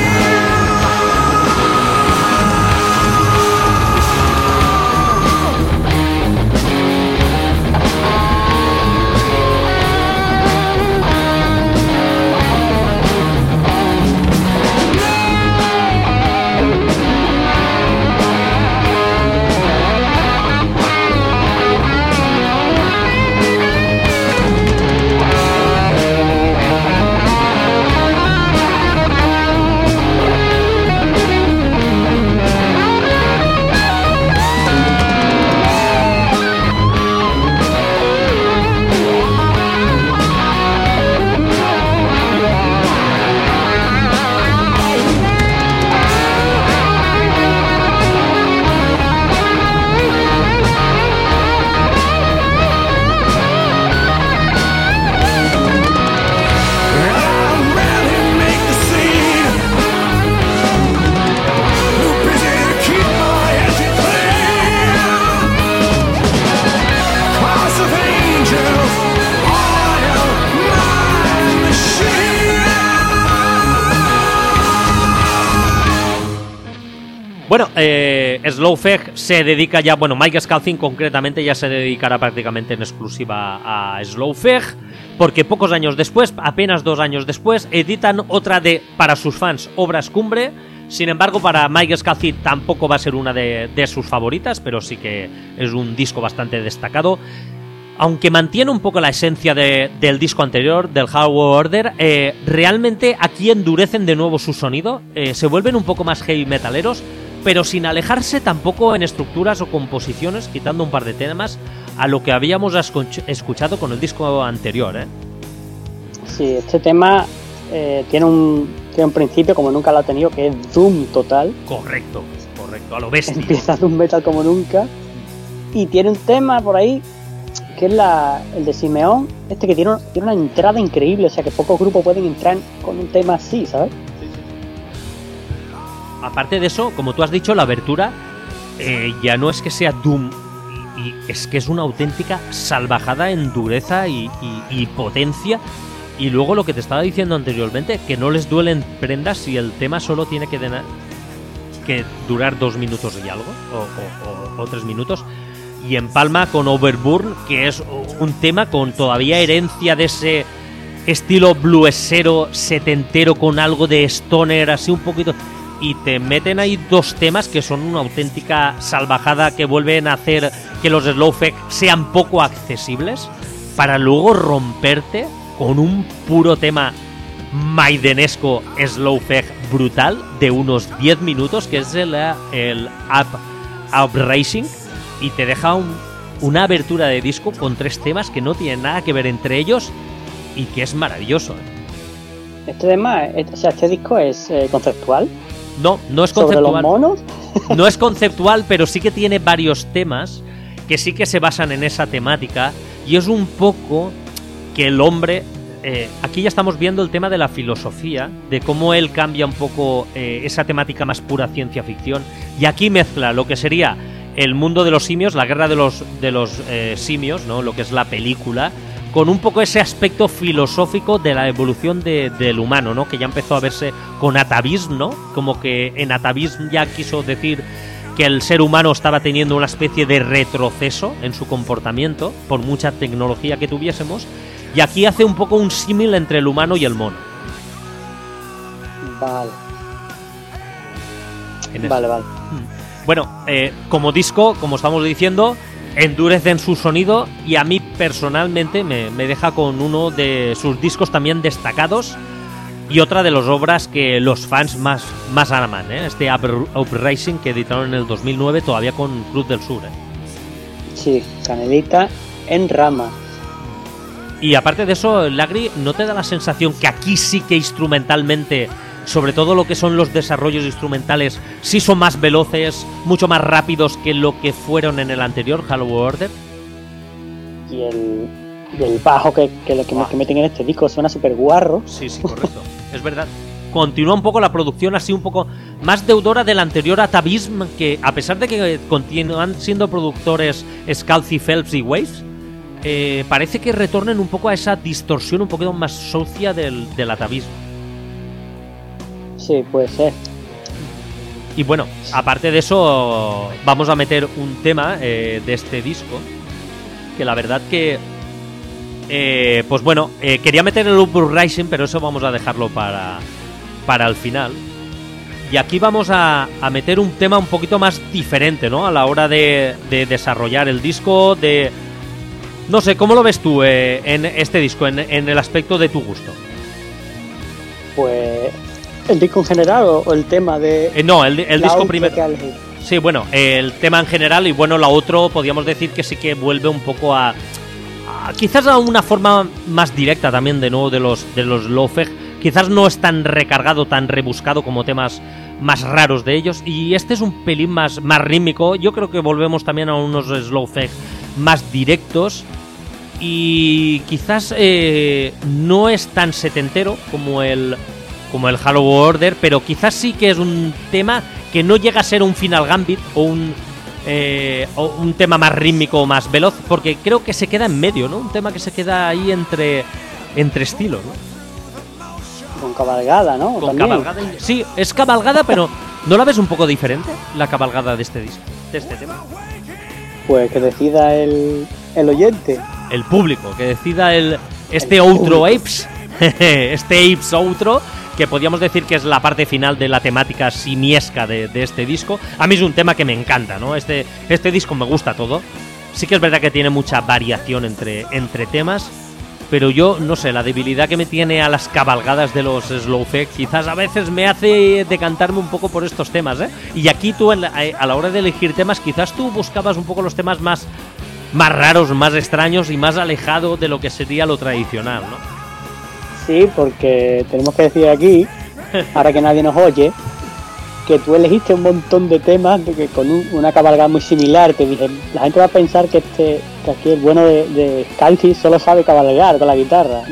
Bueno, Slowfeg se dedica ya, bueno, Mike Scalzing concretamente ya se dedicará prácticamente en exclusiva a Slowfeg, porque pocos años después, apenas 2 años después, editan otra de, para sus fans, obras cumbre. Sin embargo, para Mike Scalzi tampoco va a ser una de sus favoritas, pero sí que es un disco bastante destacado. Aunque mantiene un poco la esencia del disco anterior, del Hardware Order, realmente aquí endurecen de nuevo su sonido, se vuelven un poco más heavy metaleros, pero sin alejarse tampoco en estructuras o composiciones, quitando un par de temas a lo que habíamos escuchado con el disco anterior, ¿eh? Sí, este tema tiene un principio como nunca lo ha tenido, que es Doom total. Correcto, a lo bestia. Empieza Doom Metal como nunca. Y tiene un tema por ahí, que es el de Simeón, que tiene una entrada increíble, o sea que pocos grupos pueden entrar con un tema así, ¿sabes? Aparte de eso, como tú has dicho, la abertura ya no es que sea Doom, y es que es una auténtica salvajada en dureza y potencia. Y luego lo que te estaba diciendo anteriormente, que no les duelen prendas si el tema solo tiene que durar 2 minutos y algo, o 3 minutos. Y empalma con Overburn, que es un tema con todavía herencia de ese estilo bluesero, setentero, con algo de stoner, así un poquito. Y te meten ahí 2 temas que son una auténtica salvajada, que vuelven a hacer que los Slowfeg sean poco accesibles, para luego romperte con un puro tema maidenesco Slowfeg brutal de unos 10 minutos, que es el Uprising, y te deja una abertura de disco con 3 temas que no tienen nada que ver entre ellos y que es maravilloso. Este disco es conceptual. No es conceptual. ¿Sobre los monos? No es conceptual, pero sí que tiene varios temas que sí que se basan en esa temática, y es un poco que el hombre... aquí ya estamos viendo el tema de la filosofía, de cómo él cambia un poco esa temática más pura ciencia ficción, y aquí mezcla lo que sería el mundo de los simios, la guerra de los simios, ¿no? Lo que es la película, con un poco ese aspecto filosófico de la evolución del humano, ¿no? Que ya empezó a verse con Atavism, ¿no? Como que en Atavism ya quiso decir que el ser humano estaba teniendo una especie de retroceso en su comportamiento por mucha tecnología que tuviésemos, y aquí hace un poco un símil entre el humano y el mono. Vale. Vale. Bueno, como disco, como estamos diciendo, endurecen su sonido, y a mí personalmente me deja con uno de sus discos también destacados, y otra de las obras que los fans más aman, este Uprising, que editaron en el 2009 todavía con Cruz del Sur. Sí, canelita en rama. Y aparte de eso, Lagri, ¿no te da la sensación que aquí sí que instrumentalmente, sobre todo lo que son los desarrollos instrumentales, sí son más veloces, mucho más rápidos que lo que fueron en el anterior, Hollow Order? Y el bajo que meten en este disco suena súper guarro. Sí, correcto. Es verdad. Continúa un poco la producción así un poco más deudora del anterior Atavism, que a pesar de que continúan siendo productores Scalzi, Phelps y Waves, parece que retornen un poco a esa distorsión un poquito más sucia del Atavism. Sí, puede ser. Y bueno, aparte de eso, vamos a meter un tema de este disco, que la verdad que pues bueno, quería meter el Uprising, pero eso vamos a dejarlo para el final. Y aquí vamos a meter un tema un poquito más diferente, ¿no? A la hora de desarrollar el disco, no sé, ¿cómo lo ves tú en este disco, en el aspecto de tu gusto? Pues... ¿el disco en general o el tema de...? No, el disco primero. Sí, bueno, el tema en general, y bueno, la otro podríamos decir que sí que vuelve un poco a quizás a una forma más directa también de nuevo de los Slowfeg. Quizás no es tan recargado, tan rebuscado como temas más raros de ellos, y este es un pelín más rítmico. Yo creo que volvemos también a unos Slowfeg más directos, y quizás no es tan setentero como el Hollow Order, pero quizás sí que es un tema que no llega a ser un Final Gambit o un tema más rítmico o más veloz, porque creo que se queda en medio, ¿no? Un tema que se queda ahí entre estilos, ¿no? Con cabalgada, ¿no? Con cabalgada. Sí, es cabalgada, pero ¿no la ves un poco diferente, la cabalgada de este disco, de este tema? Pues que decida el oyente. El público, que decida este outro Apes. Este Apes outro, que podríamos decir que es la parte final de la temática simiesca de este disco. A mí es un tema que me encanta, ¿no? Este disco me gusta todo. Sí que es verdad que tiene mucha variación entre temas, pero yo, no sé, la debilidad que me tiene a las cabalgadas de los Slowfeg quizás a veces me hace decantarme un poco por estos temas, ¿eh? Y aquí tú, a la hora de elegir temas, quizás tú buscabas un poco los temas más raros, más extraños y más alejado de lo que sería lo tradicional, ¿no? Sí, porque tenemos que decir aquí, ahora que nadie nos oye, que tú elegiste un montón de temas con una cabalgada muy similar. Te dije, la gente va a pensar que aquí el bueno de Scalzi solo sabe cabalgar con la guitarra.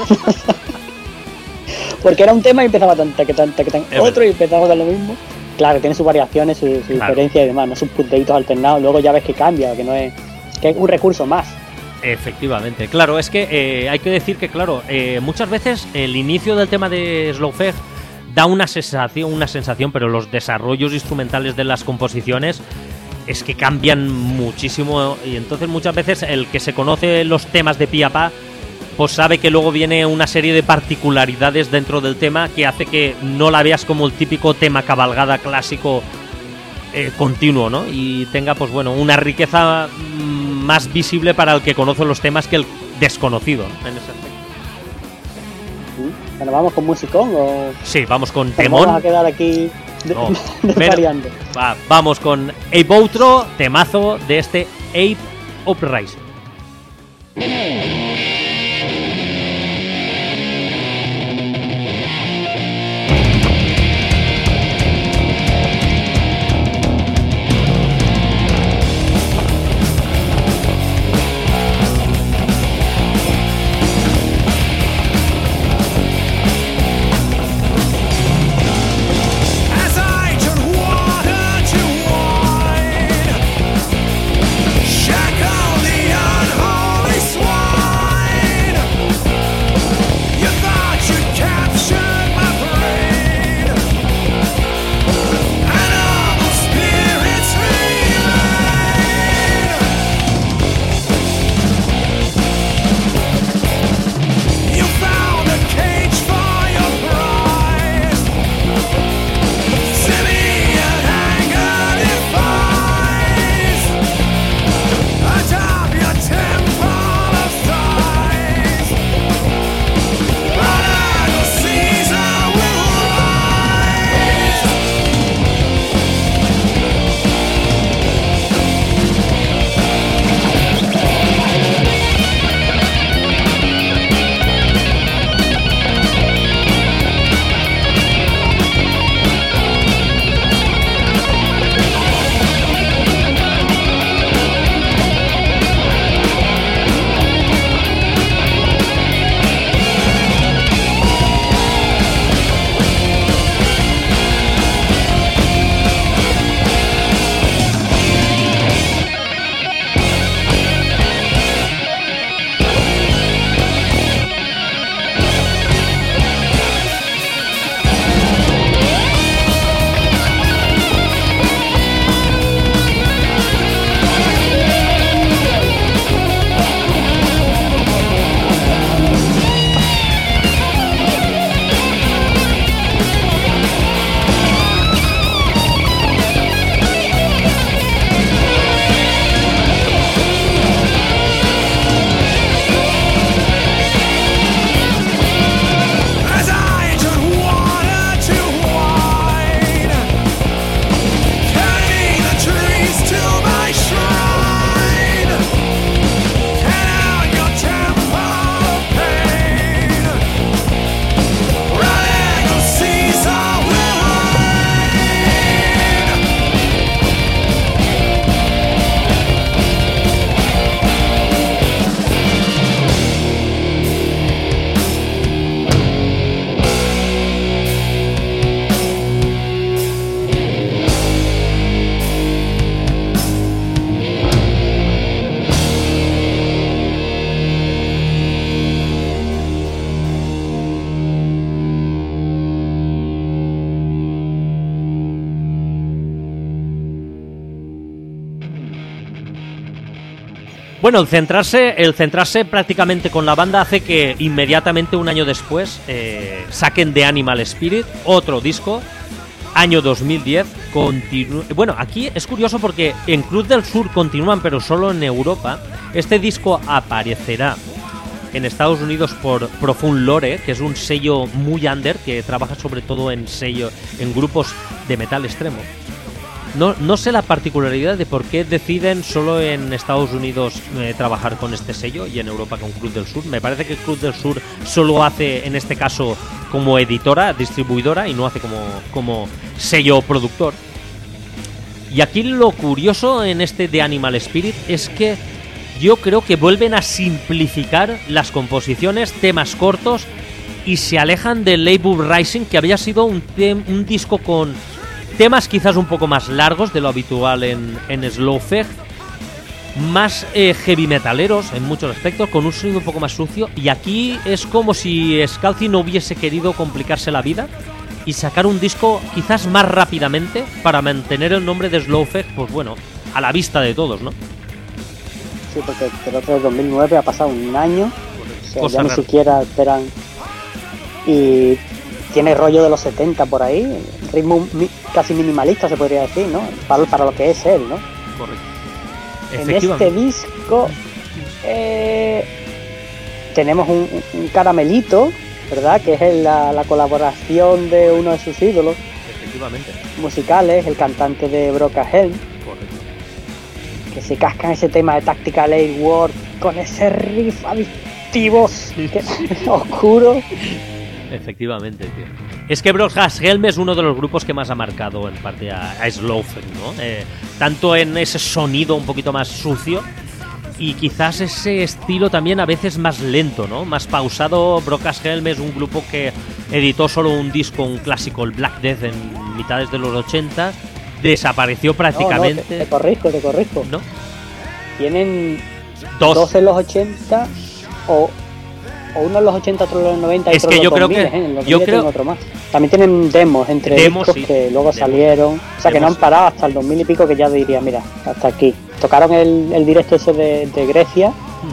Porque era un tema y empezaba tan, otro y empezaba con lo mismo. Claro, tiene sus variaciones, su diferencia y demás, no sus punteitos alternados. Luego ya ves que cambia, que es un recurso más. Efectivamente, claro, es que hay que decir que, claro, muchas veces el inicio del tema de Slowthug da una sensación, pero los desarrollos instrumentales de las composiciones es que cambian muchísimo, y entonces muchas veces el que se conoce los temas de pi a pa pues sabe que luego viene una serie de particularidades dentro del tema que hace que no la veas como el típico tema cabalgada clásico continuo, ¿no? Y tenga, pues bueno, una riqueza más visible para el que conoce los temas que el desconocido, ¿no? En ese aspecto. Bueno, ¿vamos con musicón o...? Sí, vamos con temón. Vamos a quedar aquí variando. Vamos con Ape Outro, temazo de este Ape Uprising. Bueno, el centrarse prácticamente con la banda hace que inmediatamente un año después saquen The Animal Spirit, otro disco, año 2010. Bueno, aquí es curioso porque en Cruz del Sur continúan, pero solo en Europa. Este disco aparecerá en Estados Unidos por Profund Lore, que es un sello muy under que trabaja sobre todo en grupos de metal extremo. No sé la particularidad de por qué deciden solo en Estados Unidos trabajar con este sello y en Europa con Cruz del Sur. Me parece que Cruz del Sur solo hace, en este caso, como editora, distribuidora, y no hace como sello productor. Y aquí lo curioso en este de Animal Spirit es que yo creo que vuelven a simplificar las composiciones, temas cortos, y se alejan del Label Rising, que había sido un disco con temas quizás un poco más largos de lo habitual en Slowthog, más heavy metaleros en muchos aspectos, con un sonido un poco más sucio. Y aquí es como si Scalzi no hubiese querido complicarse la vida y sacar un disco quizás más rápidamente para mantener el nombre de Slowthog, pues bueno, a la vista de todos, ¿no? Sí, porque el otro del 2009 ha pasado un año, o sea, ya ni siquiera esperan. Y tiene rollo de los 70 por ahí, ritmo casi minimalista se podría decir, ¿no? Para lo que es él, ¿no? Correcto. En este disco tenemos un caramelito, ¿verdad? Que es la colaboración de uno de sus ídolos musicales, el cantante de Broca Helm. Correcto. Que se cascan ese tema de Tactical Air War con ese riff adictivo oscuro. Efectivamente, tío. Es que Broca Helm es uno de los grupos que más ha marcado en parte a Slowthog, ¿no? Tanto en ese sonido un poquito más sucio y quizás ese estilo también a veces más lento, ¿no? Más pausado. Broca Helm es un grupo que editó solo un disco, un clásico, el Black Death, en mitades de los 80. Desapareció prácticamente. Te corrijo. ¿No? Tienen dos en los 80 o uno en los 80, otro en los 90 y es otro que en yo los creo 2000, que en los yo 2000 creo otro más. También tienen demos entre discos sí, que luego salieron, o sea que no han parado hasta el 2000 y pico, que ya diría, mira, hasta aquí. Tocaron el directo ese de Grecia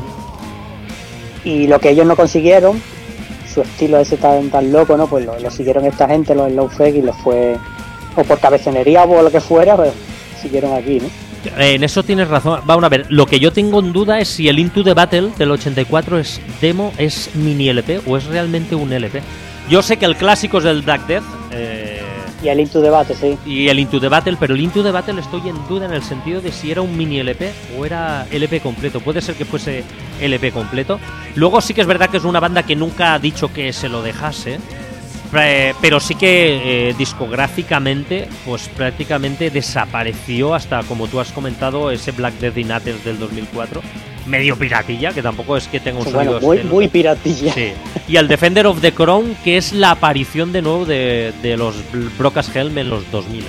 y lo que ellos no consiguieron, su estilo ese tan loco, ¿no? Pues lo siguieron esta gente, los Slowthog, y los fue, o por cabezonería o lo que fuera, pues siguieron aquí, ¿no? En eso tienes razón. Vamos a ver, lo que yo tengo en duda es si el Into the Battle del 84 es demo, es mini LP o es realmente un LP. Yo sé que el clásico es el Black Death y el Into the Battle, sí. Y el Into the Battle, pero el Into the Battle estoy en duda en el sentido de si era un mini LP o era LP completo. Puede ser que fuese LP completo. Luego sí que es verdad que es una banda que nunca ha dicho que se lo dejase, pero sí que discográficamente pues prácticamente desapareció hasta, como tú has comentado, ese Black Death Inates del 2004, medio piratilla, que tampoco es que tenga un sonido muy piratilla. Sí. Y el Defender of the Crown, que es la aparición de nuevo de los Broca Helm en los 2000.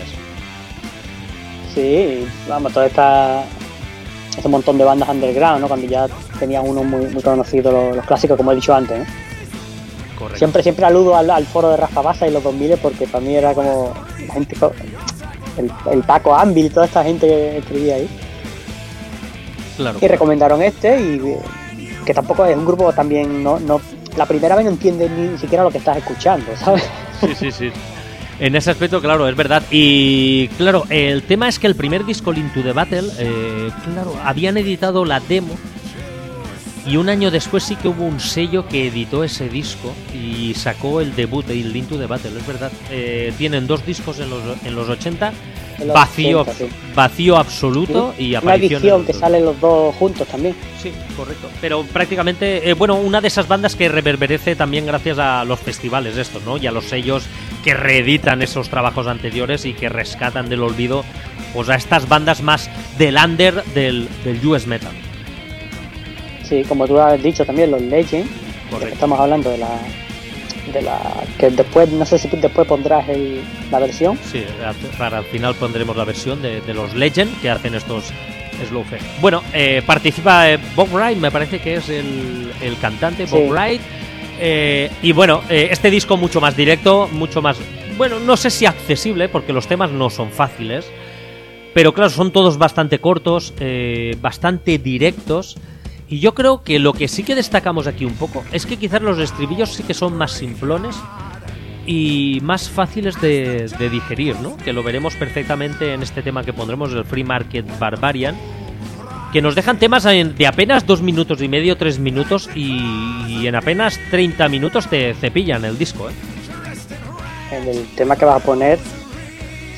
Sí, vamos, ese montón de bandas underground, ¿no? Cuando ya tenían uno muy conocido, los clásicos, como he dicho antes, ¿no? Correcto. Siempre aludo al foro de Rafa Baza y los 2000, porque para mí era como la gente, el Paco Anvil y toda esta gente que escribía ahí. Claro. Y recomendaron y que tampoco es un grupo también, no la primera vez no entiendes ni siquiera lo que estás escuchando, ¿sabes? Sí. En ese aspecto, claro, es verdad. Y claro, el tema es que el primer disco, Into the Battle, claro, habían editado la demo. Y un año después sí que hubo un sello que editó ese disco y sacó el debut, el Into the Battle, es verdad. Tienen dos discos en los 80, vacío absoluto, y una edición que salen los dos juntos también. Sí, correcto. Pero prácticamente, una de esas bandas que reverberece también gracias a los festivales estos, ¿no? Y a los sellos que reeditan esos trabajos anteriores y que rescatan del olvido pues a estas bandas más del under del US Metal. Sí, como tú has dicho también, los Legend, estamos hablando de la que después, no sé si después pondrás la versión. Sí, para al final pondremos la versión de los Legend que hacen estos Slowthog. Bueno, participa Bob Wright, me parece que es el cantante, Bob Wright. Y bueno, este disco mucho más directo, mucho más, bueno, no sé si accesible, porque los temas no son fáciles, pero claro, son todos bastante cortos, bastante directos. Y yo creo que lo que sí que destacamos aquí un poco es que quizás los estribillos sí que son más simplones y más fáciles de digerir, ¿no? Que lo veremos perfectamente en este tema que pondremos, el Free Market Barbarian, que nos dejan temas de apenas 2 minutos y medio, 3 minutos, y en apenas 30 minutos te cepillan el disco, ¿eh? En el tema que vas a poner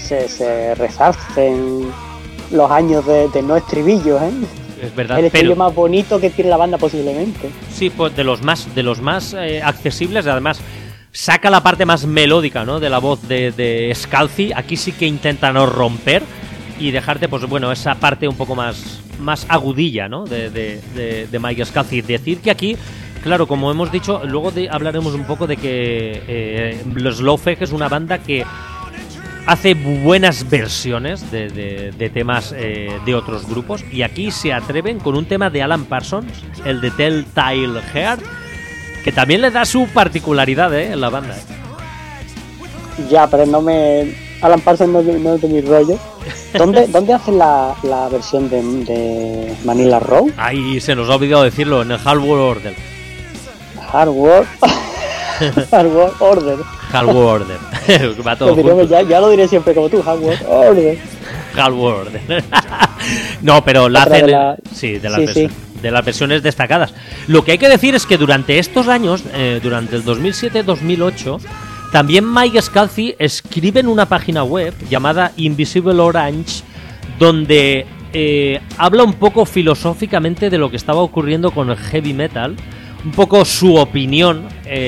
se resarcen los años de no estribillos, ¿eh? Es verdad, el estribillo pero más bonito que tiene la banda posiblemente. sí, pues de los más accesibles. Además, saca la parte más melódica, ¿no?, de la voz de Scalzi. Aquí sí que intenta no romper y dejarte, pues bueno, esa parte un poco más agudilla, ¿no?, de Mike Scalzi. Decir que aquí, claro, como hemos dicho, luego hablaremos un poco de que los Slowfeg es una banda que hace buenas versiones de temas de otros grupos, y aquí se atreven con un tema de Alan Parsons, el de Telltale Heart, que también le da su particularidad en la banda. Ya, pero Alan Parsons no es de mi rollo. ¿Dónde hacen la versión de Manila Row? Ahí se nos ha olvidado decirlo, en el Hardware Order. Hardware Order. Hardware Order. Va todo junto. Ya lo diré siempre como tú, Hardware Order. Hardware Order. No, pero la hacen de las versiones destacadas. Lo que hay que decir es que durante estos años, durante el 2007-2008, también Mike Scalzi escribe en una página web llamada Invisible Orange, donde habla un poco filosóficamente de lo que estaba ocurriendo con el heavy metal, un poco su opinión,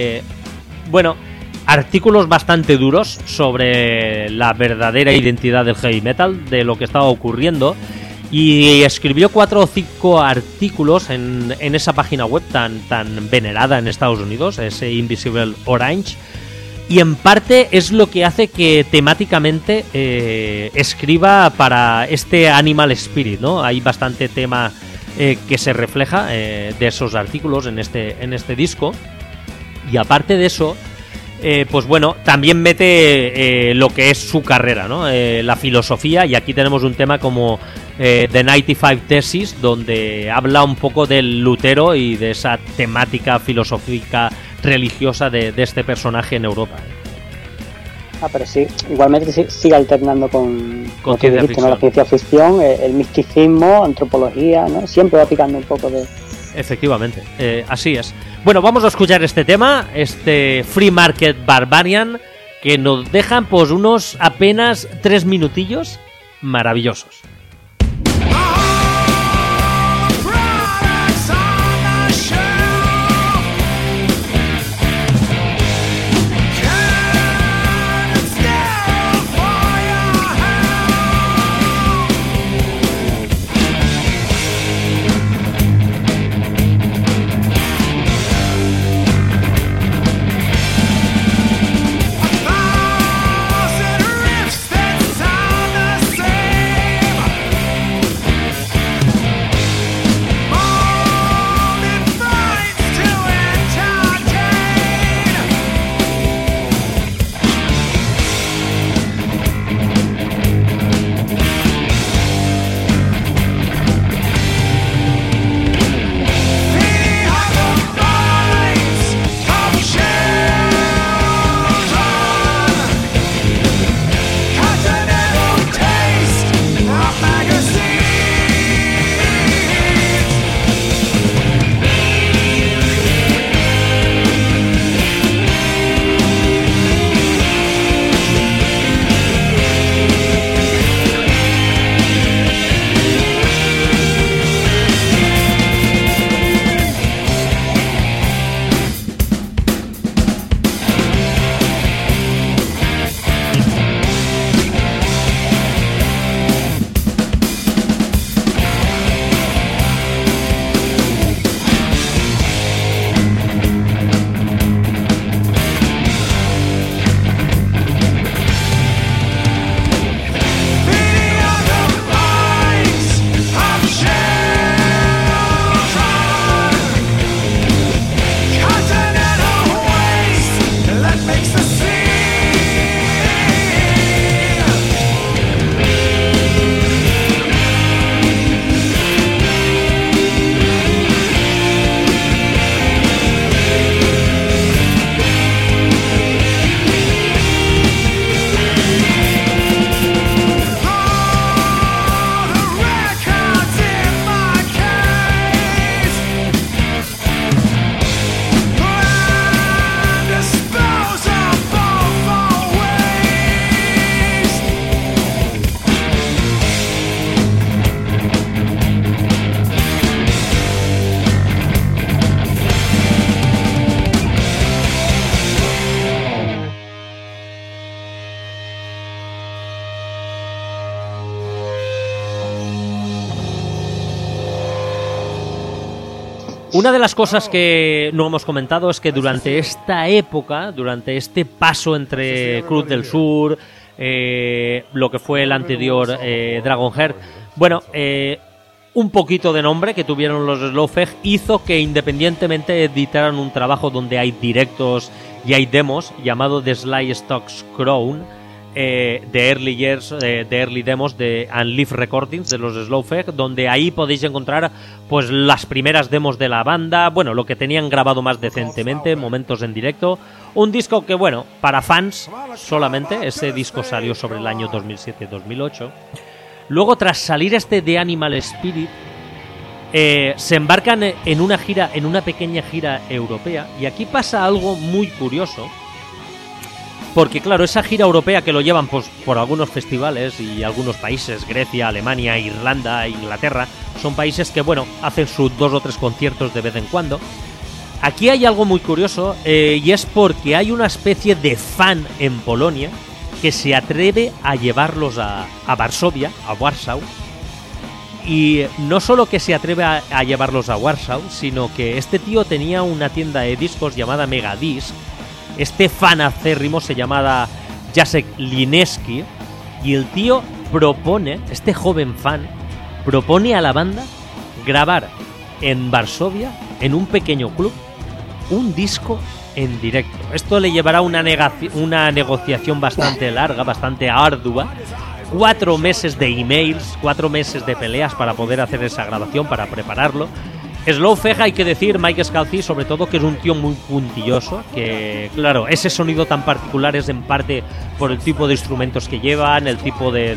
artículos bastante duros sobre la verdadera identidad del heavy metal, de lo que estaba ocurriendo, y escribió 4 o 5 artículos en esa página web tan venerada en Estados Unidos, ese Invisible Orange. Y en parte es lo que hace que temáticamente escriba para este Animal Spirit, ¿no? Hay bastante tema que se refleja de esos artículos en este disco. Y aparte de eso, también mete lo que es su carrera, ¿no? La filosofía, y aquí tenemos un tema como The 95 Thesis, donde habla un poco del Lutero y de esa temática filosófica religiosa de este personaje en Europa. Pero sí, igualmente sigue alternando con ciencia ficción. La ciencia ficción, el misticismo, antropología, ¿no? Siempre va picando un poco de... Efectivamente, así es. Bueno, vamos a escuchar este tema, este Free Market Barbarian, que nos dejan pues unos apenas 3 minutillos maravillosos. Una de las cosas que no hemos comentado es que durante esta época, durante este paso entre Cruz del Sur, lo que fue el anterior Dragonheart, bueno, un poquito de nombre que tuvieron los Slowfeg hizo que independientemente editaran un trabajo donde hay directos y hay demos llamado The Sly Stocks Crown, de Early Years, de Early Demos de And Live Recordings de los Slowfeg, donde ahí podéis encontrar pues las primeras demos de la banda, bueno, lo que tenían grabado más decentemente, momentos en directo, un disco que, bueno, para fans solamente, ese disco salió sobre el año 2007-2008. Luego, tras salir The Animal Spirit, se embarcan en una gira, en una pequeña gira europea, y aquí pasa algo muy curioso, porque claro, esa gira europea que lo llevan pues, por algunos festivales y algunos países, Grecia, Alemania, Irlanda, Inglaterra, son países que, bueno, hacen sus 2 o 3 conciertos de vez en cuando. Aquí hay algo muy curioso, y es porque hay una especie de fan en Polonia que se atreve a llevarlos a Varsovia, a Warsaw, y no solo que se atreve a llevarlos a Warsaw, sino que este tío tenía una tienda de discos llamada Megadisc. Este fan acérrimo se llamaba Jacek Lineski, y el tío propone, este joven fan, propone a la banda grabar en Varsovia, en un pequeño club, un disco en directo. Esto le llevará una negociación bastante larga, bastante ardua, 4 meses de emails, 4 meses de peleas para poder hacer esa grabación, para prepararlo. Slowfeg, hay que decir, Mike Scalzi, sobre todo, que es un tío muy puntilloso, que, claro, ese sonido tan particular es en parte por el tipo de instrumentos que llevan, el tipo de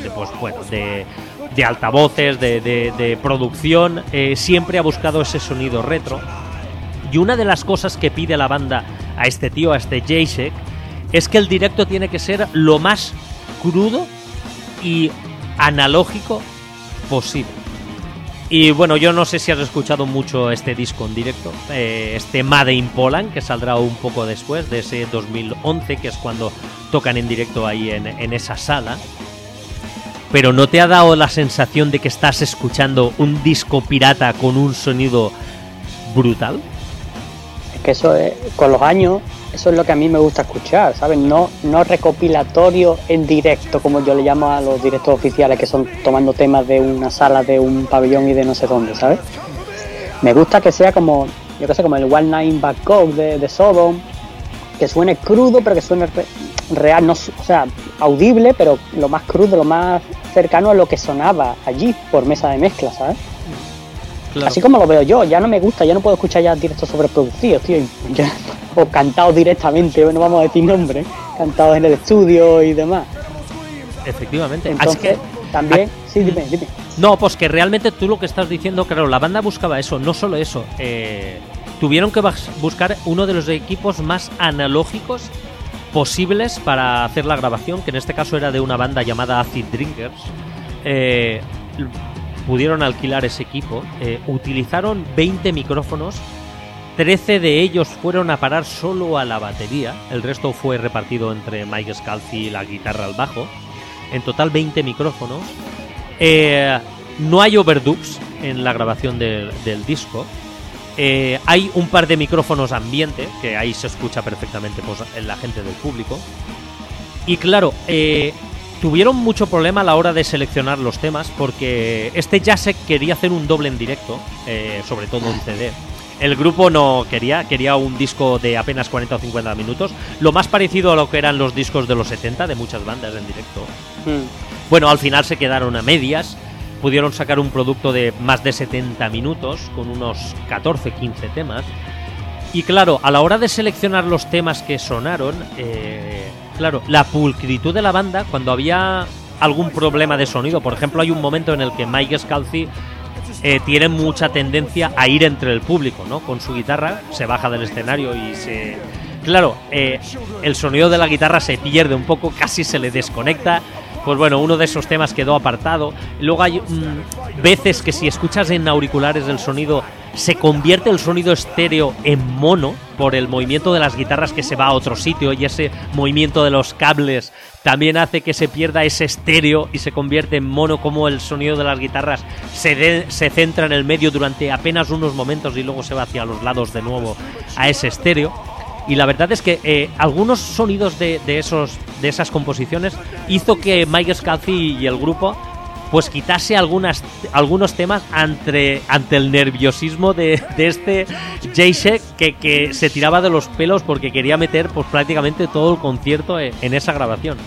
altavoces, de producción, siempre ha buscado ese sonido retro. Y una de las cosas que pide la banda a este tío, a este Jacek, es que el directo tiene que ser lo más crudo y analógico posible. Y bueno, yo no sé si has escuchado mucho este disco en directo, este Made in Poland, que saldrá un poco después de ese 2011, que es cuando tocan en directo ahí en esa sala. Pero ¿no te ha dado la sensación de que estás escuchando un disco pirata con un sonido brutal? Es que eso es, con los años, eso es lo que a mí me gusta escuchar, ¿sabes? No recopilatorio en directo, como yo le llamo a los directos oficiales, que son tomando temas de una sala, de un pabellón y de no sé dónde, ¿sabes? Me gusta que sea como, yo qué sé, como el One Night in Bangkok de Sodom, que suene crudo, pero que suene real, no, o sea, audible, pero lo más crudo, lo más cercano a lo que sonaba allí por mesa de mezcla, ¿sabes? Claro. Así como lo veo yo, ya no me gusta, ya no puedo escuchar ya directos sobreproducidos, tío, o cantados directamente, no vamos a decir nombres, cantados en el estudio y demás. Efectivamente. Entonces, que, también, sí, dime. No, pues que realmente tú lo que estás diciendo, claro, la banda buscaba eso, no solo eso, tuvieron que buscar uno de los equipos más analógicos posibles para hacer la grabación, que en este caso era de una banda llamada Acid Drinkers. Pudieron alquilar ese equipo, utilizaron 20 micrófonos, 13 de ellos fueron a parar solo a la batería, el resto fue repartido entre Mike Scalzi y la guitarra al bajo, en total 20 micrófonos. No hay overdubs en la grabación del disco, hay un par de micrófonos ambiente, que ahí se escucha perfectamente pues, en la gente del público, y claro, tuvieron mucho problema a la hora de seleccionar los temas, porque este Jacek quería hacer un doble en directo, sobre todo en CD. El grupo no quería un disco de apenas 40 o 50 minutos, lo más parecido a lo que eran los discos de los 70 de muchas bandas en directo. Bueno, al final se quedaron a medias, pudieron sacar un producto de más de 70 minutos, con unos 14-15 temas. Y claro, a la hora de seleccionar los temas que sonaron, claro, la pulcritud de la banda, cuando había algún problema de sonido, por ejemplo, hay un momento en el que Mike Scalzi tiene mucha tendencia a ir entre el público, ¿no? Con su guitarra, se baja del escenario y se... Claro, el sonido de la guitarra se pierde un poco, casi se le desconecta, pues bueno, uno de esos temas quedó apartado. Luego hay veces que si escuchas en auriculares el sonido, se convierte el sonido estéreo en mono por el movimiento de las guitarras que se va a otro sitio, y ese movimiento de los cables también hace que se pierda ese estéreo y se convierte en mono, como el sonido de las guitarras se centra en el medio durante apenas unos momentos y luego se va hacia los lados de nuevo a ese estéreo. Y la verdad es que algunos sonidos de esas composiciones hizo que Mike Scalzi y el grupo pues quitase algunos temas ante el nerviosismo de este Jacek que se tiraba de los pelos porque quería meter pues prácticamente todo el concierto en esa grabación.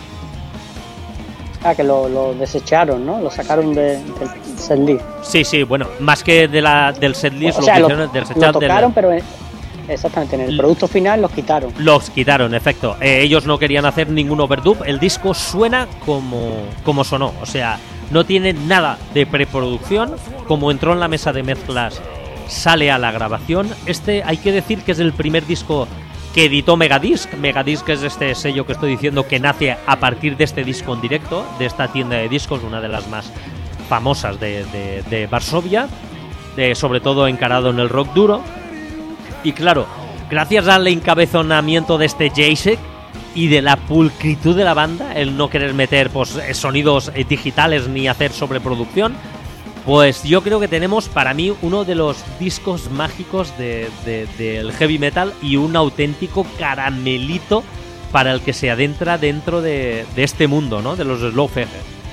Ah, que lo desecharon, ¿no? Lo sacaron del setlist. Sí, bueno, más que del setlist, o sea, lo hicieron lo tocaron, pero exactamente, en el producto final los quitaron. Los quitaron, efecto. Ellos no querían hacer ningún overdub. El disco suena como sonó, o sea, no tiene nada de preproducción. Como entró en la mesa de mezclas, sale a la grabación. Hay que decir que es el primer disco que editó Megadisc. Megadisc es este sello que estoy diciendo que nace a partir de este disco en directo, de esta tienda de discos, una de las más famosas de Varsovia, sobre todo encarado en el rock duro. Y claro, gracias al encabezonamiento de este Jacek y de la pulcritud de la banda, el no querer meter pues sonidos digitales ni hacer sobreproducción, pues yo creo que tenemos para mí uno de los discos mágicos del heavy metal y un auténtico caramelito para el que se adentra dentro de este mundo, ¿no? De los Slowthig.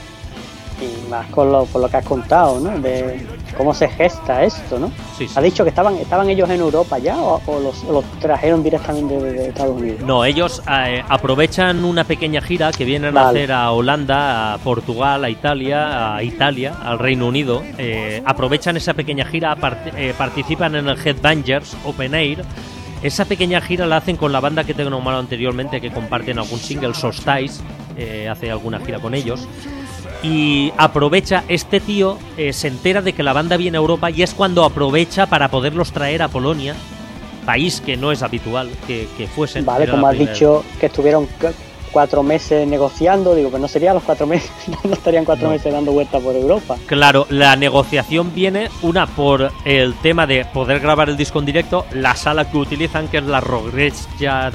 Y más por lo que has contado, ¿no? De cómo se gesta esto, ¿no? Sí. ¿Has dicho que estaban ellos en Europa ya o los trajeron directamente de Estados Unidos? No, ellos aprovechan una pequeña gira que vienen a hacer a Holanda, a Portugal, a Italia, al Reino Unido. Aprovechan esa pequeña gira, participan en el Headbangers Open Air. Esa pequeña gira la hacen con la banda que te he nombrado anteriormente, que comparten algún single, Solstice, hace alguna gira con ellos. Y aprovecha este tío, se entera de que la banda viene a Europa y es cuando aprovecha para poderlos traer a Polonia, país que no es habitual que fuesen. Vale, como has dicho que estuvieron 4 meses negociando, digo, pues no serían los 4 meses, no estarían 4 meses dando vueltas por Europa. Claro, la negociación viene por el tema de poder grabar el disco en directo, la sala que utilizan, que es la Rogreccia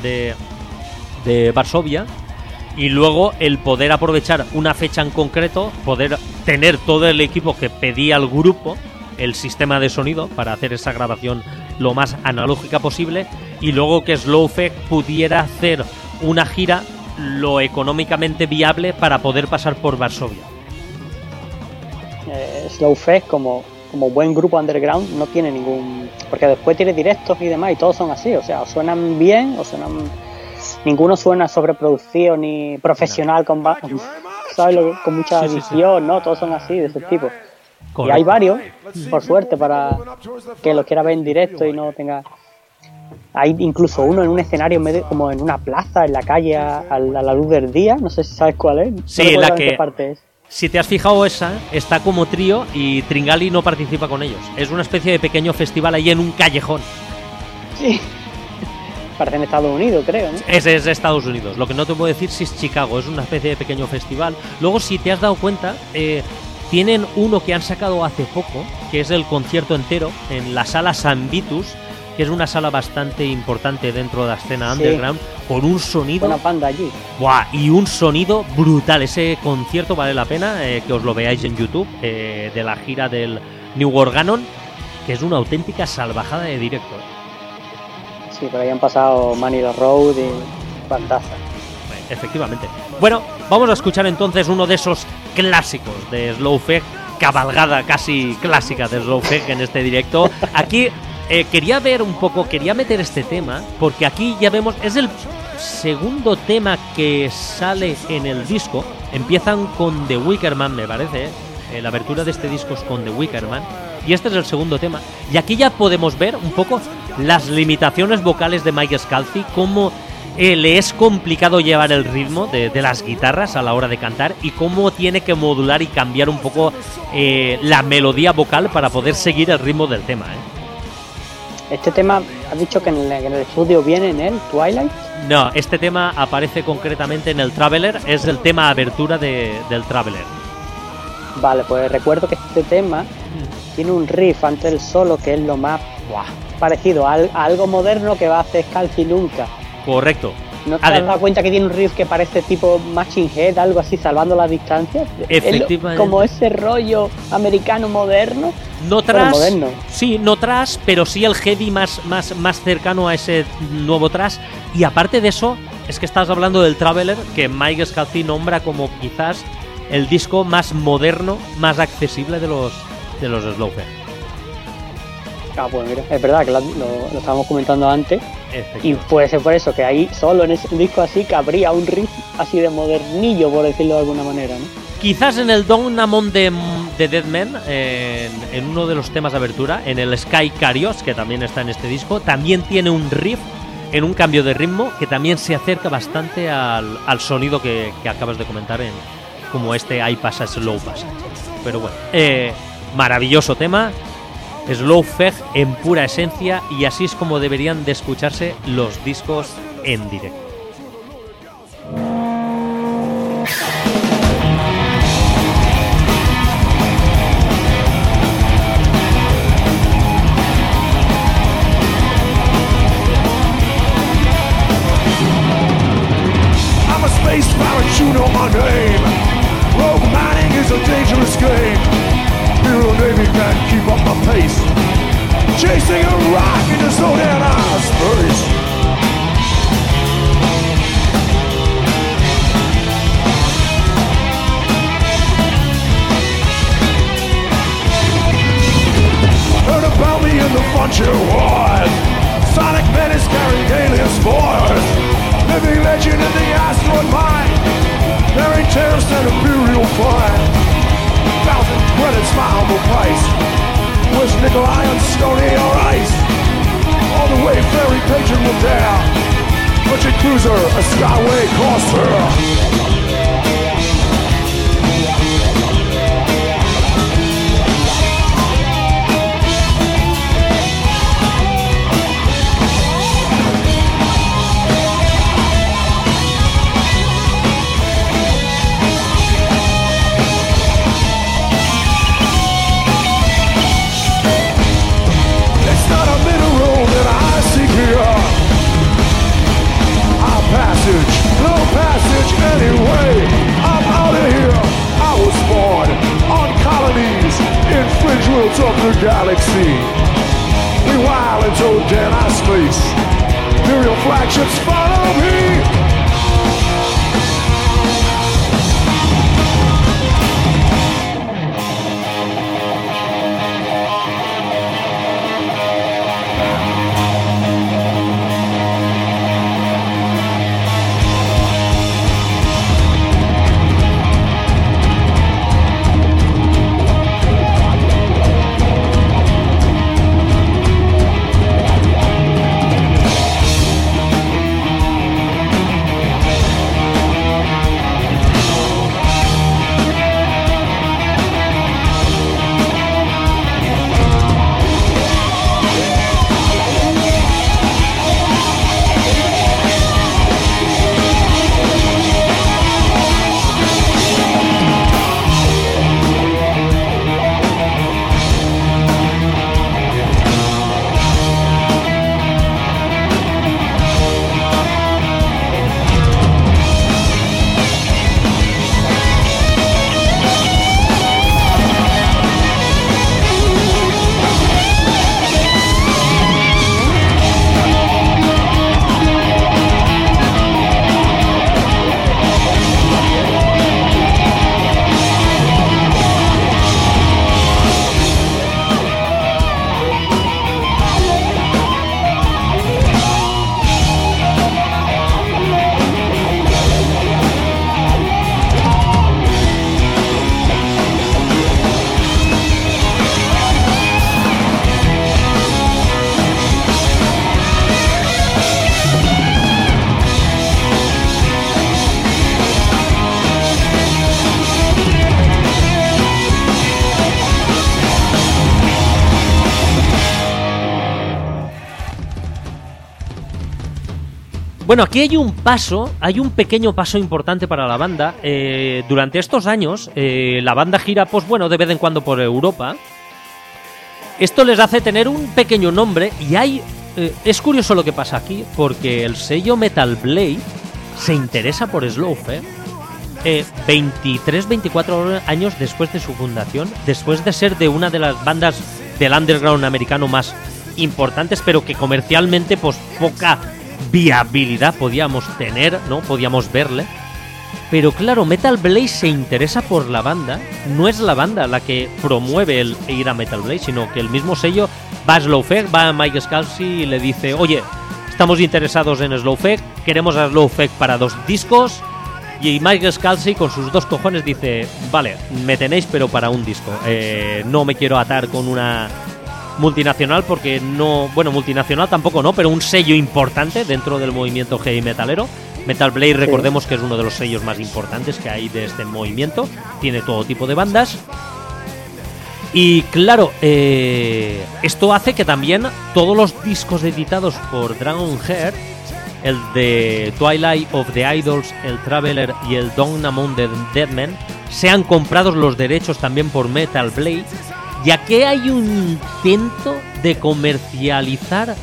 de Varsovia. Y luego el poder aprovechar una fecha en concreto, poder tener todo el equipo que pedía el grupo, el sistema de sonido para hacer esa grabación lo más analógica posible, y luego que Slowthig pudiera hacer una gira lo económicamente viable para poder pasar por Varsovia. Slowthig como buen grupo underground no tiene ningún... Porque después tiene directos y demás y todos son así, o sea, o suenan bien o suenan... Ninguno suena sobreproducido ni profesional, no. ¿Sabes? Con mucha edición, ¿no? Todos son así, de ese tipo. Correcto. Y hay varios, por suerte, para que los quiera ver en directo y no tenga... Hay incluso uno en un escenario medio, como en una plaza, en la calle, a la luz del día. No sé si sabes cuál es. Sí, no la que... qué parte es. Si te has fijado, esa está como trío y Tringali no participa con ellos. Es una especie de pequeño festival ahí en un callejón. Sí. Parece en Estados Unidos, creo, ¿no? Es de Estados Unidos. Lo que no te puedo decir si es Chicago. Es una especie de pequeño festival. Luego, si te has dado cuenta, tienen uno que han sacado hace poco, que es el concierto entero en la sala San Vitus, que es una sala bastante importante dentro de la escena underground, con un sonido... Una banda allí. ¡Buah! Y un sonido brutal. Ese concierto vale la pena que os lo veáis en YouTube, de la gira del New Organon, que es una auténtica salvajada de directo. Sí, por ahí han pasado Manila Road y Fantasia. Efectivamente. Bueno, vamos a escuchar entonces uno de esos clásicos de Slowthig, cabalgada casi clásica de Slowthig en este directo. Aquí quería meter este tema, porque aquí ya vemos, es el segundo tema que sale en el disco. Empiezan con The Wicker Man, me parece, la abertura de este disco es con The Wicker Man, y este es el segundo tema. Y aquí ya podemos ver un poco las limitaciones vocales de Mike Scalzi, cómo le es complicado llevar el ritmo de las guitarras a la hora de cantar y cómo tiene que modular y cambiar un poco la melodía vocal para poder seguir el ritmo del tema. Este tema, has dicho que en el estudio viene en el Twilight. No, este tema aparece concretamente en el Traveler, es el tema abertura del Traveler. Vale, pues recuerdo que este tema tiene un riff antes del solo que es lo más parecido a algo moderno que va a hacer Scalzi nunca. Correcto. ¿No te has dado cuenta que tiene un riff que parece tipo Machine Head, algo así, salvando las distancias? Efectivamente. Como ese rollo americano moderno. No thrash, moderno. Sí, no thrash, pero sí el heavy más cercano a ese nuevo thrash. Y aparte de eso, es que estás hablando del Traveler, que Mike Scalzi nombra como quizás el disco más moderno, más accesible de los Slowthog. Ah, pues mira, es verdad que lo estábamos comentando antes. Y puede ser por eso que ahí solo en ese disco así cabría un riff así de modernillo, por decirlo de alguna manera, ¿no? Quizás en el Down Among de Deadman, en uno de los temas de abertura, en el Sky Carios, que también está en este disco, también tiene un riff en un cambio de ritmo que también se acerca bastante al sonido que acabas de comentar, como este High Passage, Low Passage. Pero bueno, maravilloso tema. Slowthog en pura esencia, y así es como deberían de escucharse los discos en directo. I'm a space parachute on my name. Rogue mining is a dangerous game. Hero Navy can't keep up my pace. Chasing a rock into slow down our space. Heard about me in the frontier wars. Sonic menace carrying alien spores. Living legend in the asteroid mine. Bearing terrorist and imperial fire. 1,000 credits, my humble price. Was nickel, iron, stony, or ice? All the way, ferry patron will dare. Budget cruiser, a skyway Corsair. No passage anyway. I'm out of here. I was born on colonies in fringe worlds of the galaxy. We wild into dead eye space. Imperial flagships follow me. Bueno, aquí hay un pequeño paso importante para la banda. Durante estos años, la banda gira, pues bueno, de vez en cuando por Europa. Esto les hace tener un pequeño nombre y es curioso lo que pasa aquí, porque el sello Metal Blade se interesa por Slowthog 23-24 años después de su fundación, después de ser de una de las bandas del underground americano más importantes, pero que comercialmente pues poca viabilidad podíamos tener, ¿no? Podíamos verle. Pero claro, Metal Blade se interesa por la banda. No es la banda la que promueve el ir a Metal Blade, sino que el mismo sello va a Slowthog, va a Mike Scalzi y le dice: oye, estamos interesados en Slowthog, queremos a Slowthog para 2 discos. Y Mike Scalzi con sus 2 cojones dice: vale, me tenéis pero para un disco. No me quiero atar con una multinacional porque no... Bueno, multinacional tampoco no, pero un sello importante dentro del movimiento heavy metalero. Metal Blade, recordemos que es uno de los sellos más importantes que hay de este movimiento. Tiene todo tipo de bandas. Y claro, esto hace que también todos los discos editados por Dragonheart, el de Twilight of the Idols, el Traveler y el Dawn Among the Dead Men, sean comprados los derechos también por Metal Blade, ya que hay un intento de comercializar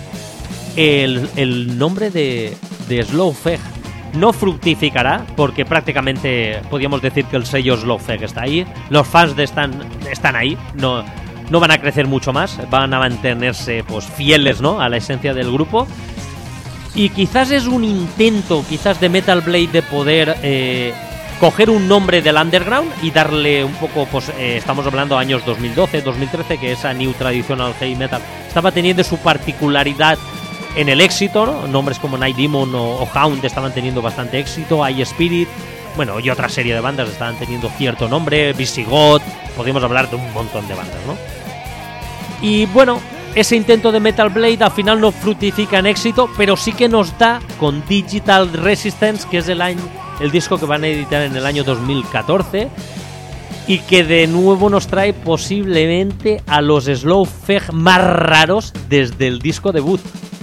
el nombre de Slowthog. No fructificará, porque prácticamente podríamos decir que el sello Slowthog está ahí, los fans están ahí, no van a crecer mucho más, van a mantenerse pues fieles, ¿no?, a la esencia del grupo. Y quizás es un intento, quizás de Metal Blade, de poder coger un nombre del underground y darle un poco, pues estamos hablando de años 2012, 2013, que esa New Traditional Heavy Metal estaba teniendo su particularidad en el éxito, ¿no? Nombres como Night Demon o Hound estaban teniendo bastante éxito, I Spirit, bueno, y otra serie de bandas estaban teniendo cierto nombre, Visigoth, podríamos hablar de un montón de bandas, ¿no? Y bueno, ese intento de Metal Blade al final no fructifica en éxito, pero sí que nos da con Digital Resistance, que es el disco que van a editar en el año 2014, y que de nuevo nos trae posiblemente a los Slowthog más raros desde el disco debut.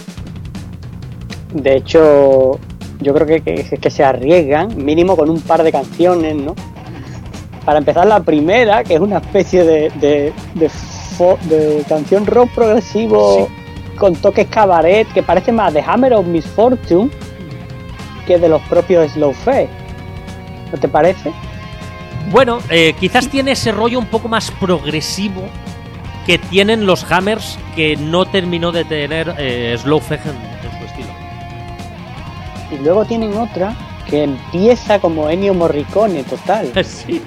De hecho, yo creo que se arriesgan mínimo con un par de canciones, ¿no? Para empezar, la primera, que es una especie de canción rock progresivo, sí, con toques cabaret, que parece más de Hammer of Misfortune que de los propios Slowthog, ¿no te parece? Bueno, quizás tiene ese rollo un poco más progresivo que tienen los Hammers, que no terminó de tener Slowthog en su estilo. Y luego tienen otra que empieza como Ennio Morricone total. Sí.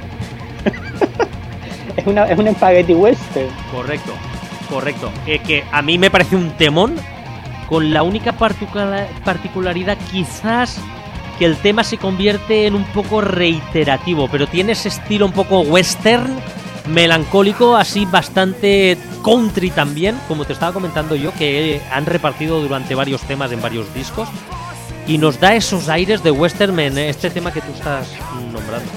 Es un spaghetti western. Correcto. Que a mí me parece un temón, con la única particularidad quizás que el tema se convierte en un poco reiterativo, pero tiene ese estilo un poco western, melancólico, así bastante country también, como te estaba comentando yo, que han repartido durante varios temas en varios discos, y nos da esos aires de western en este tema que tú estás nombrando.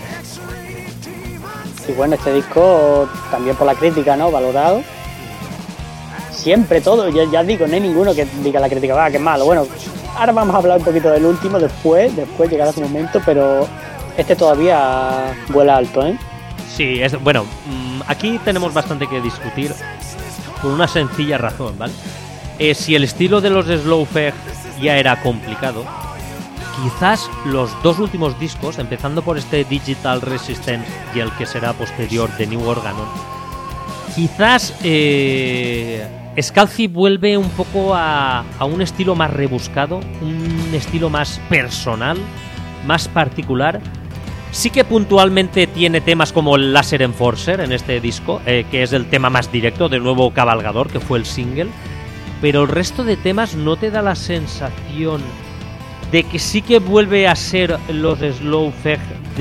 Y bueno, este disco también por la crítica, ¿no?, valorado. Siempre todo, ya digo, no hay ninguno que diga la crítica, que es malo. Bueno, ahora vamos a hablar un poquito del último, después llegará su momento, pero este todavía vuela alto, ¿eh? Sí, bueno, aquí tenemos bastante que discutir por una sencilla razón, ¿vale? Si el estilo de los Slowthog ya era complicado, quizás los 2 últimos discos, empezando por este Digital Resistance y el que será posterior de New Organon, quizás Scalzi vuelve un poco a un estilo más rebuscado, un estilo más personal, más particular. Sí que puntualmente tiene temas como el Laser Enforcer en este disco, que es el tema más directo, de nuevo Cabalgador, que fue el single, pero el resto de temas no te da la sensación de que sí que vuelve a ser los Slowthog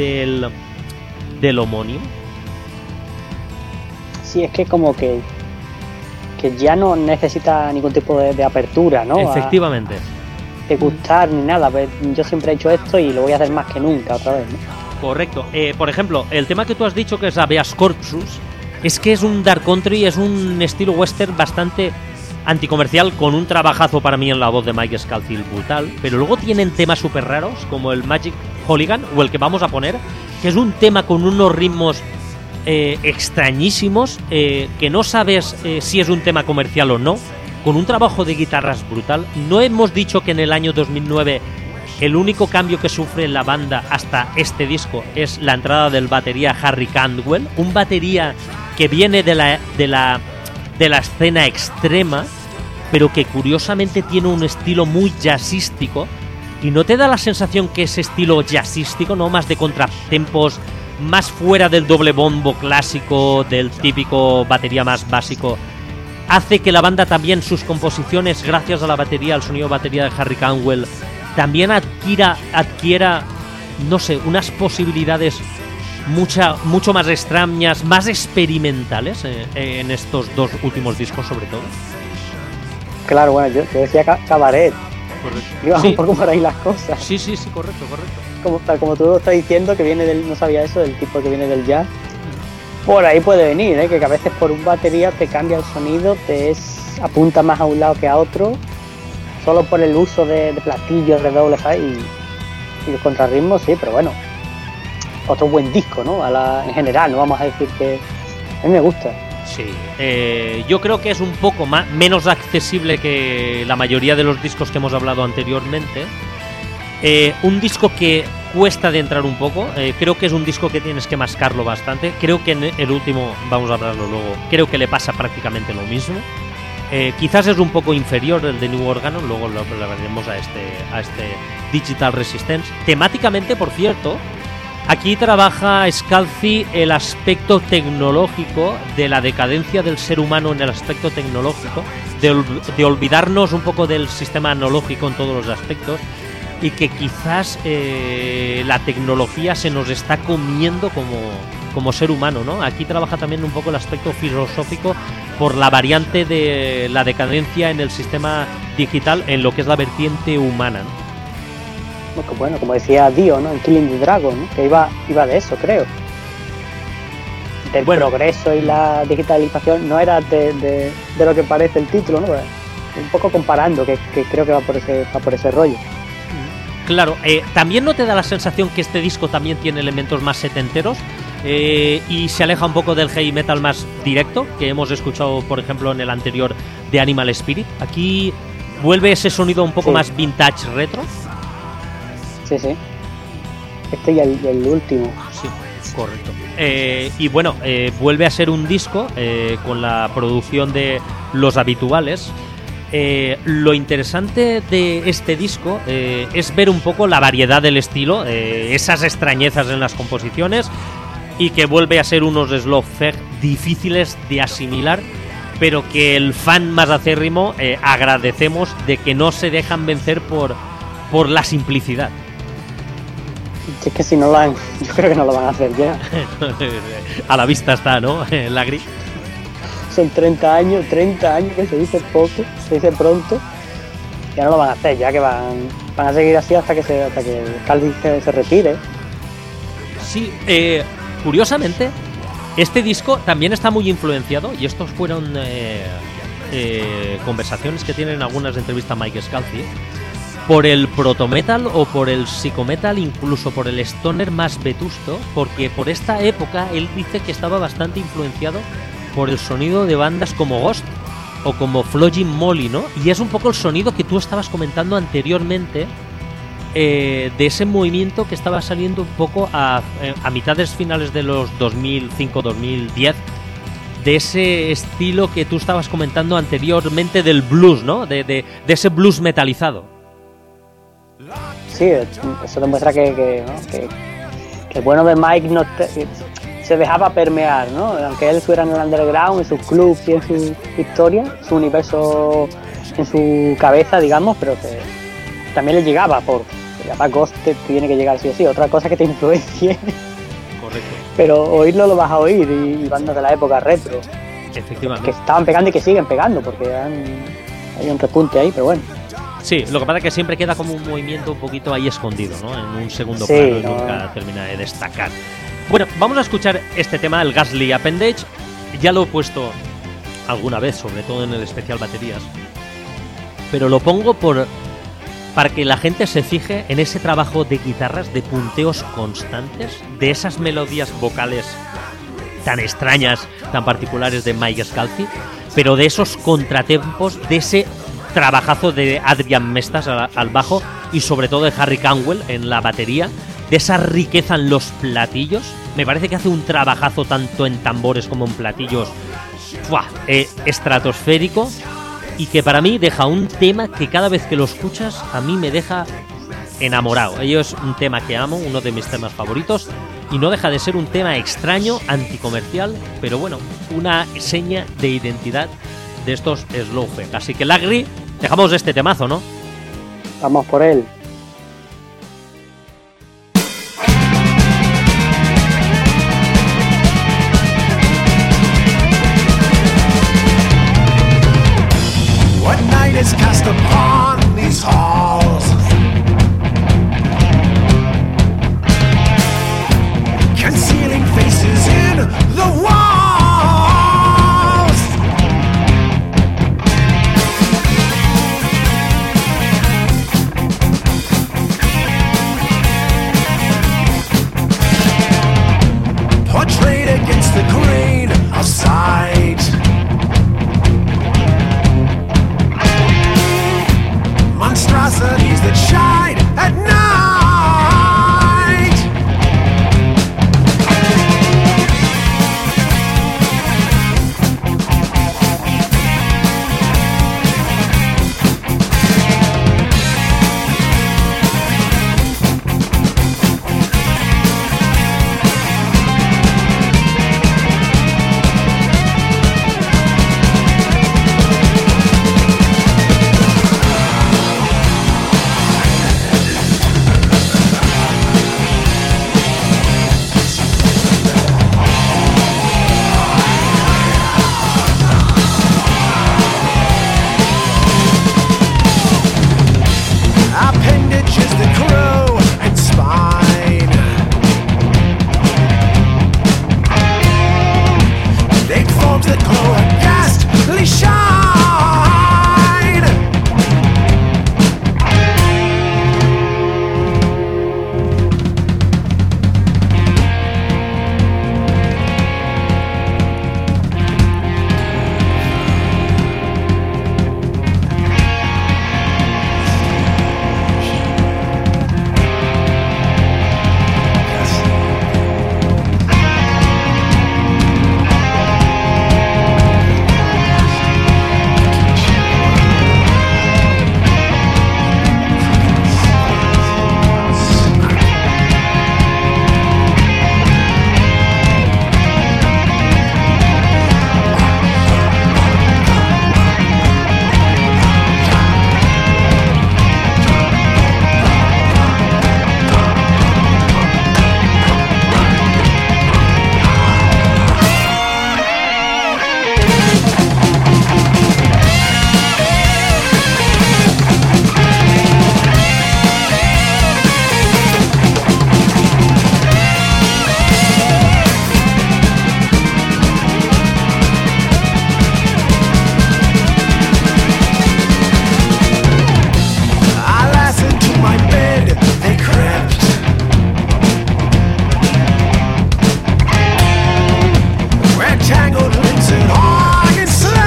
del homónimo. Sí, es que como que ya no necesita ningún tipo de apertura, ¿no? Efectivamente. De gustar ni nada. Yo siempre he hecho esto y lo voy a hacer más que nunca otra vez, ¿no? Correcto. Por ejemplo, el tema que tú has dicho, que es Habeas Corpus, es que es un dark country, es un estilo western bastante anticomercial con un trabajazo para mí en la voz de Mike Scalzi brutal, pero luego tienen temas súper raros como el Magic Hooligan o el que vamos a poner, que es un tema con unos ritmos extrañísimos, que no sabes si es un tema comercial o no, con un trabajo de guitarras brutal. No hemos dicho que en el año 2009 el único cambio que sufre la banda hasta este disco es la entrada del batería Harry Cantwell, un batería que viene de la escena extrema, pero que curiosamente tiene un estilo muy jazzístico. ¿Y no te da la sensación que ese estilo jazzístico, no más de contratempos, más fuera del doble bombo clásico, del típico batería más básico, hace que la banda también, sus composiciones, gracias a la batería, al sonido de batería de Harry Cantwell, también adquiera, no sé, unas posibilidades mucho más extrañas, más experimentales en estos dos últimos discos sobre todo? Claro, bueno, yo decía cabaret. Correcto. Iba Sí. un poco por ahí las cosas. Sí, correcto. Como tú lo estás diciendo, que viene del, no sabía eso, del tipo que viene del jazz. Por ahí puede venir, que a veces por un batería te cambia el sonido, apunta más a un lado que a otro, solo por el uso de platillos, redobles, ¿sabes? Y los contrarritmos, sí, pero bueno, otro buen disco, ¿no? En general, no vamos a decir que a mí me gusta. Sí, yo creo que es un poco menos accesible que la mayoría de los discos que hemos hablado anteriormente. Un disco que cuesta de entrar un poco, creo que es un disco que tienes que mascarlo bastante. Creo que en el último, vamos a hablarlo luego, creo que le pasa prácticamente lo mismo. Quizás es un poco inferior el de New Organon, luego lo veremos a este Digital Resistance. Temáticamente, por cierto, aquí trabaja Scalzi el aspecto tecnológico de la decadencia del ser humano en el aspecto tecnológico, de olvidarnos un poco del sistema analógico en todos los aspectos, y que quizás la tecnología se nos está comiendo como ser humano, ¿no? Aquí trabaja también un poco el aspecto filosófico por la variante de la decadencia en el sistema digital en lo que es la vertiente humana, ¿no? Bueno, como decía Dio, ¿no? En Killing the Dragon, ¿no? Que iba de eso, creo. Del progreso y la digitalización, no era de lo que parece el título, ¿no? Un poco comparando, que creo que va por ese rollo. Claro, también no te da la sensación que este disco también tiene elementos más setenteros y se aleja un poco del heavy metal más directo que hemos escuchado, por ejemplo, en el anterior de Animal Spirit. Aquí vuelve ese sonido un poco más vintage retro. Sí. Este y el último. Sí, correcto. Y bueno, vuelve a ser un disco con la producción de los habituales. Lo interesante de este disco es ver un poco la variedad del estilo, esas extrañezas en las composiciones, y que vuelve a ser unos slow feg difíciles de asimilar, pero que el fan más acérrimo agradecemos de que no se dejan vencer por la simplicidad. Es que si no lo han, yo creo que no lo van a hacer ya. A la vista está, ¿no? Lagri. Son 30 años que se dice poco, se dice pronto. Ya no lo van a hacer, ya que van a seguir así hasta que Scalzi se retire. Sí, curiosamente, este disco también está muy influenciado, y estos fueron conversaciones que tienen en algunas entrevistas Mike Scalzi, por el proto-metal o por el psicometal, incluso por el stoner más vetusto, porque por esta época él dice que estaba bastante influenciado por el sonido de bandas como Ghost o como Flogging Molly, ¿no? Y es un poco el sonido que tú estabas comentando anteriormente, de ese movimiento que estaba saliendo un poco a mitades finales de los 2005-2010, de ese estilo que tú estabas comentando anteriormente del blues, ¿no? De ese blues metalizado. Sí, eso demuestra que el bueno de Mike se dejaba permear, ¿no? Aunque él estuviera en el underground, en sus clubs y en su historia, su universo en su cabeza, digamos, pero que también le llegaba además Ghost te tiene que llegar sí o sí. Otra cosa que te influencie. Correcto. Pero oírlo lo vas a oír, y bandas de la época retro. Efectivamente. Que estaban pegando y que siguen pegando, porque hay un repunte ahí, pero bueno. Sí, lo que pasa es que siempre queda como un movimiento un poquito ahí escondido, ¿no? En un segundo Sí, plano y no. nunca termina de destacar. Bueno, vamos a escuchar este tema, el Ghastly Appendage. Ya lo he puesto alguna vez, sobre todo en el especial baterías, pero lo pongo para que la gente se fije en ese trabajo de guitarras, de punteos constantes, de esas melodías vocales tan extrañas, tan particulares de Mike Scalzi, pero de esos contratempos, de ese trabajazo de Adrian Mestas al bajo y sobre todo de Harry Canwell en la batería, de esa riqueza en los platillos. Me parece que hace un trabajazo tanto en tambores como en platillos estratosférico, y que para mí deja un tema que cada vez que lo escuchas a mí me deja enamorado. Ello es un tema que amo, uno de mis temas favoritos, y no deja de ser un tema extraño, anticomercial, pero bueno, una seña de identidad de estos Slowfunk. Así que Lagri, dejamos este temazo, ¿no? Vamos por él. What night is cast upon these halls? Concealing faces in the walls. Portrayed against the grain of sight. Monstrosities that shine at night. Appendages that grow and spine. Big forms that glow and ghastly shine. Alas, into my bed they crept. Where tangled limbs and organs slept.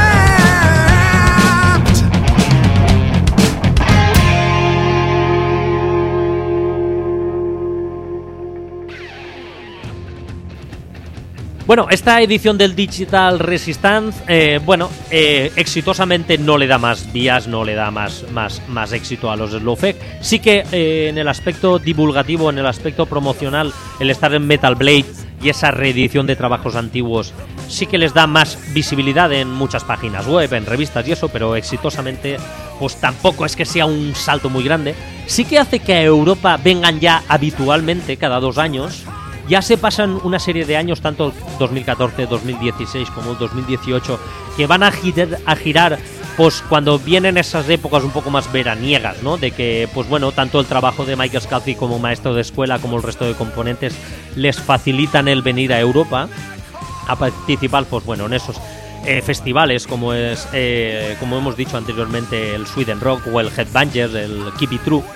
Bueno, esta edición del Digital Resistance, exitosamente no le da más vías, no le da más éxito a los Slowfunk. Sí que en el aspecto divulgativo, en el aspecto promocional, el estar en Metal Blade y esa reedición de trabajos antiguos sí que les da más visibilidad en muchas páginas web, en revistas y eso, pero exitosamente pues tampoco es que sea un salto muy grande. Sí que hace que a Europa vengan ya habitualmente cada 2 años. Ya se pasan una serie de años, tanto el 2014, 2016 como el 2018, que van a girar pues cuando vienen esas épocas un poco más veraniegas, ¿no? De que, pues bueno, tanto el trabajo de Mike Scalzi como maestro de escuela como el resto de componentes les facilitan el venir a Europa a participar, pues bueno, festivales como es, como hemos dicho anteriormente, el Sweden Rock o el Headbangers, el Keep It True.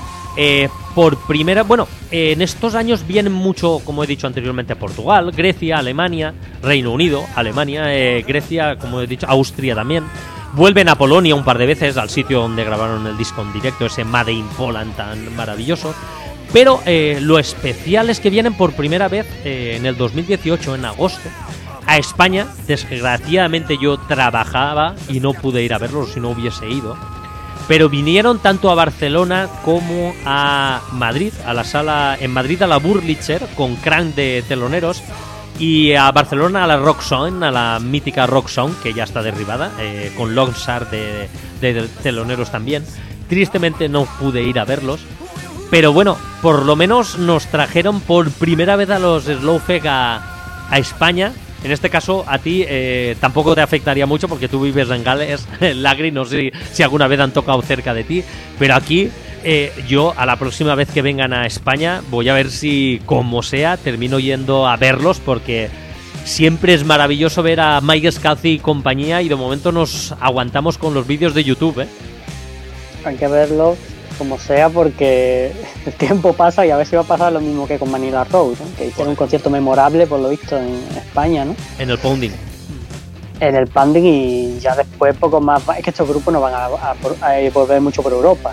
En estos años vienen mucho, como he dicho anteriormente, Portugal, Grecia, Alemania, Reino Unido, Alemania, Grecia, como he dicho, Austria también. Vuelven a Polonia un par de veces, al sitio donde grabaron el disco en directo, ese Made in Poland tan maravilloso. Pero lo especial es que vienen por primera vez en el 2018, en agosto, a España. Desgraciadamente yo trabajaba y no pude ir a verlos si no hubiese ido. Pero vinieron tanto a Barcelona como a Madrid, a la sala en Madrid a la Wurlitzer con Crank de teloneros, y a Barcelona a la Rock Sound, a la mítica Rock Sound, que ya está derribada, con Longsar de teloneros también. Tristemente no pude ir a verlos, pero bueno, por lo menos nos trajeron por primera vez a los Slowfeg a España. En este caso, a ti tampoco te afectaría mucho porque tú vives en Gales, Lagri, no sé si alguna vez han tocado cerca de ti, pero aquí yo a la próxima vez que vengan a España voy a ver si, como sea, termino yendo a verlos, porque siempre es maravilloso ver a Mike Scalzi y compañía, y de momento nos aguantamos con los vídeos de YouTube, ¿eh? Hay que verlo como sea, porque el tiempo pasa y a ver si va a pasar lo mismo que con Vanilla Rose, ¿no? Que hicieron un concierto memorable, por lo visto, en España, ¿no? En el Pounding. En el Pounding, y ya después poco más. Es que estos grupos no van a volver mucho por Europa.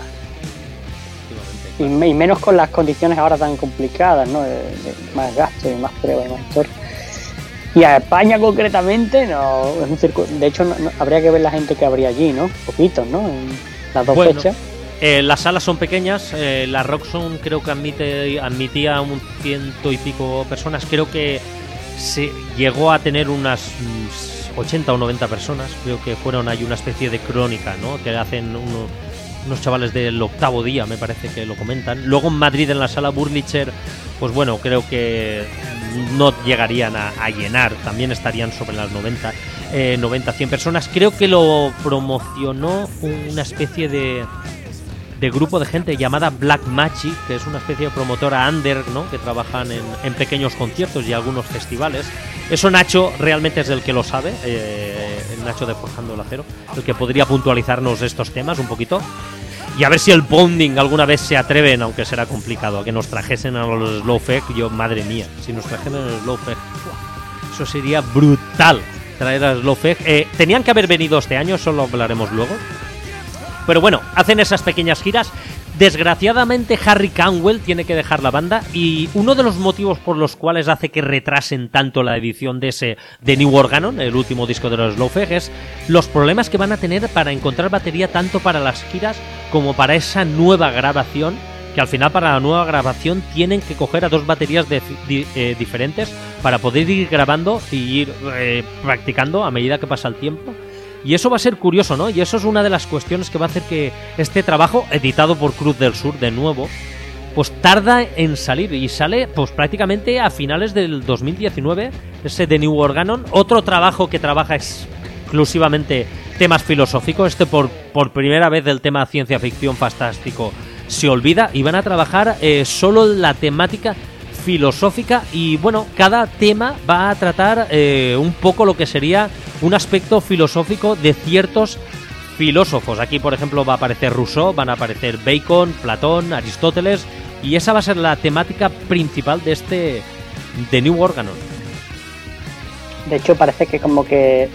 Y menos con las condiciones ahora tan complicadas, ¿no? De más gasto y más pruebas y más historia. Y a España concretamente, no, es un circuito. De hecho, no, habría que ver la gente que habría allí, ¿no? Poquitos, ¿no? En las dos fechas. Las salas son pequeñas, la Roxxon creo que admitía un 100 y pico personas, creo que se llegó a tener unas 80 o 90 personas, creo que fueron, hay una especie de crónica, ¿no? Que hacen unos chavales del octavo día, me parece que lo comentan. Luego en Madrid, en la sala Wurlitzer, pues bueno, creo que no llegarían a llenar, también estarían sobre las 90-100 personas. Creo que lo promocionó una especie de grupo de gente llamada Black Magic, que es una especie de promotora under, ¿no? Que trabajan en pequeños conciertos y algunos festivales. Eso Nacho realmente es el que lo sabe, el Nacho de Forjando el Acero, el que podría puntualizarnos estos temas un poquito. Y a ver si el Pounding alguna vez se atreven, aunque será complicado, a que nos trajesen a los Slowfeg. Yo, madre mía, si nos trajeran a los Slowfeg, eso sería brutal, traer a Slowfeg. Tenían que haber venido este año, eso lo hablaremos luego. Pero bueno, hacen esas pequeñas giras. Desgraciadamente Harry Canwell tiene que dejar la banda, y uno de los motivos por los cuales hace que retrasen tanto la edición de New Organon, el último disco de los Slowfeg, es los problemas que van a tener para encontrar batería tanto para las giras como para esa nueva grabación, que al final para la nueva grabación tienen que coger a dos baterías diferentes para poder ir grabando y ir practicando a medida que pasa el tiempo. Y eso va a ser curioso, ¿no? Y eso es una de las cuestiones que va a hacer que este trabajo, editado por Cruz del Sur de nuevo, pues tarda en salir. Y sale pues prácticamente a finales del 2019, ese de New Organon. Otro trabajo que trabaja exclusivamente temas filosóficos. Por primera vez del tema ciencia ficción fantástico se olvida, y van a trabajar solo la temática filosófica. Y bueno, cada tema va a tratar un poco lo que sería un aspecto filosófico de ciertos filósofos. Aquí, por ejemplo, va a aparecer Rousseau, van a aparecer Bacon, Platón, Aristóteles, y esa va a ser la temática principal de New Organon. De hecho, parece que como que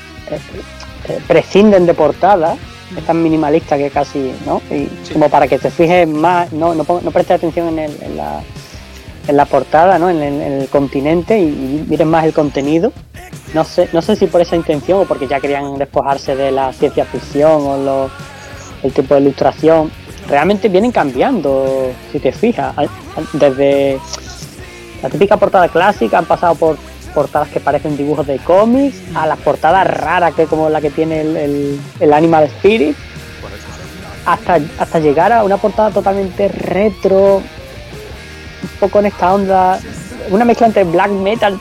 prescinden de portada, es tan minimalista que casi, ¿no? Y sí, como para que te fijes más, no prestes atención en la portada, ¿no? En el continente, y mires más el contenido. No sé si por esa intención o porque ya querían despojarse de la ciencia ficción o el tipo de ilustración. Realmente vienen cambiando, si te fijas. Desde la típica portada clásica han pasado por portadas que parecen dibujos de cómics, a las portadas raras, que como la que tiene el Animal Spirit, hasta llegar a una portada totalmente retro, un poco en esta onda, una mezcla entre black metal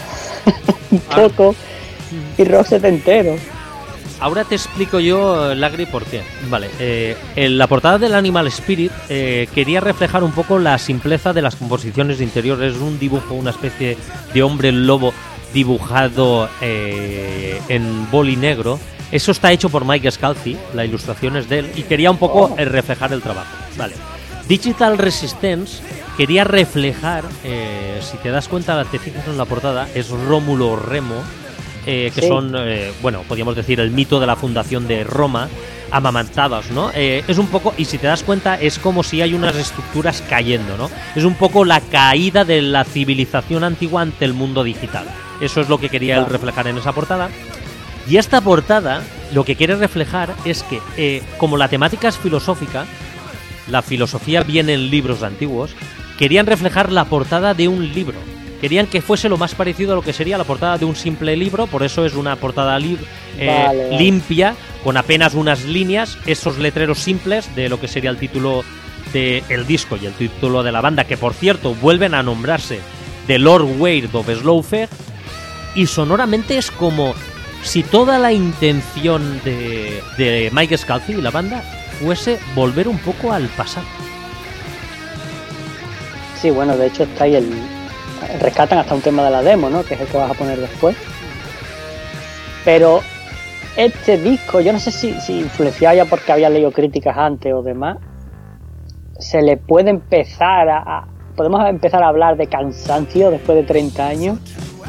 un poco y rock setentero. Ahora te explico yo, Lagri, por qué. Vale, en la portada del Animal Spirit quería reflejar un poco la simpleza de las composiciones interiores. Es un dibujo, una especie de hombre lobo dibujado en boli negro. Eso está hecho por Mike Scalzi, la ilustración es de él, y quería un poco reflejar el trabajo. Vale. Digital Resistance quería reflejar, si te das cuenta, te fijas en la portada, es Rómulo Remo, que sí. Son, bueno, podríamos decir el mito de la fundación de Roma, amamantados, ¿no? Es un poco, y si te das cuenta, es como si hay unas estructuras cayendo, ¿no? Es un poco la caída de la civilización antigua ante el mundo digital. Eso es lo que quería él reflejar en esa portada. Y esta portada lo que quiere reflejar es que, como la temática es filosófica, la filosofía viene en libros antiguos, querían reflejar la portada de un libro. Querían que fuese lo más parecido a lo que sería la portada de un simple libro, por eso es una portada limpia, con apenas unas líneas, esos letreros simples de lo que sería el título del disco y el título de la banda, que por cierto vuelven a nombrarse The Lord Weird of Slowthog, y sonoramente es como si toda la intención de Mike Scalzi y la banda fuese volver un poco al pasado. Sí, bueno, de hecho está ahí rescatan hasta un tema de la demo, ¿no? Que es el que vas a poner después. Pero este disco, yo no sé si influenciado ya porque había leído críticas antes o demás, se le puede empezar podemos empezar a hablar de cansancio después de 30 años.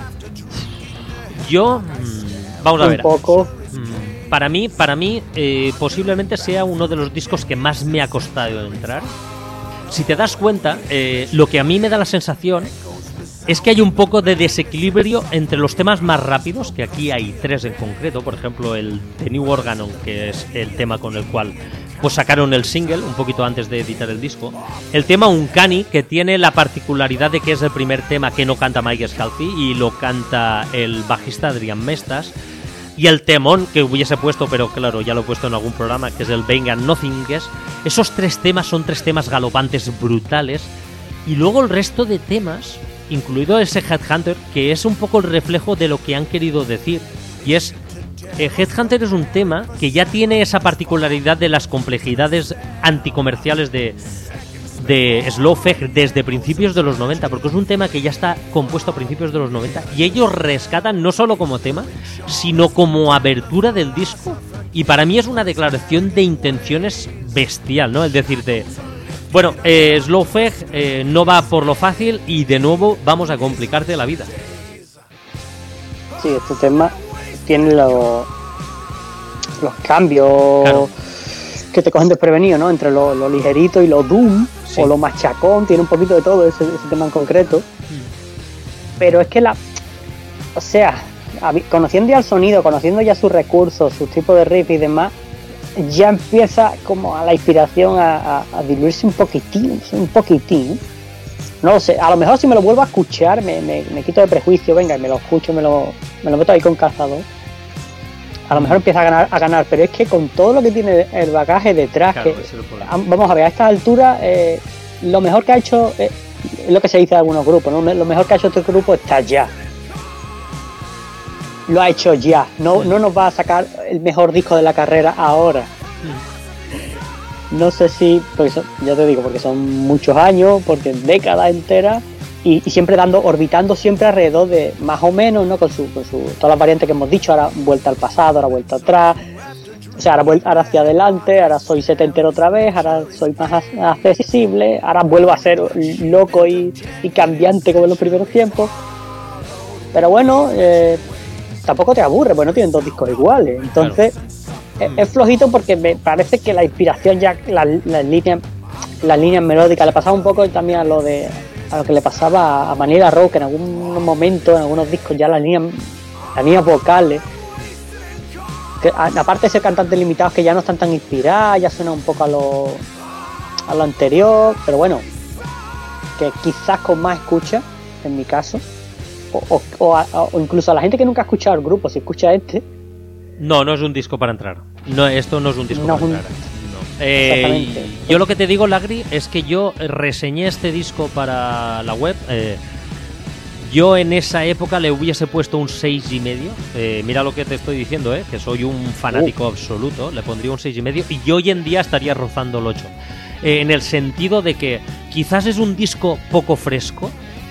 Yo vamos a ver. Un poco. Para mí, posiblemente sea uno de los discos que más me ha costado entrar. Si te das cuenta, lo que a mí me da la sensación es que hay un poco de desequilibrio entre los temas más rápidos, que aquí hay 3 en concreto, por ejemplo el The New Organon, que es el tema con el cual pues sacaron el single un poquito antes de editar el disco, el tema Uncanny, que tiene la particularidad de que es el primer tema que no canta Mike Scalzi y lo canta el bajista Adrián Mestas, y el temón que hubiese puesto, pero claro, ya lo he puesto en algún programa, que es el Bang and Nothing Guess. Esos 3 temas son 3 temas galopantes brutales, y luego el resto de temas, incluido ese Headhunter, que es un poco el reflejo de lo que han querido decir, y es Headhunter es un tema que ya tiene esa particularidad de las complejidades anticomerciales de Slowthog desde principios de los 90, porque es un tema que ya está compuesto a principios de los 90 y ellos rescatan no solo como tema, sino como abertura del disco, y para mí es una declaración de intenciones bestial, ¿no? Es decirte, bueno, Slowthog no va por lo fácil y de nuevo vamos a complicarte la vida. Sí, este tema tiene los cambios, claro, que te cogen desprevenido, ¿no? Entre lo ligerito y lo doom, sí, o lo machacón, tiene un poquito de todo ese tema en concreto. Pero es que o sea, conociendo ya el sonido, conociendo ya sus recursos, sus tipos de riff y demás, ya empieza como a la inspiración a diluirse un poquitín. No lo sé, a lo mejor si me lo vuelvo a escuchar me quito de prejuicio, venga, y me lo escucho, me lo meto ahí con calzador. A lo mejor empieza a ganar, pero es que con todo lo que tiene el bagaje detrás, claro, vamos a ver, a esta altura, lo mejor que ha hecho, es lo que se dice de algunos grupos, ¿no? Lo mejor que ha hecho este grupo está ya. Lo ha hecho ya, no nos va a sacar el mejor disco de la carrera ahora. No sé si, porque ya te digo, porque son muchos años, porque décadas enteras, y siempre orbitando siempre alrededor de más o menos, ¿no? Con todas las variantes que hemos dicho, ahora vuelta al pasado, ahora vuelta atrás, o sea, ahora hacia adelante, ahora soy setentero otra vez, ahora soy más accesible, ahora vuelvo a ser loco y cambiante como en los primeros tiempos. Pero bueno, tampoco te aburre, porque no tienen 2 discos iguales, entonces claro, es flojito porque me parece que la inspiración ya, las líneas melódicas, le pasaba un poco también a lo que le pasaba a Manila Rock, que en algún momento, en algunos discos ya las líneas vocales, que aparte de ser cantantes limitados que ya no están tan inspiradas, ya suena un poco a lo anterior, pero bueno, que quizás con más escucha, en mi caso, o incluso a la gente que nunca ha escuchado el grupo, si escucha no es un disco para entrar. No, esto no es un disco para entrar. Exactamente. Yo lo que te digo, Lagri, es que yo reseñé este disco para la web. Yo en esa época le hubiese puesto un 6,5. Mira lo que te estoy diciendo, que soy un fanático absoluto. Le pondría un 6,5 y hoy en día estaría rozando el 8. En el sentido de que quizás es un disco poco fresco,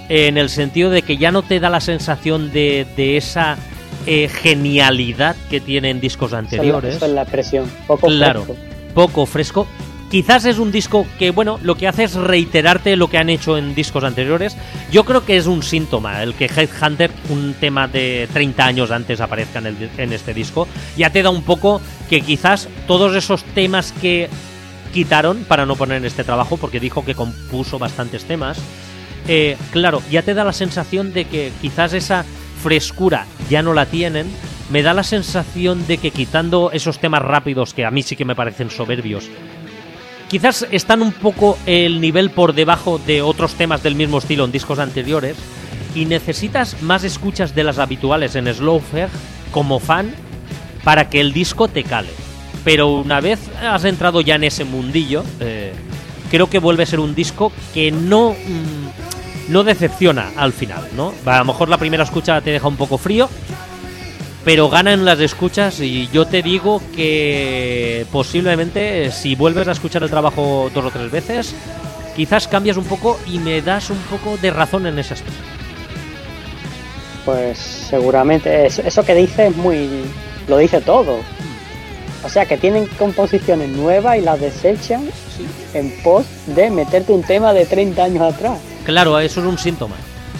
en el sentido de que ya no te da la sensación de esa genialidad que tienen discos anteriores. Eso es la expresión, poco claro, fresco. Poco fresco. Quizás es un disco que, bueno, lo que hace es reiterarte lo que han hecho en discos anteriores. Yo creo que es un síntoma el que Headhunter, un tema de 30 años antes, aparezca en este disco. Ya te da un poco que quizás todos esos temas que quitaron para no poner en este trabajo, porque dijo que compuso bastantes temas, claro, ya te da la sensación de que quizás esa frescura ya no la tienen. Me da la sensación de que quitando esos temas rápidos, que a mí sí que me parecen soberbios, quizás están un poco el nivel por debajo de otros temas del mismo estilo en discos anteriores, y necesitas más escuchas de las habituales en Slowthog como fan para que el disco te cale. Pero una vez has entrado ya en ese mundillo, creo que vuelve a ser un disco que no decepciona al final, ¿no? A lo mejor la primera escucha te deja un poco frío, pero ganan las escuchas, y yo te digo que posiblemente si vuelves a escuchar el trabajo 2 o 3 veces, quizás cambias un poco y me das un poco de razón en ese aspecto. Pues seguramente eso que dice es lo dice todo. O sea, que tienen composiciones nuevas y las desechan en pos de meterte un tema de 30 años atrás. Claro, eso es un síntoma.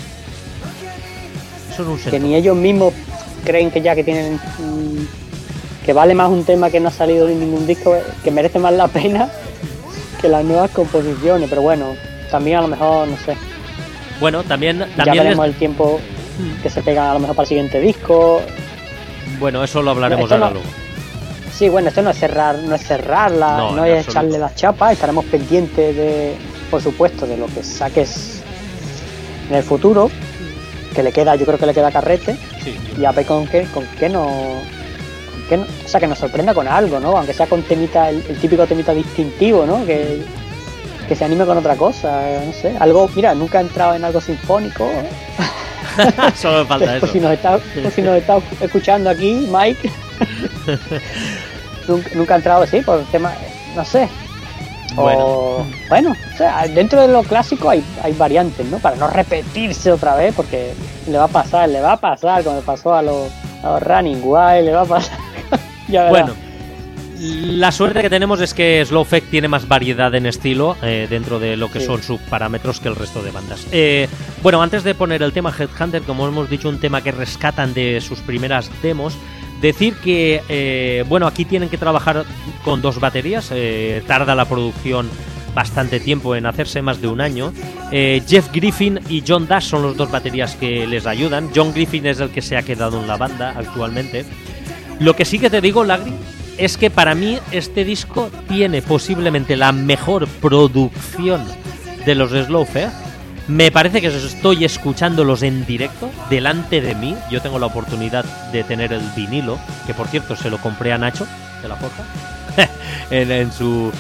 Que ni ellos mismos creen que ya que tienen que vale más un tema que no ha salido en ningún disco, que merece más la pena que las nuevas composiciones. Pero bueno, también a lo mejor, no sé. Bueno, también ya veremos el tiempo que se pega a lo mejor para el siguiente disco. Bueno, eso lo hablaremos ahora luego. Sí, bueno, esto no es cerrarla, no es echarle las chapas. Estaremos pendientes de, por supuesto, de lo que saques en el futuro, que le queda, yo creo que le queda carrete. Sí. Y a ver con qué no, o sea, que nos sorprenda con algo, ¿no? Aunque sea con temita, el típico temita distintivo, ¿no? Que se anime con otra cosa, no sé, algo. Mira, nunca he entrado en algo sinfónico. Solo me falta eso. Pues si nos está escuchando aquí, Mike. nunca ha entrado así por tema, no sé. Bueno, o sea, dentro de lo clásico hay variantes, ¿no? Para no repetirse otra vez, porque le va a pasar como le pasó a los Running Wild, le va a pasar. Ya verás. Bueno, la suerte que tenemos es que Slowthog tiene más variedad en estilo dentro de lo que son sus parámetros que el resto de bandas. Bueno, antes de poner el tema Headhunter, como hemos dicho, un tema que rescatan de sus primeras demos, decir que, bueno, aquí tienen que trabajar con 2 baterías, tarda la producción bastante tiempo en hacerse, más de un año. Jeff Griffin y John Dash son los 2 baterías que les ayudan. John Griffin es el que se ha quedado en la banda actualmente. Lo que sí que te digo, Lagri, es que para mí este disco tiene posiblemente la mejor producción de los Slowthog. Me parece que estoy escuchándolos en directo delante de mí. Yo tengo la oportunidad de tener el vinilo, que por cierto se lo compré a Nacho de la Forja en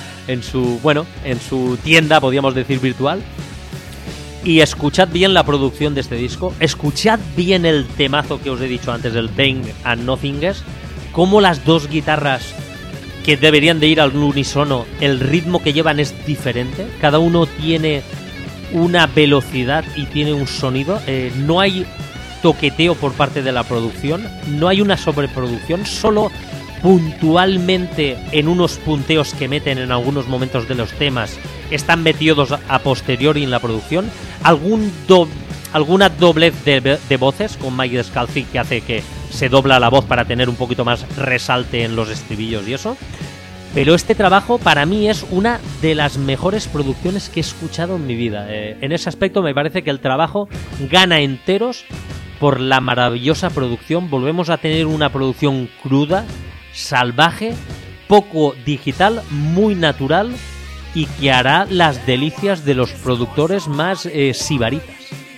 su tienda, podríamos decir, virtual. Y escuchad bien la producción de este disco, escuchad bien el temazo que os he dicho antes, el Bang and Nothingness, como las 2 guitarras que deberían de ir al unísono, el ritmo que llevan es diferente, cada uno tiene una velocidad y tiene un sonido, no hay toqueteo por parte de la producción, no hay una sobreproducción, solo puntualmente en unos punteos que meten en algunos momentos de los temas están metidos a posteriori en la producción, alguna doblez de voces con Mike Scalzi que hace que se dobla la voz para tener un poquito más resalte en los estribillos y eso. Pero este trabajo para mí es una de las mejores producciones que he escuchado en mi vida. En ese aspecto me parece que el trabajo gana enteros por la maravillosa producción. Volvemos a tener una producción cruda, salvaje, poco digital, muy natural y que hará las delicias de los productores más sibaritas.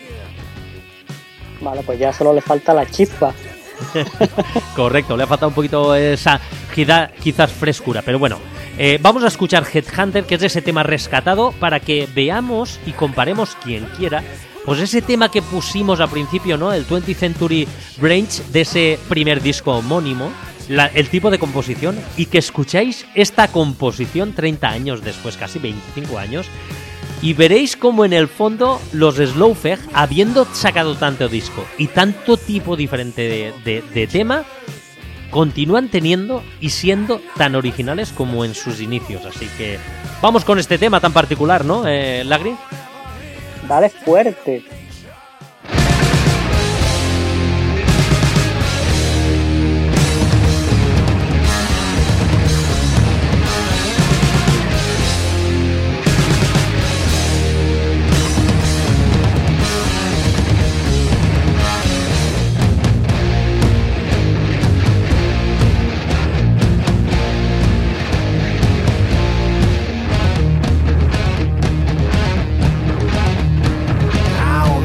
Vale, pues ya solo le falta la chispa. Correcto, le ha faltado un poquito esa quizás frescura, pero bueno, vamos a escuchar Headhunter, que es ese tema rescatado, para que veamos y comparemos, quien quiera, pues ese tema que pusimos al principio, ¿no? El 20th Century Branch de ese primer disco homónimo, el tipo de composición, y que escucháis esta composición 30 años después, casi 25 años, y veréis como en el fondo los Slowfeg, habiendo sacado tanto disco y tanto tipo diferente de tema, continúan teniendo y siendo tan originales como en sus inicios. Así que vamos con este tema tan particular, ¿no, Lagri? Dale fuerte. How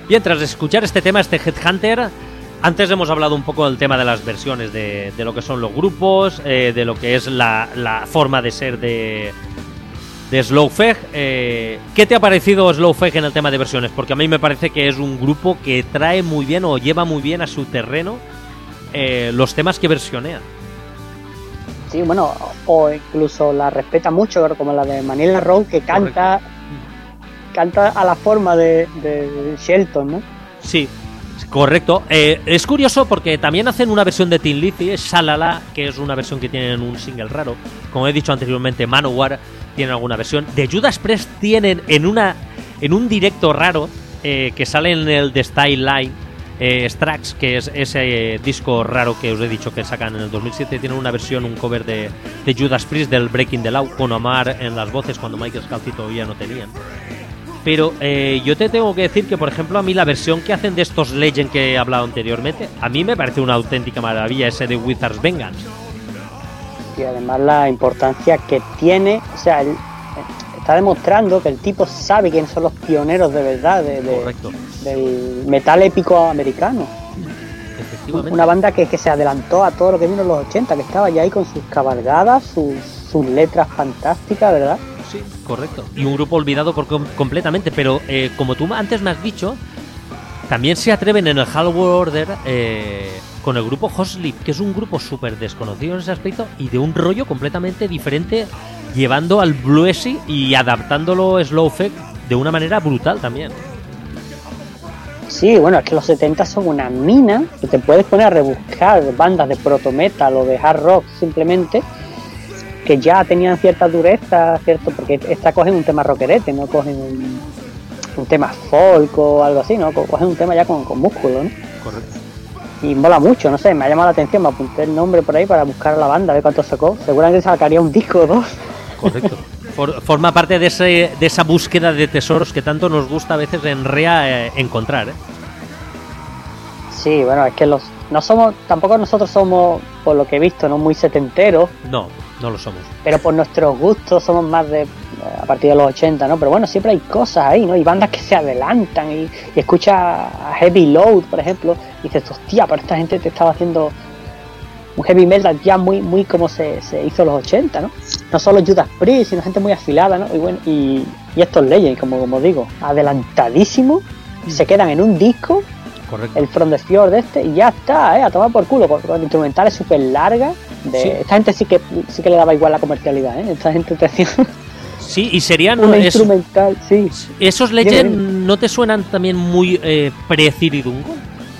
Bien, tras escuchar este tema, este Headhunter, antes hemos hablado un poco del tema de las versiones de lo que son los grupos, de lo que es la forma de ser de Slowthig. ¿Qué te ha parecido Slowthig en el tema de versiones? Porque a mí me parece que es un grupo que trae muy bien o lleva muy bien a su terreno los temas que versionea. Sí, bueno, o incluso la respeta mucho, como la de Manila Road, que canta a la forma de Shelton, ¿no? Sí, correcto. Es curioso porque también hacen una versión de Tin Lizzy, Shalala, que es una versión que tienen un single raro. Como he dicho anteriormente, Manowar tiene alguna versión. De Judas Priest tienen en un directo raro que sale en el The Style Line, Strax, que es ese disco raro que os he dicho que sacan en el 2007, tienen una versión, un cover de Judas Priest del Breaking the Law, con Omar en las voces cuando Michael Scalzi todavía no tenían. Pero yo te tengo que decir que, por ejemplo, a mí la versión que hacen de estos Legend que he hablado anteriormente, a mí me parece una auténtica maravilla, ese de Wizard's Vengeance. Y además la importancia que tiene, o sea, está demostrando que el tipo sabe quiénes son los pioneros de verdad del metal épico americano. Efectivamente. Una banda que se adelantó a todo lo que vino en los 80, que estaba ya ahí con sus cabalgadas, sus letras fantásticas, ¿verdad? Sí, correcto. Y un grupo olvidado completamente, pero como tú antes me has dicho, también se atreven en el Halloween Order con el grupo Hot Sleep, que es un grupo súper desconocido en ese aspecto y de un rollo completamente diferente, llevando al bluesy y adaptándolo Slowthig de una manera brutal también. Sí, bueno, es que los 70 son una mina que te puedes poner a rebuscar bandas de proto metal o de hard rock simplemente, que ya tenían cierta dureza, ¿cierto? Porque esta cogen un tema rockerete, no cogen un tema folk o algo así, ¿no? Cogen un tema ya con músculo, ¿no? Correcto. Y mola mucho, no sé, me ha llamado la atención, me apunté el nombre por ahí para buscar a la banda, a ver cuánto sacó. Seguramente sacaría un disco o dos. Correcto. Forma parte de esa búsqueda de tesoros que tanto nos gusta a veces en REA encontrar, ¿eh? Sí, bueno, es que tampoco nosotros somos, por lo que he visto, no muy setenteros. No lo somos. Pero por nuestros gustos somos más a partir de los 80, ¿no? Pero bueno, siempre hay cosas ahí, ¿no? Y bandas que se adelantan y escucha a Heavy Load, por ejemplo, y dices, hostia, pero esta gente te estaba haciendo un heavy metal ya muy como se hizo en los 80, ¿no? No solo Judas Priest, sino gente muy afilada, ¿no? Y bueno, y estos Legends, como digo, adelantadísimos, se quedan en un disco. Correcto. El From the Fjord y ya está, a tomar por culo, con instrumentales súper largas. Sí. Esta gente sí que le daba igual la comercialidad, ¿eh? Esta gente te hacía... Sí, y serían... una instrumental, sí. ¿Esos Legends no te suenan también muy pre-Ciridungo?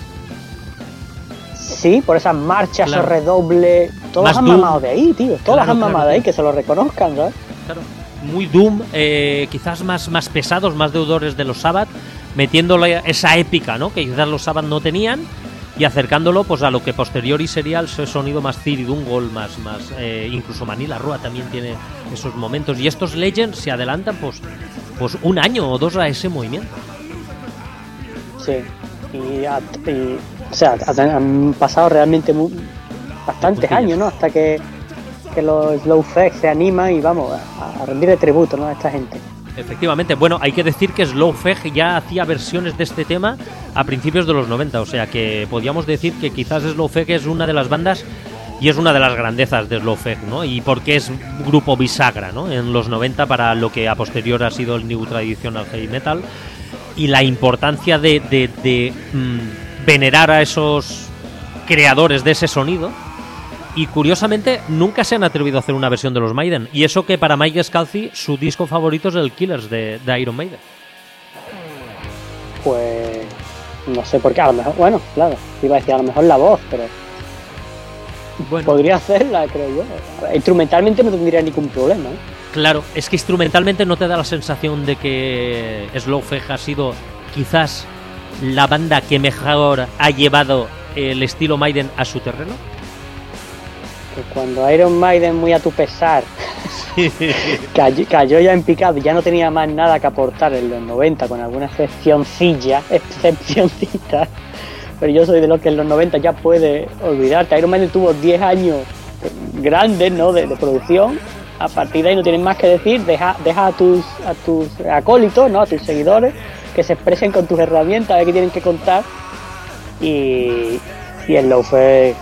Sí, por esas marchas, claro. Esos redobles... Todos más han Doom. Mamado de ahí, tío. Todos han mamado de ahí, que se lo reconozcan, ¿sabes? Claro. Muy Doom, quizás más pesados, más deudores de los Sabbath, metiéndole esa épica, ¿no? Que quizás los Sabbath no tenían, y acercándolo pues a lo que posteriori sería el sonido más Ciridungol, más incluso Manila Road también tiene esos momentos, y estos Legends se adelantan pues un año o dos a ese movimiento. Sí, o sea, han pasado realmente bastantes años, ¿no? Hasta que los Slowthig se animan y vamos a rendirle tributo, ¿no? A esta gente. Efectivamente, bueno, hay que decir que Slowthig ya hacía versiones de este tema a principios de los 90, o sea que podríamos decir que quizás Slowthig es una de las bandas y es una de las grandezas de Slowthig, ¿no? Y porque es grupo bisagra, ¿no? En los 90 para lo que a posterior ha sido el New Traditional Heavy Metal, y la importancia de venerar a esos creadores de ese sonido. Y curiosamente nunca se han atrevido a hacer una versión de los Maiden, y eso que para Mike Scalzi su disco favorito es el Killers de Iron Maiden. Pues no sé por qué, a lo mejor, bueno, claro, iba a decir a lo mejor la voz, pero bueno, podría hacerla, creo yo. Instrumentalmente no tendría ningún problema, ¿eh? Claro, es que instrumentalmente no te da la sensación de que Slowthig ha sido quizás la banda que mejor ha llevado el estilo Maiden a su terreno. Que cuando Iron Maiden, muy a tu pesar, cayó ya en picado y ya no tenía más nada que aportar en los 90, con alguna excepcioncita, pero yo soy de los que en los 90 ya puede olvidarte. Iron Maiden tuvo 10 años grandes, ¿no? de producción. A partir de ahí no tienes más que decir, deja a tus acólitos, ¿no? A tus seguidores, que se expresen con tus herramientas, a ver qué tienen que contar. Y el Lo-Fi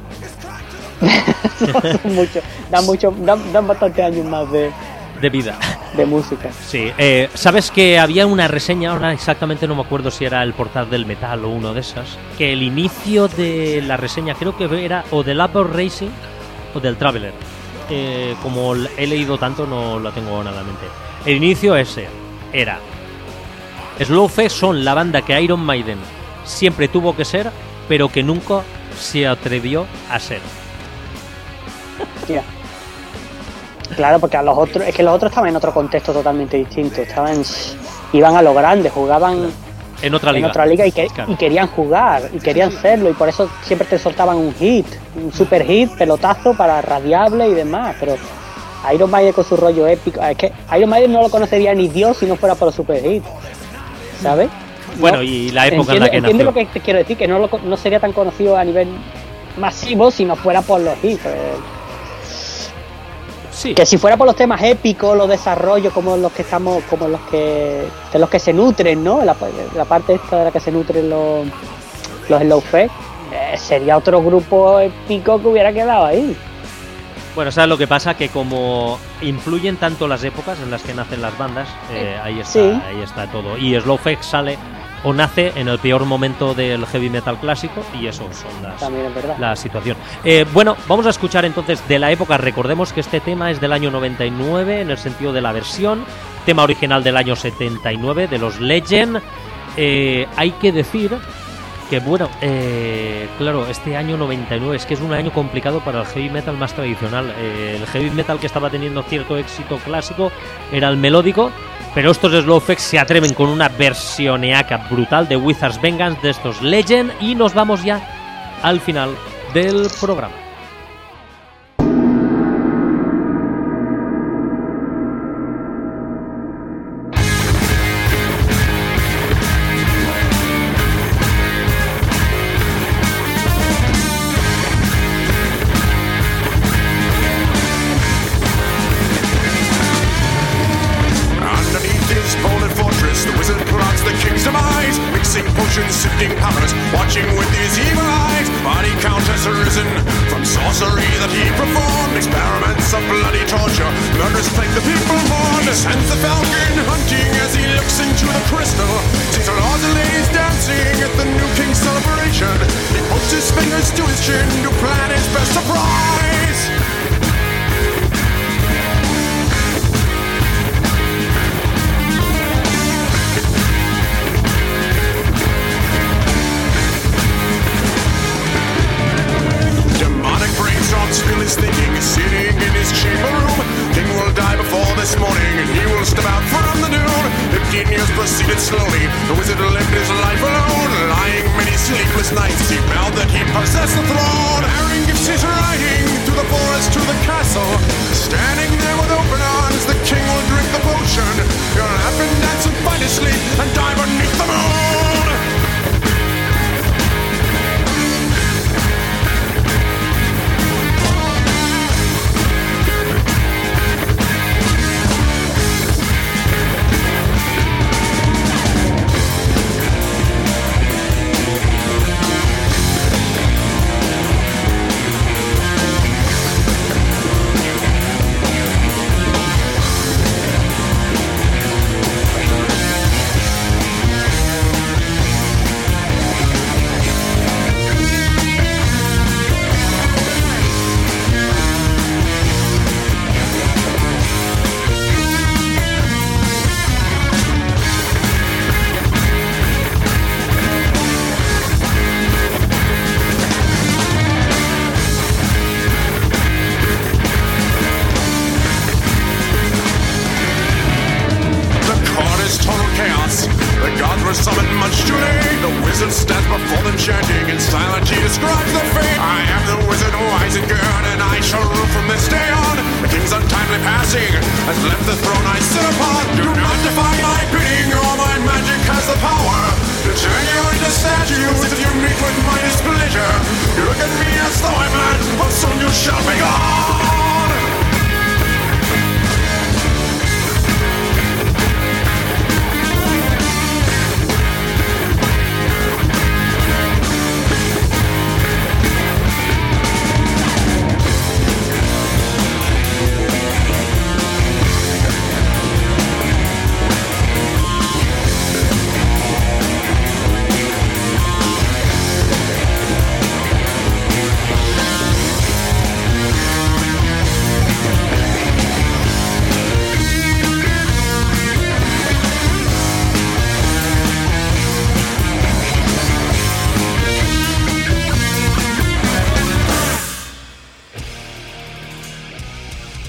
dan bastantes años más de vida. De música. Sí, sabes que había una reseña, ahora exactamente no me acuerdo si era el Portal del Metal o uno de esas, que el inicio de la reseña creo que era o del Upper Racing o del Traveler. Como he leído tanto no lo tengo nada en mente. El inicio ese era: Slowfest son la banda que Iron Maiden siempre tuvo que ser, pero que nunca se atrevió a ser. Yeah. Claro, porque a los otros, es que los otros estaban en otro contexto totalmente distinto. Iban a lo grande, jugaban en otra liga, y querían jugar, y querían hacerlo, y por eso siempre te soltaban un hit, un super hit, pelotazo para radiable y demás. Pero Iron Maiden con su rollo épico, es que Iron Maiden no lo conocería ni Dios si no fuera por los super hits, ¿sabes? Bueno, y la época en la que nació. Entiendo lo que te quiero decir, que no sería tan conocido a nivel masivo si no fuera por los hits. Sí. Que si fuera por los temas épicos, los desarrollos como los que estamos, como los que de los que se nutren, ¿no? La parte esta de la que se nutren los Slowfest, sería otro grupo épico que hubiera quedado ahí. Bueno, ¿sabes lo que pasa? Que como influyen tanto las épocas en las que nacen las bandas, ahí está todo. Y Slowfest sale o nace en el peor momento del heavy metal clásico, y eso son la situación. Bueno, vamos a escuchar entonces de la época. Recordemos que este tema es del año 99 en el sentido de la versión, tema original del año 79 de los Legend. Hay que decir que bueno, claro, este año 99 es que es un año complicado para el heavy metal más tradicional. El heavy metal que estaba teniendo cierto éxito clásico era el melódico, pero estos Slowfest se atreven con una versioneaca brutal de Wizard's Vengeance de estos Legend, y nos vamos ya al final del programa. Sifting powers, watching with his evil eyes. Body count has arisen from sorcery that he performed. Experiments of bloody torture, murders plague the people mourn. Sends the falcon hunting as he looks into the crystal. Sees the lords and ladies dancing at the new king's celebration. He puts his fingers to his chin to plan his best surprise. Still is thinking, sitting in his chamber room. King will die before this morning, and he will step out from the dune. 15 years proceeded slowly, the wizard lived his life alone. Lying many sleepless nights, he vowed that he possessed the throne. Aaron gives his riding through the forest to the castle. Standing there with open arms, the king will drink the potion. He'll laugh and dance and find his sleep, and die beneath the moon.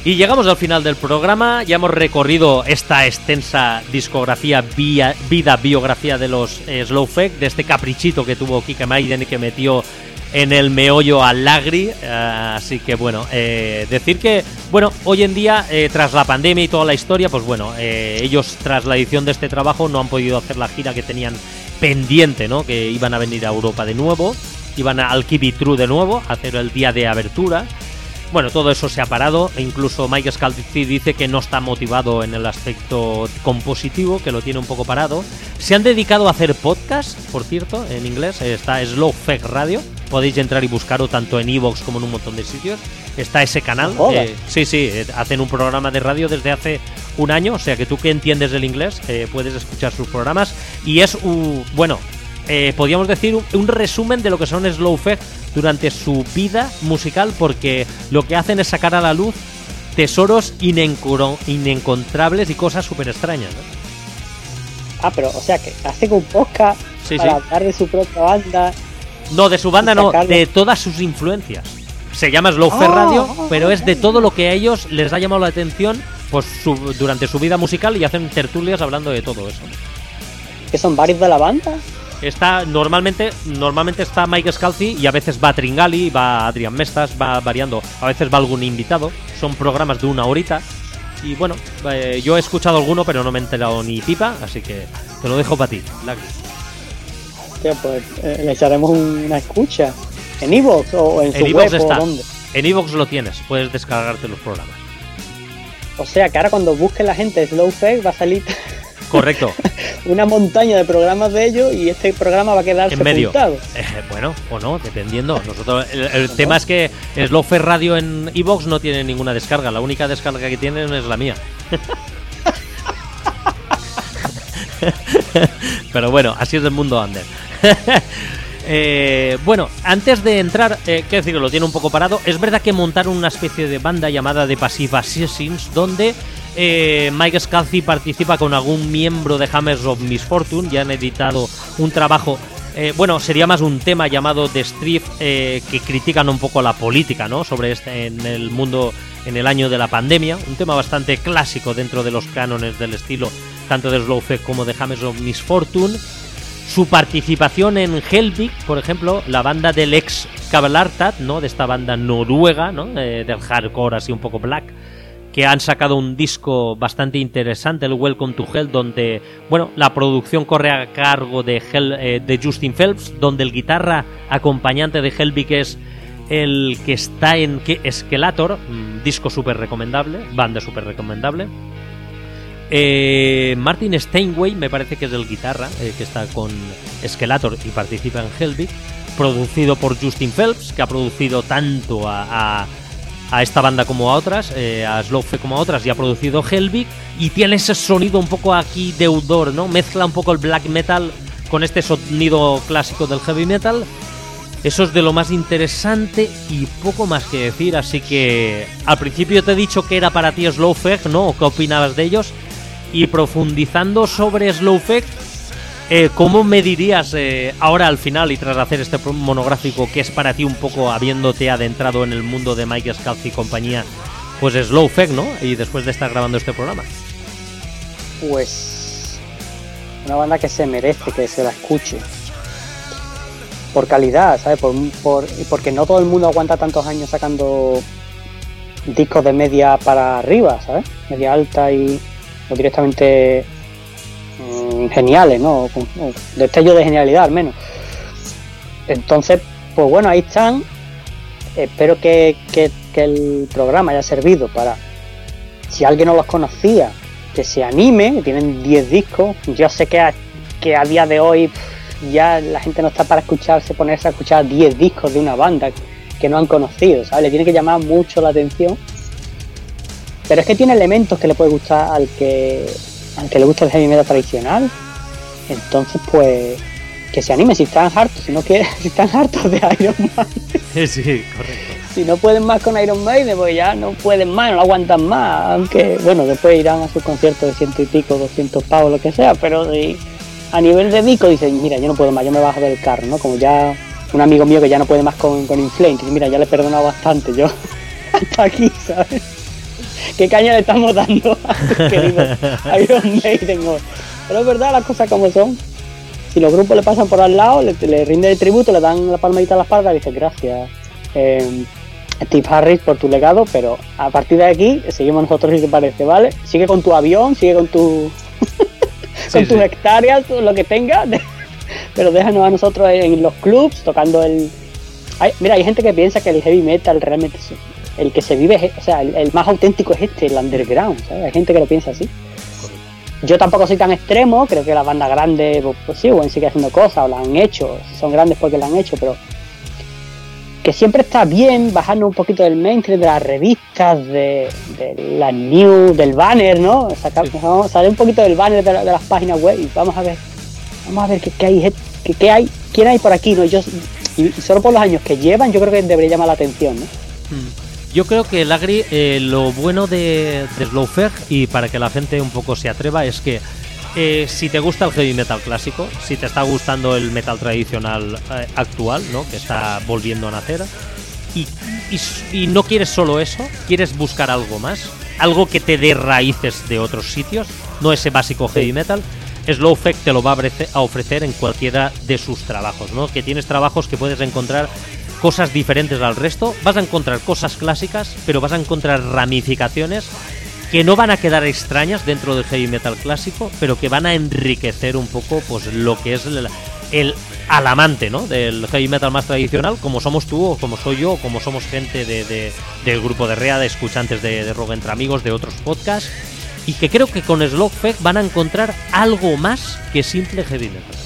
Y llegamos al final del programa, ya hemos recorrido esta extensa discografía, vida, biografía de los Slowfake, de este caprichito que tuvo Kike Maiden y que metió en el meollo a Lagri, así que bueno, decir que, bueno, hoy en día, tras la pandemia y toda la historia, pues bueno, ellos tras la edición de este trabajo no han podido hacer la gira que tenían pendiente, ¿no? Que iban a venir a Europa de nuevo, iban al Keep It True de nuevo, a hacer el día de abertura. Bueno, todo eso se ha parado e incluso Mike Scalzi dice que no está motivado en el aspecto compositivo, que lo tiene un poco parado. Se han dedicado a hacer podcast, por cierto, en inglés, está Slowfake Radio, podéis entrar y buscarlo tanto en iVoox como en un montón de sitios. Está ese canal, sí, hacen un programa de radio desde hace un año, o sea que tú que entiendes del inglés puedes escuchar sus programas y es podríamos decir un resumen de lo que son Slowfake durante su vida musical, porque lo que hacen es sacar a la luz tesoros inencontrables y cosas súper extrañas, ¿no? Pero o sea que hacen un podcast para hablar de su propia banda. No, de su banda no, de todas sus influencias. Se llama Slowfake Radio, pero es de todo lo que a ellos les ha llamado la atención pues durante su vida musical, y hacen tertulias hablando de todo eso. ¿Que son varios de la banda? Normalmente está Mike Scalzi y a veces va Tringali, va Adrián Mestas, va variando, a veces va algún invitado, son programas de 1 horita y bueno, yo he escuchado alguno pero no me he enterado ni pipa, así que te lo dejo para ti, Lagri. Pues le echaremos una escucha en iVoox o en su web está. ¿O dónde? En iVoox lo tienes, puedes descargarte los programas. O sea que ahora cuando busque la gente Slowfake va a salir correcto una montaña de programas de ellos y este programa va a quedar en medio. Sepultado. Bueno, o no, dependiendo. Nosotros el tema es que Slowfake Radio en iVoox no tiene ninguna descarga, la única descarga que tienen es la mía. Pero bueno, así es el mundo under. Bueno, antes de entrar, quiero decir que lo tiene un poco parado. Es verdad que montaron una especie de banda llamada The Passive Assassins, donde Mike Scalzi participa con algún miembro de Hammers of Misfortune. Ya han editado un trabajo, sería más un tema llamado The Street, que critican un poco la política, ¿no? Sobre en el mundo en el año de la pandemia. Un tema bastante clásico dentro de los cánones del estilo, tanto de Slowfake como de Hammers of Misfortune. Su participación en Helvig, por ejemplo, la banda del ex Kavalartat, ¿no? De esta banda noruega, ¿no? Del hardcore así un poco black, que han sacado un disco bastante interesante, el Welcome to Hell, donde, bueno, la producción corre a cargo de Justin Phelps, donde el guitarra acompañante de Helvig es el que está en Skeletor, disco súper recomendable, banda súper recomendable. Martin Steinway me parece que es el guitarra, que está con Skeletor y participa en Helvig, producido por Justin Phelps, que ha producido tanto a esta banda como a otras, a Slowfake como a otras, y ha producido Helvig, y tiene ese sonido un poco aquí deudor, ¿no? Mezcla un poco el black metal con este sonido clásico del heavy metal. Eso es de lo más interesante y poco más que decir, así que al principio te he dicho que era para ti Slowfake, ¿no? ¿O qué opinabas de ellos? Y profundizando sobre Slowfake, ¿cómo me dirías ahora al final y tras hacer este monográfico que es para ti un poco, habiéndote adentrado en el mundo de Mike Scalzi y compañía, pues Slowfake, ¿no? Y después de estar grabando este programa. Pues una banda que se merece que se la escuche. Por calidad, ¿sabes? Porque no todo el mundo aguanta tantos años sacando discos de media para arriba, ¿sabes? Media alta y o directamente geniales, ¿no? O destellos de genialidad al menos. Entonces, pues bueno, ahí están. Espero que el programa haya servido para, si alguien no los conocía, que se anime. Tienen 10 discos. Yo sé que a día de hoy ya la gente no está para ponerse a escuchar 10 discos de una banda que no han conocido, ¿sabes? Le tiene que llamar mucho la atención. Pero es que tiene elementos que le puede gustar al que le gusta el heavy metal tradicional. Entonces, pues, que se anime si están hartos, si están hartos de Iron Maiden. Sí, correcto. Si no pueden más con Iron Maiden, pues ya no pueden más, no lo aguantan más. Aunque, bueno, después irán a sus conciertos de 100 y pico, 200 pavos, lo que sea. Pero a nivel de disco dicen, mira, yo no puedo más, yo me bajo del carro, ¿no? Como ya un amigo mío que ya no puede más con In Flames, dice, mira, ya le he perdonado bastante, yo hasta aquí, ¿sabes? ¿Qué caña le estamos dando a querido Iron Maiden hoy? Pero es verdad, las cosas como son. Si los grupos le pasan por al lado, le rinden el tributo, le dan la palmadita a la espalda y dicen gracias, Steve Harris, por tu legado, pero a partir de aquí seguimos nosotros, si te parece, ¿vale? Sigue con tu avión, sigue con tu con tus hectáreas, lo que tengas, pero déjanos a nosotros en los clubs tocando el... Mira, hay gente que piensa que el heavy metal realmente es el que se vive, o sea, el más auténtico es el underground, ¿sabes? Hay gente que lo piensa así. Yo tampoco soy tan extremo, creo que las bandas grandes pues sí, pueden seguir haciendo cosas o las han hecho, son grandes porque las han hecho, pero que siempre está bien bajarnos un poquito del mainstream, de las revistas, de las news, del banner, ¿no? Salir un poquito del banner de las páginas web y vamos a ver qué hay, quién hay por aquí, ¿no? Y solo por los años que llevan, yo creo que debería llamar la atención, ¿no? Yo creo que Lagri, lo bueno de Slowfeg, y para que la gente un poco se atreva, es que si te gusta el heavy metal clásico, si te está gustando el metal tradicional actual, ¿no? Que está volviendo a nacer, y no quieres solo eso, quieres buscar algo más, algo que te dé raíces de otros sitios, no ese básico heavy metal, Slowfeg te lo va a ofrecer en cualquiera de sus trabajos, ¿no? Que tienes trabajos que puedes encontrar cosas diferentes al resto, vas a encontrar cosas clásicas, pero vas a encontrar ramificaciones que no van a quedar extrañas dentro del heavy metal clásico, pero que van a enriquecer un poco pues lo que es al amante, ¿no? Del heavy metal más tradicional, como somos tú o como soy yo, o como somos gente del grupo de REA, de escuchantes de Rock Entre Amigos, de otros podcasts, y que creo que con Slowfeg van a encontrar algo más que simple heavy metal.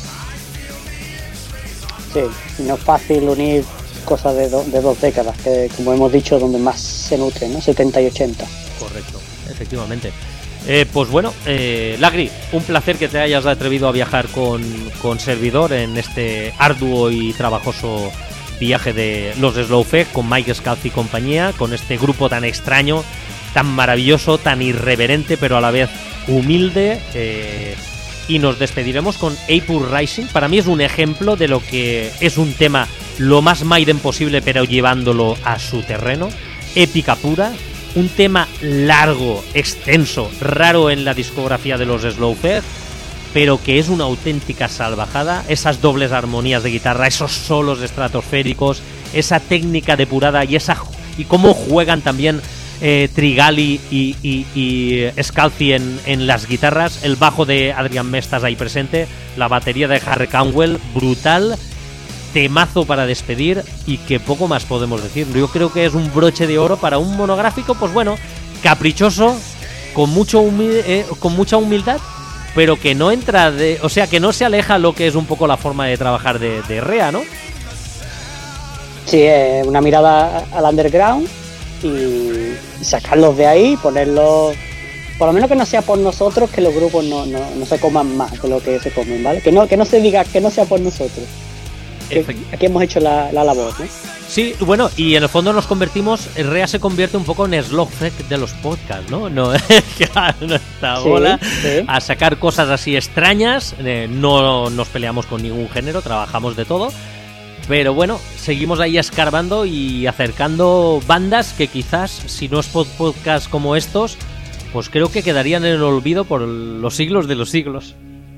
Sí, no es fácil unir cosas de 2 décadas, que como hemos dicho, donde más se nutren, ¿no? 70 y 80. Correcto, efectivamente. Pues bueno, Lagri, un placer que te hayas atrevido a viajar con servidor en este arduo y trabajoso viaje de los Slowfeg con Mike Scalzi y compañía, con este grupo tan extraño, tan maravilloso, tan irreverente, pero a la vez humilde. Y nos despediremos con Apur Rising. Para mí es un ejemplo de lo que es un tema lo más Maiden posible, pero llevándolo a su terreno. Épica pura. Un tema largo, extenso, raro en la discografía de los Slowfeg, pero que es una auténtica salvajada. Esas dobles armonías de guitarra, esos solos estratosféricos, esa técnica depurada y cómo juegan también Trigali y Scalzi en las guitarras, el bajo de Adrian Mestas ahí presente, la batería de Harry Canwell, brutal, temazo para despedir, y que poco más podemos decir. Yo creo que es un broche de oro para un monográfico, pues bueno, caprichoso, con mucha humildad, pero que no entra o sea, que no se aleja lo que es un poco la forma de trabajar de REA, ¿no? Sí, una mirada al underground y sacarlos de ahí, ponerlos, por lo menos que no sea por nosotros, que los grupos no se coman más de lo que se comen, ¿vale? Que no se diga, que no sea por nosotros. Aquí hemos hecho la labor, ¿no? Sí, bueno, y en el fondo nos convertimos, REA se convierte un poco en Slowfeg de los podcasts, ¿no? Nuestra bola sí. A sacar cosas así extrañas, no nos peleamos con ningún género, trabajamos de todo. Pero bueno, seguimos ahí escarbando y acercando bandas que quizás, si no es podcast como estos, pues creo que quedarían en el olvido por los siglos de los siglos.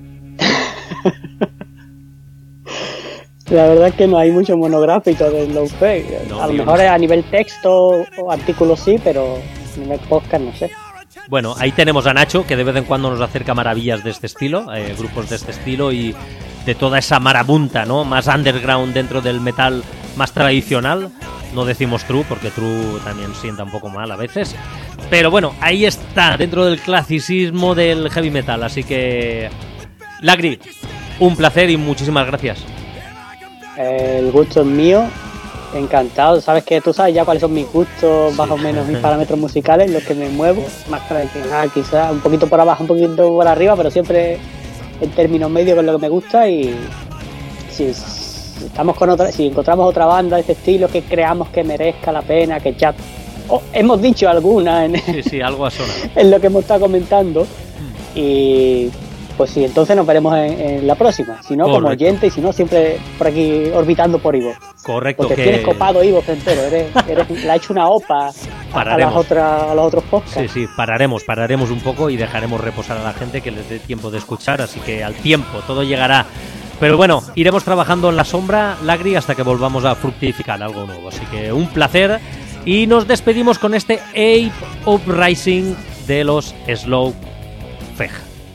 La verdad es que no hay mucho monográfico de Slowfeg. A lo mejor a nivel texto o artículos sí, pero a nivel podcast no sé. Bueno, ahí tenemos a Nacho, que de vez en cuando nos acerca maravillas de este estilo, grupos de este estilo y de toda esa marabunta, ¿no? Más underground dentro del metal más tradicional. No decimos true, porque true también sienta un poco mal a veces. Pero bueno, ahí está, dentro del clasicismo del heavy metal. Así que, Lagri, un placer y muchísimas gracias. El gusto es mío, encantado. Sabes que tú sabes ya cuáles son mis gustos, más o menos mis parámetros musicales, los que me muevo, más tradicional quizás, un poquito por abajo, un poquito por arriba, pero siempre en términos medios, que es lo que me gusta. Y si encontramos otra banda de este estilo que creamos que merezca la pena, que ya hemos dicho alguna sí, algo ha sonado en lo que hemos estado comentando, y pues sí, entonces nos veremos en la próxima. Si no, correcto, como oyente, y si no, siempre por aquí orbitando por Ivo. Correcto. Porque tienes copado Ivo entero, le ha hecho una OPA pararemos. A los otros podcasts. Sí, pararemos un poco y dejaremos reposar a la gente, que les dé tiempo de escuchar, así que al tiempo todo llegará. Pero bueno, iremos trabajando en la sombra, Lagri, hasta que volvamos a fructificar algo nuevo. Así que un placer y nos despedimos con este Ape Uprising de los Slow Feg.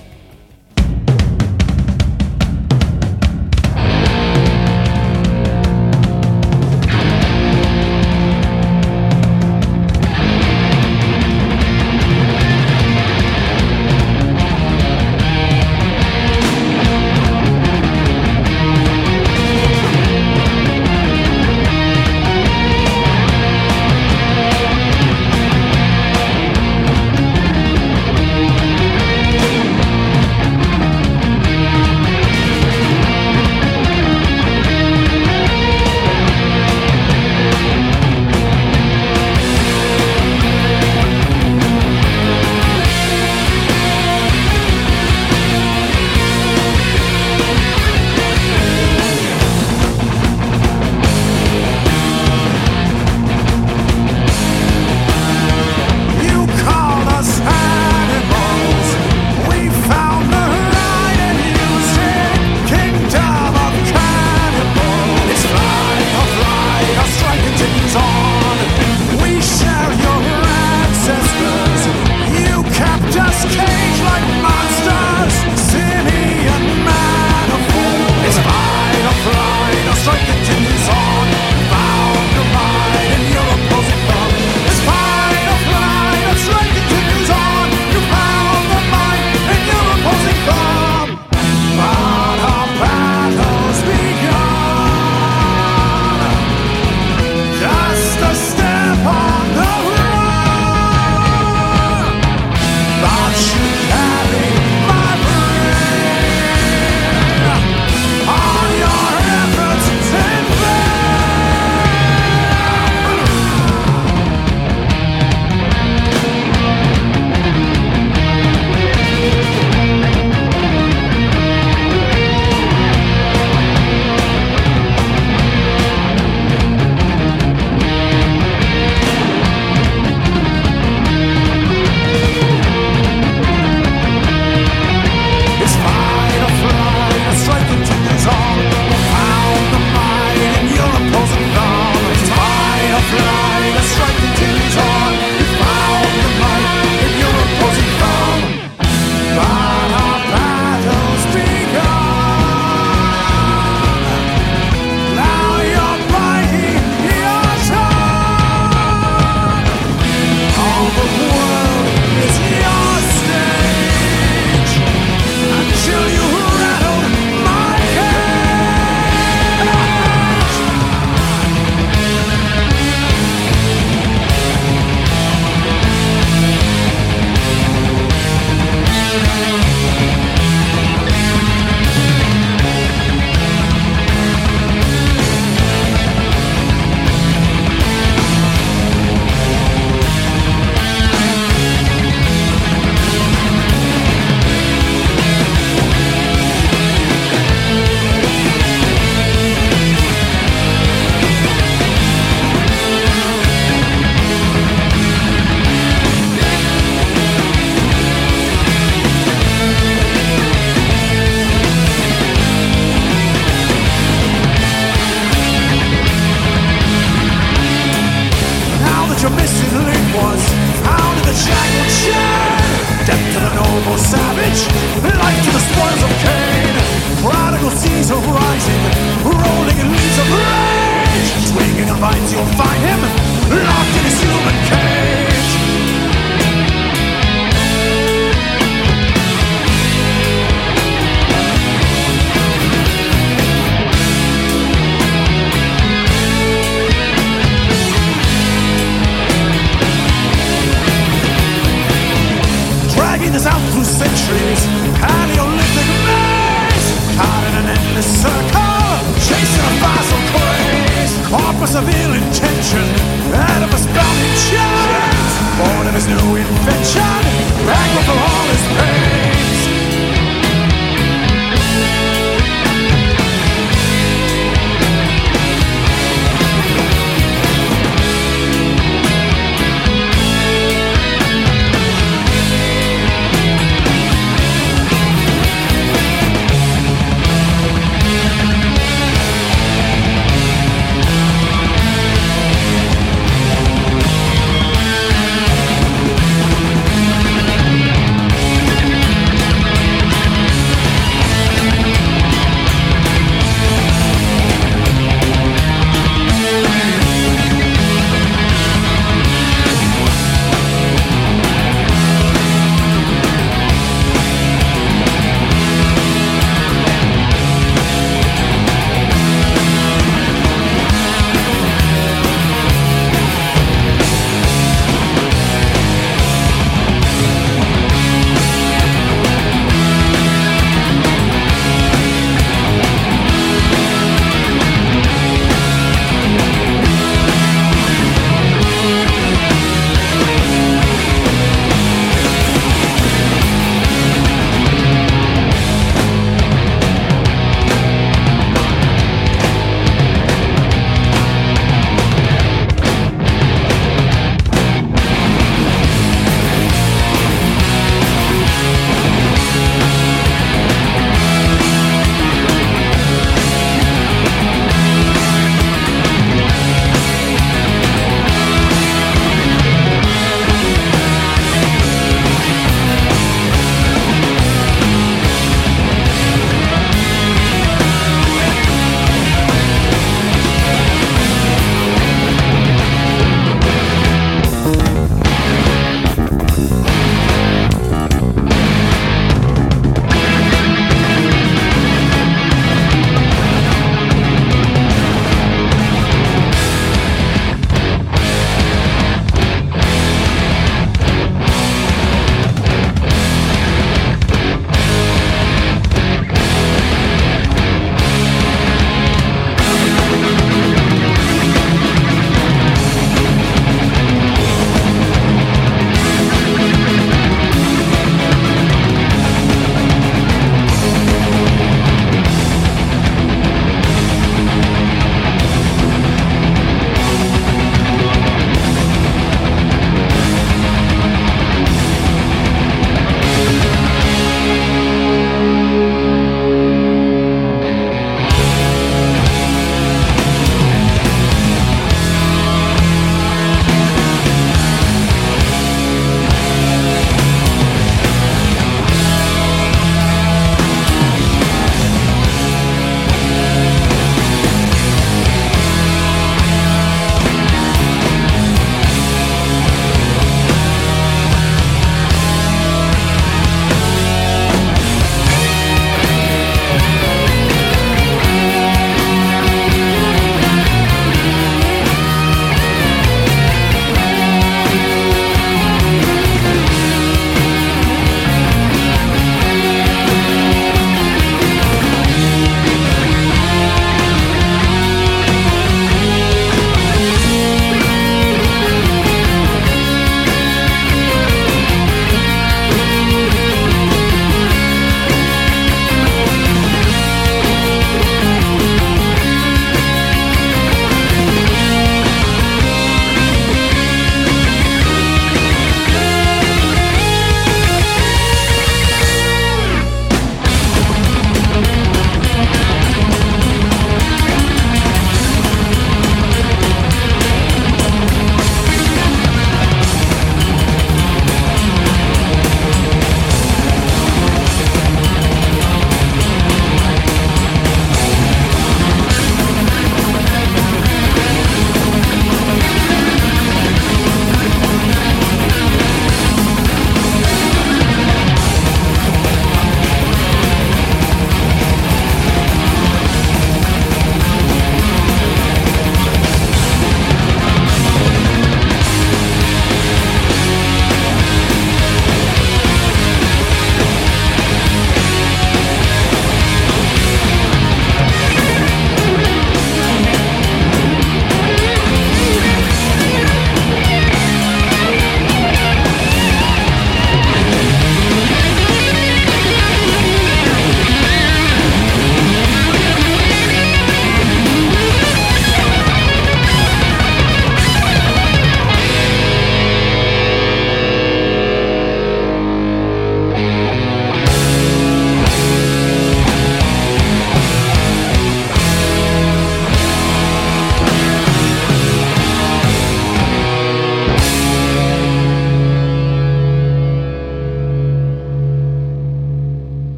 Of ill intention, out of a spouting chance, born of his new invention, back for all his pain.